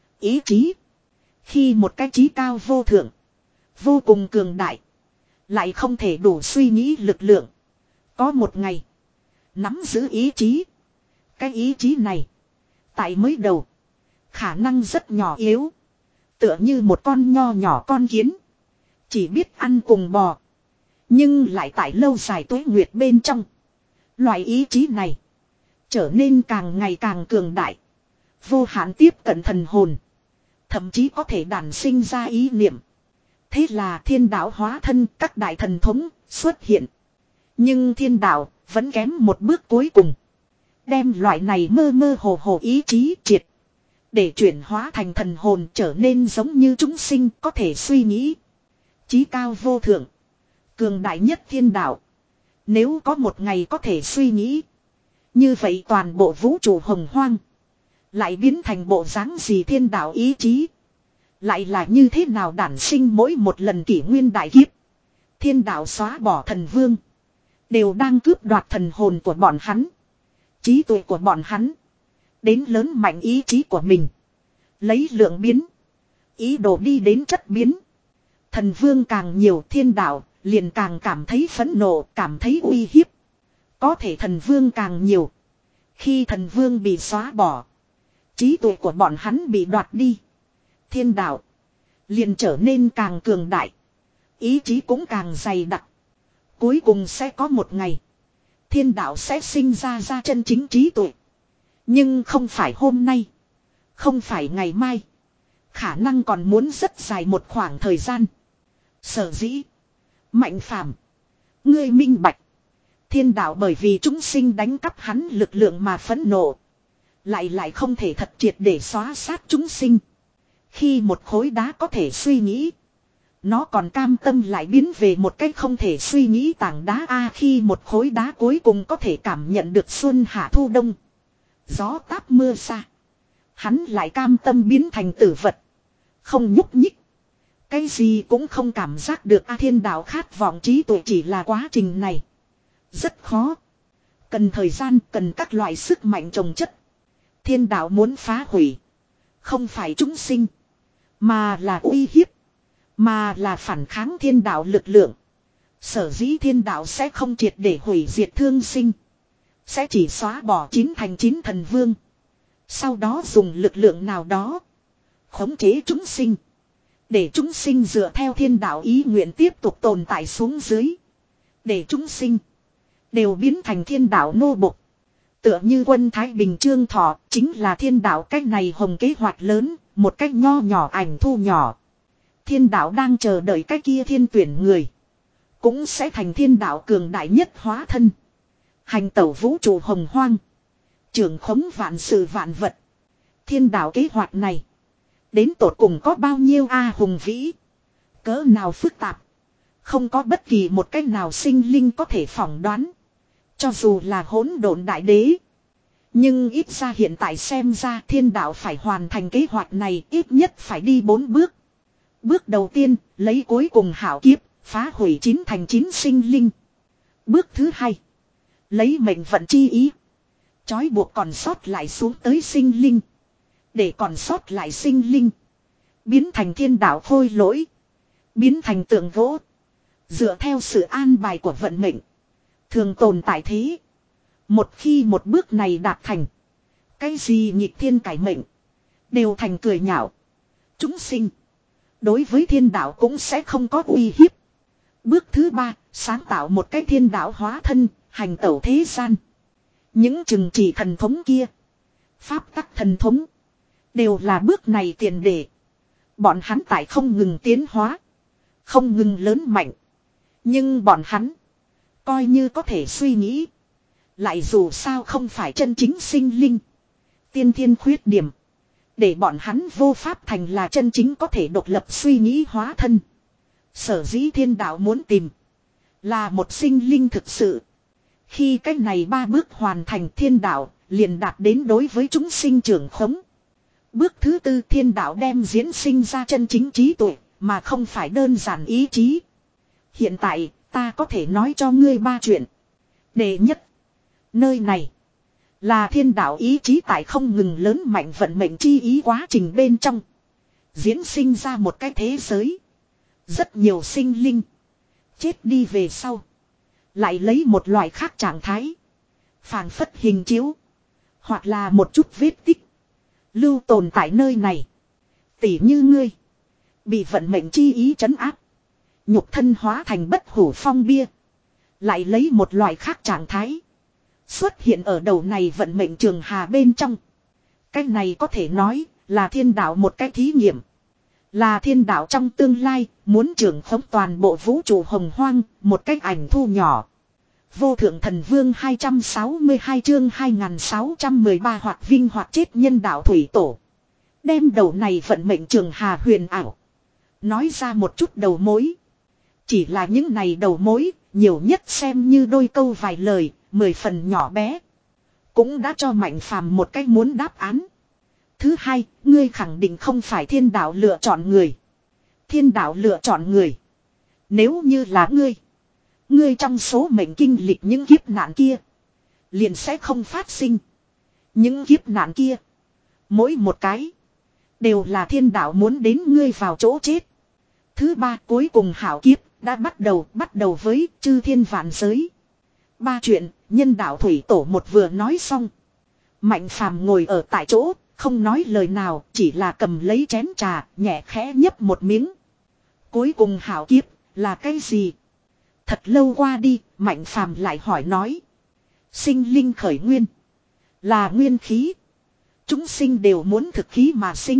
Ý chí. Khi một cái chí cao vô thượng. Vô cùng cường đại. Lại không thể đủ suy nghĩ lực lượng. Có một ngày. Nắm giữ ý chí. Cái ý chí này. Tại mới đầu. Khả năng rất nhỏ yếu. Tựa như một con nho nhỏ con kiến. Chỉ biết ăn cùng bò. Nhưng lại tại lâu dài tuế nguyệt bên trong. Loại ý chí này. Trở nên càng ngày càng cường đại. Vô hạn tiếp cận thần hồn. Thậm chí có thể đản sinh ra ý niệm. Thế là thiên đạo hóa thân các đại thần thống xuất hiện. Nhưng thiên đạo vẫn kém một bước cuối cùng. Đem loại này mơ mơ hồ hồ ý chí triệt. Để chuyển hóa thành thần hồn trở nên giống như chúng sinh có thể suy nghĩ. Chí cao vô thượng. Cường đại nhất thiên đạo. Nếu có một ngày có thể suy nghĩ. Như vậy toàn bộ vũ trụ hồng hoang. Lại biến thành bộ dáng gì thiên đạo ý chí. Lại là như thế nào đản sinh mỗi một lần kỷ nguyên đại kiếp. Thiên đạo xóa bỏ thần vương. Đều đang cướp đoạt thần hồn của bọn hắn. Trí tuệ của bọn hắn. Đến lớn mạnh ý chí của mình. Lấy lượng biến. Ý đồ đi đến chất biến. Thần vương càng nhiều thiên đạo. Liền càng cảm thấy phẫn nộ. Cảm thấy uy hiếp. Có thể thần vương càng nhiều. Khi thần vương bị xóa bỏ. Trí tuệ của bọn hắn bị đoạt đi. Thiên đạo. liền trở nên càng cường đại. Ý chí cũng càng dày đặc. Cuối cùng sẽ có một ngày. Thiên đạo sẽ sinh ra ra chân chính trí tuệ. Nhưng không phải hôm nay. Không phải ngày mai. Khả năng còn muốn rất dài một khoảng thời gian. Sở dĩ. Mạnh phàm. Ngươi minh bạch. Thiên đạo bởi vì chúng sinh đánh cắp hắn lực lượng mà phẫn nộ. Lại lại không thể thật triệt để xóa sát chúng sinh. Khi một khối đá có thể suy nghĩ. Nó còn cam tâm lại biến về một cách không thể suy nghĩ tảng đá a khi một khối đá cuối cùng có thể cảm nhận được xuân hạ thu đông. Gió táp mưa xa. Hắn lại cam tâm biến thành tử vật. Không nhúc nhích. Cái gì cũng không cảm giác được a thiên đạo khát vọng trí tuệ chỉ là quá trình này. Rất khó. Cần thời gian, cần các loại sức mạnh chồng chất. Thiên đạo muốn phá hủy. Không phải chúng sinh. Mà là uy hiếp. Mà là phản kháng thiên đạo lực lượng. Sở dĩ thiên đạo sẽ không triệt để hủy diệt thương sinh. Sẽ chỉ xóa bỏ chín thành chín thần vương. Sau đó dùng lực lượng nào đó. Khống chế chúng sinh. Để chúng sinh dựa theo thiên đạo ý nguyện tiếp tục tồn tại xuống dưới. Để chúng sinh. Đều biến thành thiên đạo nô bộc. Tựa như quân Thái Bình Trương Thọ chính là thiên đạo cách này hồng kế hoạch lớn. Một cách nho nhỏ ảnh thu nhỏ. Thiên đạo đang chờ đợi cái kia thiên tuyển người. Cũng sẽ thành thiên đạo cường đại nhất hóa thân. Hành tẩu vũ trụ hồng hoang. Trưởng khống vạn sự vạn vật. Thiên đạo kế hoạch này. Đến tột cùng có bao nhiêu a hùng vĩ. Cỡ nào phức tạp. Không có bất kỳ một cách nào sinh linh có thể phỏng đoán. Cho dù là hỗn độn đại đế. Nhưng ít ra hiện tại xem ra thiên đạo phải hoàn thành kế hoạch này ít nhất phải đi bốn bước. Bước đầu tiên, lấy cuối cùng hảo kiếp, phá hủy chín thành chín sinh linh. Bước thứ hai, lấy mệnh vận chi ý. Chói buộc còn sót lại xuống tới sinh linh. Để còn sót lại sinh linh. Biến thành thiên đạo khôi lỗi. Biến thành tượng gỗ. Dựa theo sự an bài của vận mệnh. Thường tồn tại thế. Một khi một bước này đạt thành. Cái gì nghịch thiên cải mệnh. Đều thành cười nhạo. Chúng sinh. Đối với thiên đạo cũng sẽ không có uy hiếp. Bước thứ ba, sáng tạo một cái thiên đạo hóa thân, hành tẩu thế gian. Những chừng chỉ thần thống kia. Pháp tắc thần thống. Đều là bước này tiền đề. Bọn hắn tại không ngừng tiến hóa. Không ngừng lớn mạnh. Nhưng bọn hắn. Coi như có thể suy nghĩ. Lại dù sao không phải chân chính sinh linh. Tiên thiên khuyết điểm. Để bọn hắn vô pháp thành là chân chính có thể độc lập suy nghĩ hóa thân. Sở dĩ thiên đạo muốn tìm. Là một sinh linh thực sự. Khi cách này ba bước hoàn thành thiên đạo. Liền đạt đến đối với chúng sinh trưởng khống. Bước thứ tư thiên đạo đem diễn sinh ra chân chính trí tuệ. Mà không phải đơn giản ý chí. Hiện tại ta có thể nói cho ngươi ba chuyện. Đệ nhất. Nơi này. Là thiên đạo ý chí tại không ngừng lớn mạnh vận mệnh chi ý quá trình bên trong. Diễn sinh ra một cái thế giới. Rất nhiều sinh linh. Chết đi về sau. Lại lấy một loại khác trạng thái. Phảng phất hình chiếu. Hoặc là một chút vết tích. Lưu tồn tại nơi này. Tỉ như ngươi. Bị vận mệnh chi ý trấn áp. Nhục thân hóa thành bất hủ phong bia. Lại lấy một loại khác trạng thái. Xuất hiện ở đầu này vận mệnh trường hà bên trong. Cái này có thể nói là thiên đạo một cái thí nghiệm. Là thiên đạo trong tương lai muốn trưởng khống toàn bộ vũ trụ hồng hoang một cách ảnh thu nhỏ. Vô thượng thần vương hai trăm sáu mươi hai chương hai nghìn sáu trăm mười ba hoặc vinh hoặc chết nhân đạo thủy tổ. Đem đầu này vận mệnh trường hà huyền ảo. Nói ra một chút đầu mối. Chỉ là những này đầu mối nhiều nhất xem như đôi câu vài lời. Mười phần nhỏ bé. Cũng đã cho Mạnh Phàm một cách muốn đáp án. Thứ hai, ngươi khẳng định không phải thiên đạo lựa chọn người. Thiên đạo lựa chọn người. Nếu như là ngươi. Ngươi trong số mệnh kinh lịch những kiếp nạn kia. Liền sẽ không phát sinh. Những kiếp nạn kia. Mỗi một cái. Đều là thiên đạo muốn đến ngươi vào chỗ chết. Thứ ba, cuối cùng hảo kiếp. Đã bắt đầu, bắt đầu với chư thiên vạn giới. Ba chuyện, nhân đạo thủy tổ một vừa nói xong. Mạnh Phàm ngồi ở tại chỗ, không nói lời nào, chỉ là cầm lấy chén trà, nhẹ khẽ nhấp một miếng. Cuối cùng hảo kiếp, là cái gì? Thật lâu qua đi, Mạnh Phàm lại hỏi nói. Sinh linh khởi nguyên. Là nguyên khí. Chúng sinh đều muốn thực khí mà sinh.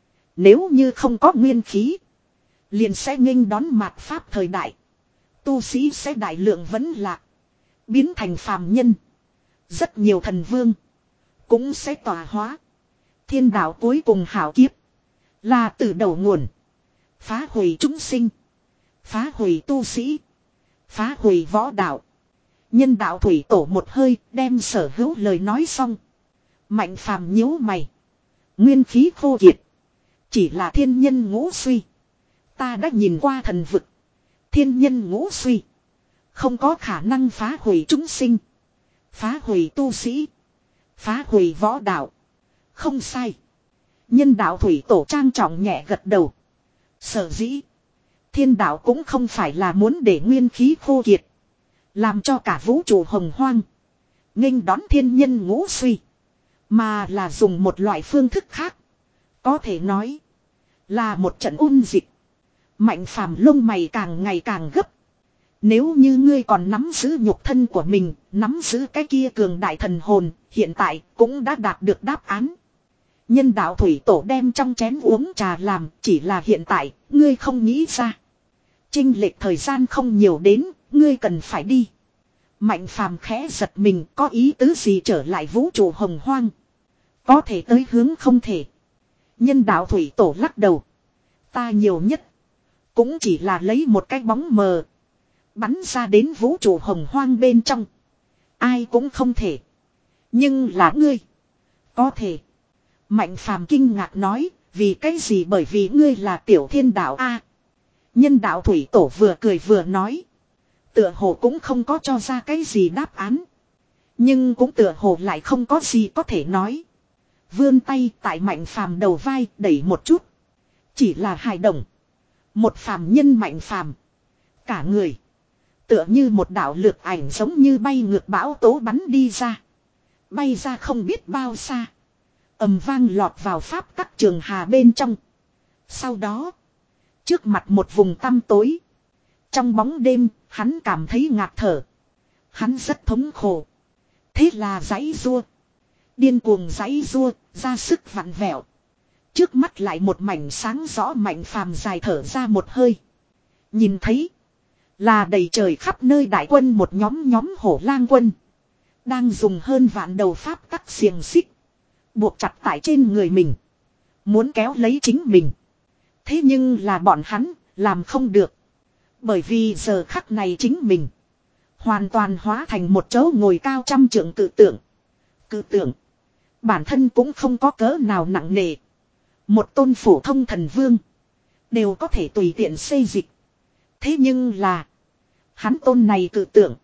Nếu như không có nguyên khí, liền sẽ nghênh đón mạt pháp thời đại. Tu sĩ sẽ đại lượng vấn lạc, biến thành phàm nhân. Rất nhiều thần vương cũng sẽ tỏa hóa. Thiên đạo cuối cùng hảo kiếp, là từ đầu nguồn, phá hủy chúng sinh, phá hủy tu sĩ, phá hủy võ đạo. Nhân đạo thủy tổ một hơi đem sở hữu lời nói xong. Mạnh Phàm nhíu mày. Nguyên khí khô kiệt, chỉ là thiên nhân ngũ suy. Ta đã nhìn qua thần vực. Thiên nhân ngũ suy, không có khả năng phá hủy chúng sinh, phá hủy tu sĩ, phá hủy võ đạo. Không sai. Nhân đạo thủy tổ trang trọng nhẹ gật đầu. Sở dĩ thiên đạo cũng không phải là muốn để nguyên khí khô kiệt, làm cho cả vũ trụ hồng hoang, nghênh đón thiên nhân ngũ suy, mà là dùng một loại phương thức khác. Có thể nói là một trận ôn dịch. Mạnh Phàm lông mày càng ngày càng gấp. Nếu như ngươi còn nắm giữ nhục thân của mình, nắm giữ cái kia cường đại thần hồn, hiện tại cũng đã đạt được đáp án. Nhân đạo thủy tổ đem trong chén uống trà làm, chỉ là hiện tại, ngươi không nghĩ ra. Chênh lệch thời gian không nhiều đến, ngươi cần phải đi. Mạnh Phàm khẽ giật mình, có ý tứ gì trở lại vũ trụ hồng hoang. Có thể tới hướng không thể. Nhân đạo thủy tổ lắc đầu. Ta nhiều nhất cũng chỉ là lấy một cái bóng mờ, bắn ra đến vũ trụ hồng hoang bên trong. Ai cũng không thể. Nhưng là ngươi có thể. Mạnh Phàm kinh ngạc nói. Vì cái gì? Bởi vì ngươi là tiểu thiên đạo a. Nhân đạo thủy tổ vừa cười vừa nói. Tựa hồ cũng không có cho ra cái gì đáp án, nhưng cũng tựa hồ lại không có gì có thể nói. Vươn tay tại Mạnh Phàm đầu vai đẩy một chút. Chỉ là hài đồng. Một phàm nhân Mạnh Phàm, cả người tựa như một đạo lược ảnh, giống như bay ngược bão tố bắn đi ra. Bay ra không biết bao xa, ầm vang lọt vào pháp tắc trường hà bên trong. Sau đó, trước mặt một vùng tăm tối. Trong bóng đêm, hắn cảm thấy ngạt thở. Hắn rất thống khổ. Thế là giãy giụa, điên cuồng giãy giụa, ra sức vặn vẹo. Trước mắt lại một mảnh sáng rõ. Mạnh Phàm dài thở ra một hơi. Nhìn thấy là đầy trời khắp nơi đại quân, một nhóm nhóm hổ lang quân, đang dùng hơn vạn đầu pháp tắc xiềng xích buộc chặt tại trên người mình, muốn kéo lấy chính mình. Thế nhưng là bọn hắn làm không được. Bởi vì giờ khắc này chính mình hoàn toàn hóa thành một chỗ ngồi cao trăm trượng cự tượng. Cự tượng bản thân cũng không có cỡ nào nặng nề. Một tôn phổ thông thần vương đều có thể tùy tiện xây dịch. Thế nhưng là hắn tôn này cự tượng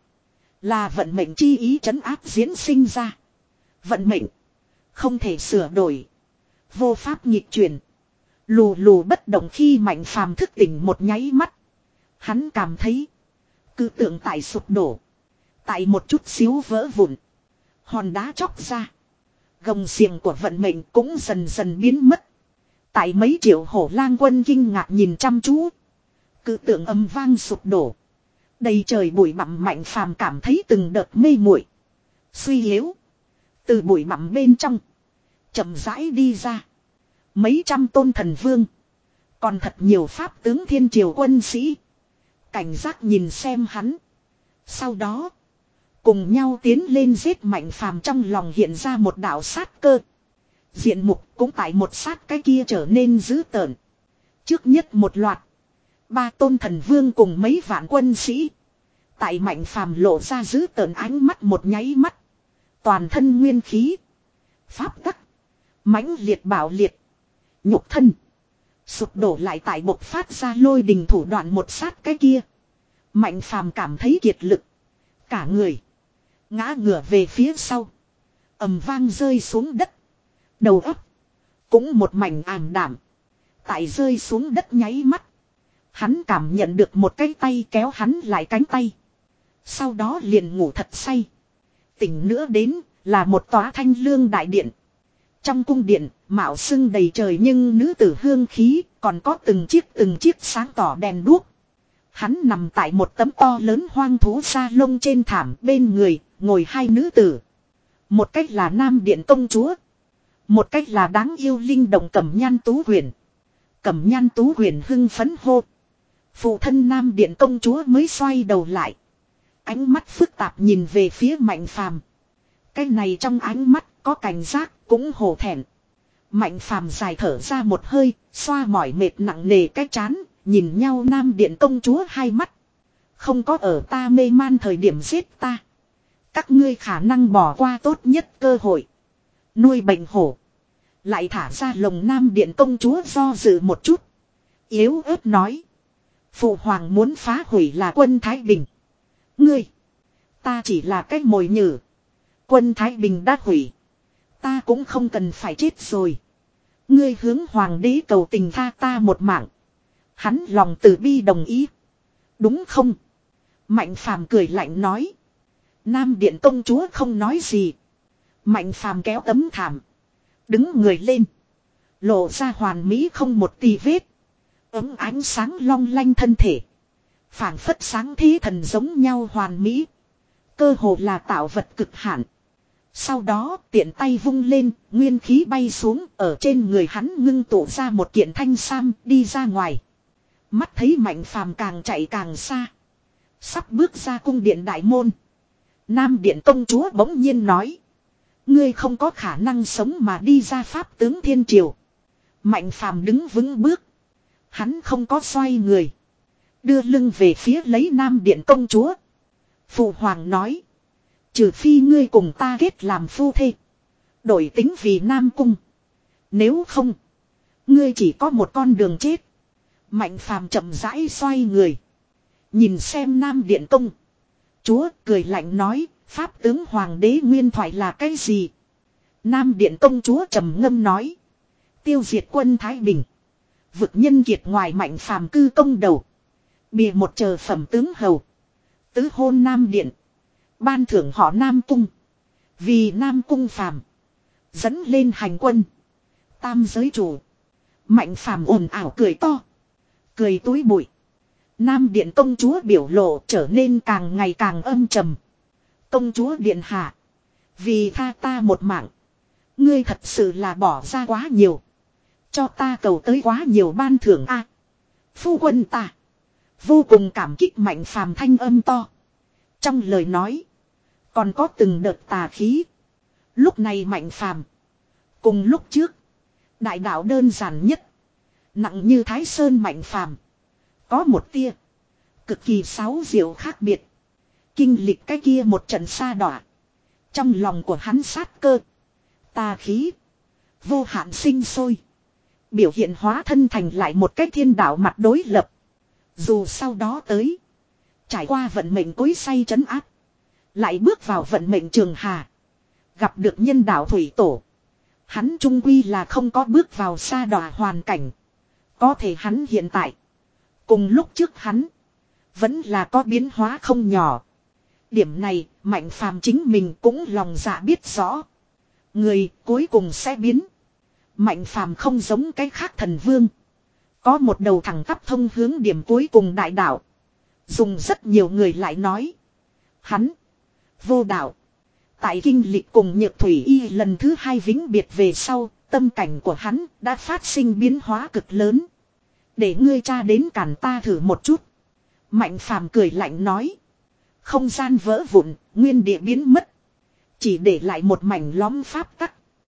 là vận mệnh chi ý trấn áp diễn sinh ra. Vận mệnh không thể sửa đổi, vô pháp nghịch chuyển. Lù lù bất động. Khi Mạnh Phàm thức tỉnh một nháy mắt, hắn cảm thấy cự tượng tại sụp đổ, tại một chút xíu vỡ vụn, hòn đá chóc ra. Gồng xiềng của vận mệnh cũng dần dần biến mất. Tại mấy triệu hổ lang quân kinh ngạc nhìn chăm chú, cự tượng âm vang sụp đổ. Đầy trời bụi bặm. Mạnh Phàm cảm thấy từng đợt mê muội, suy yếu từ bụi bặm bên trong chậm rãi đi ra. Mấy trăm tôn thần vương, còn thật nhiều pháp tướng thiên triều quân sĩ, cảnh giác nhìn xem hắn. Sau đó cùng nhau tiến lên giết. Mạnh Phàm trong lòng hiện ra một đạo sát cơ. Diện mục cũng tại một sát cái kia trở nên dữ tợn. Trước nhất một loạt, ba tôn thần vương cùng mấy vạn quân sĩ, tại Mạnh Phàm lộ ra dữ tợn ánh mắt một nháy mắt, toàn thân nguyên khí, pháp tắc mãnh liệt bạo liệt, nhục thân sụp đổ lại tại bộc phát ra lôi đình thủ đoạn. một sát cái kia, Mạnh Phàm cảm thấy kiệt lực, cả người ngã ngửa về phía sau, ầm vang rơi xuống đất. Đầu óc cũng một mảnh ảm đạm. Tại rơi xuống đất nháy mắt, hắn cảm nhận được một cái tay kéo hắn lại cánh tay. Sau đó liền ngủ thật say. Tỉnh nữa đến là một tòa thanh lương đại điện. Trong cung điện, mạo xưng đầy trời nhưng nữ tử hương khí, còn có từng chiếc từng chiếc sáng tỏ đèn đuốc. Hắn nằm tại một tấm to lớn hoang thú sa lông trên thảm, bên người, ngồi hai nữ tử. Một cách là Nam Điện công chúa. Một cách là đáng yêu linh động Cẩm Nhan Tú Huyền. Cẩm Nhan Tú Huyền hưng phấn hô. Phụ thân Nam Điện công chúa mới xoay đầu lại. Ánh mắt phức tạp nhìn về phía Mạnh Phàm. Cái này trong ánh mắt có cảnh giác, cũng hổ thẹn. Mạnh Phàm dài thở ra một hơi, xoa mỏi mệt nặng nề cái chán, nhìn nhau Nam Điện công chúa hai mắt. Không có ở ta mê man thời điểm giết ta. Các ngươi khả năng bỏ qua tốt nhất cơ hội. Nuôi bệnh hổ. Lại thả ra lồng Nam Điện công chúa do dự một chút. Yếu ớt nói. Phụ hoàng muốn phá hủy là quân Thái Bình. Ngươi. Ta chỉ là cái mồi nhử. Quân Thái Bình đã hủy. Ta cũng không cần phải chết rồi. Ngươi hướng hoàng đế cầu tình tha ta một mạng. Hắn lòng từ bi đồng ý. Đúng không? Mạnh Phàm cười lạnh nói. Nam Điện công chúa không nói gì. Mạnh Phàm kéo tấm thảm. Đứng người lên. Lộ ra hoàn mỹ không một tì vết. Ấm ánh sáng long lanh thân thể. Phảng phất sáng thế thần giống nhau hoàn mỹ. Cơ hồ là tạo vật cực hạn. Sau đó tiện tay vung lên, nguyên khí bay xuống, ở trên người hắn ngưng tụ ra một kiện thanh sam đi ra ngoài. Mắt thấy Mạnh Phàm càng chạy càng xa. Sắp bước ra cung điện đại môn. Nam Điện công chúa bỗng nhiên nói. Ngươi không có khả năng sống mà đi ra pháp tướng thiên triều. Mạnh Phàm đứng vững bước. Hắn không có xoay người. Đưa lưng về phía lấy Nam Điện công chúa. Phụ hoàng nói. Trừ phi ngươi cùng ta kết làm phu thê. Đổi tính vì Nam Cung. Nếu không. Ngươi chỉ có một con đường chết. Mạnh Phàm chậm rãi xoay người. Nhìn xem Nam Điện công chúa cười lạnh nói. Pháp tướng hoàng đế nguyên thoại là cái gì? Nam Điện công chúa trầm ngâm nói. Tiêu diệt quân Thái Bình. Vực nhân kiệt ngoài Mạnh Phàm cư công đầu. Bìa một chờ phẩm tướng hầu. Tứ hôn Nam Điện. Ban thưởng họ Nam Cung. Vì Nam Cung Phàm dẫn lên hành quân. Tam giới chủ. Mạnh Phàm ồn ào cười to. Cười túi bụi. Nam Điện công chúa biểu lộ trở nên càng ngày càng âm trầm. Công chúa điện hạ. Vì tha ta một mạng. Ngươi thật sự là bỏ ra quá nhiều. Cho ta cầu tới quá nhiều ban thưởng a. Phu quân ta. Vô cùng cảm kích Mạnh Phàm thanh âm to. Trong lời nói. Còn có từng đợt tà khí. Lúc này Mạnh Phàm cùng lúc trước. Đại đạo đơn giản nhất. Nặng như Thái Sơn Mạnh Phàm có một tia. Cực kỳ sáo diệu khác biệt. Kinh lịch cái kia một trận sa đọa. Trong lòng của hắn sát cơ. Tà khí. Vô hạn sinh sôi. Biểu hiện hóa thân thành lại một cái thiên đạo mặt đối lập. Dù sau đó tới. Trải qua vận mệnh cối say trấn áp. Lại bước vào vận mệnh trường hà. Gặp được nhân đạo thủy tổ. Hắn trung quy là không có bước vào sa đọa hoàn cảnh. Có thể hắn hiện tại. Cùng lúc trước hắn. Vẫn là có biến hóa không nhỏ. Điểm này Mạnh Phàm chính mình cũng lòng dạ biết rõ. Người cuối cùng sẽ biến. Mạnh Phàm không giống cái khác thần vương. Có một đầu thẳng tắp thông hướng điểm cuối cùng đại đạo. Dùng rất nhiều người lại nói. Hắn. Vô đạo. Tại kinh lịch cùng Nhược Thủy Y lần thứ hai vĩnh biệt về sau. Tâm cảnh của hắn đã phát sinh biến hóa cực lớn. Để ngươi cha đến cản ta thử một chút. Mạnh Phàm cười lạnh nói. Không gian vỡ vụn, nguyên địa biến mất. Chỉ để lại một mảnh lõm pháp tắc.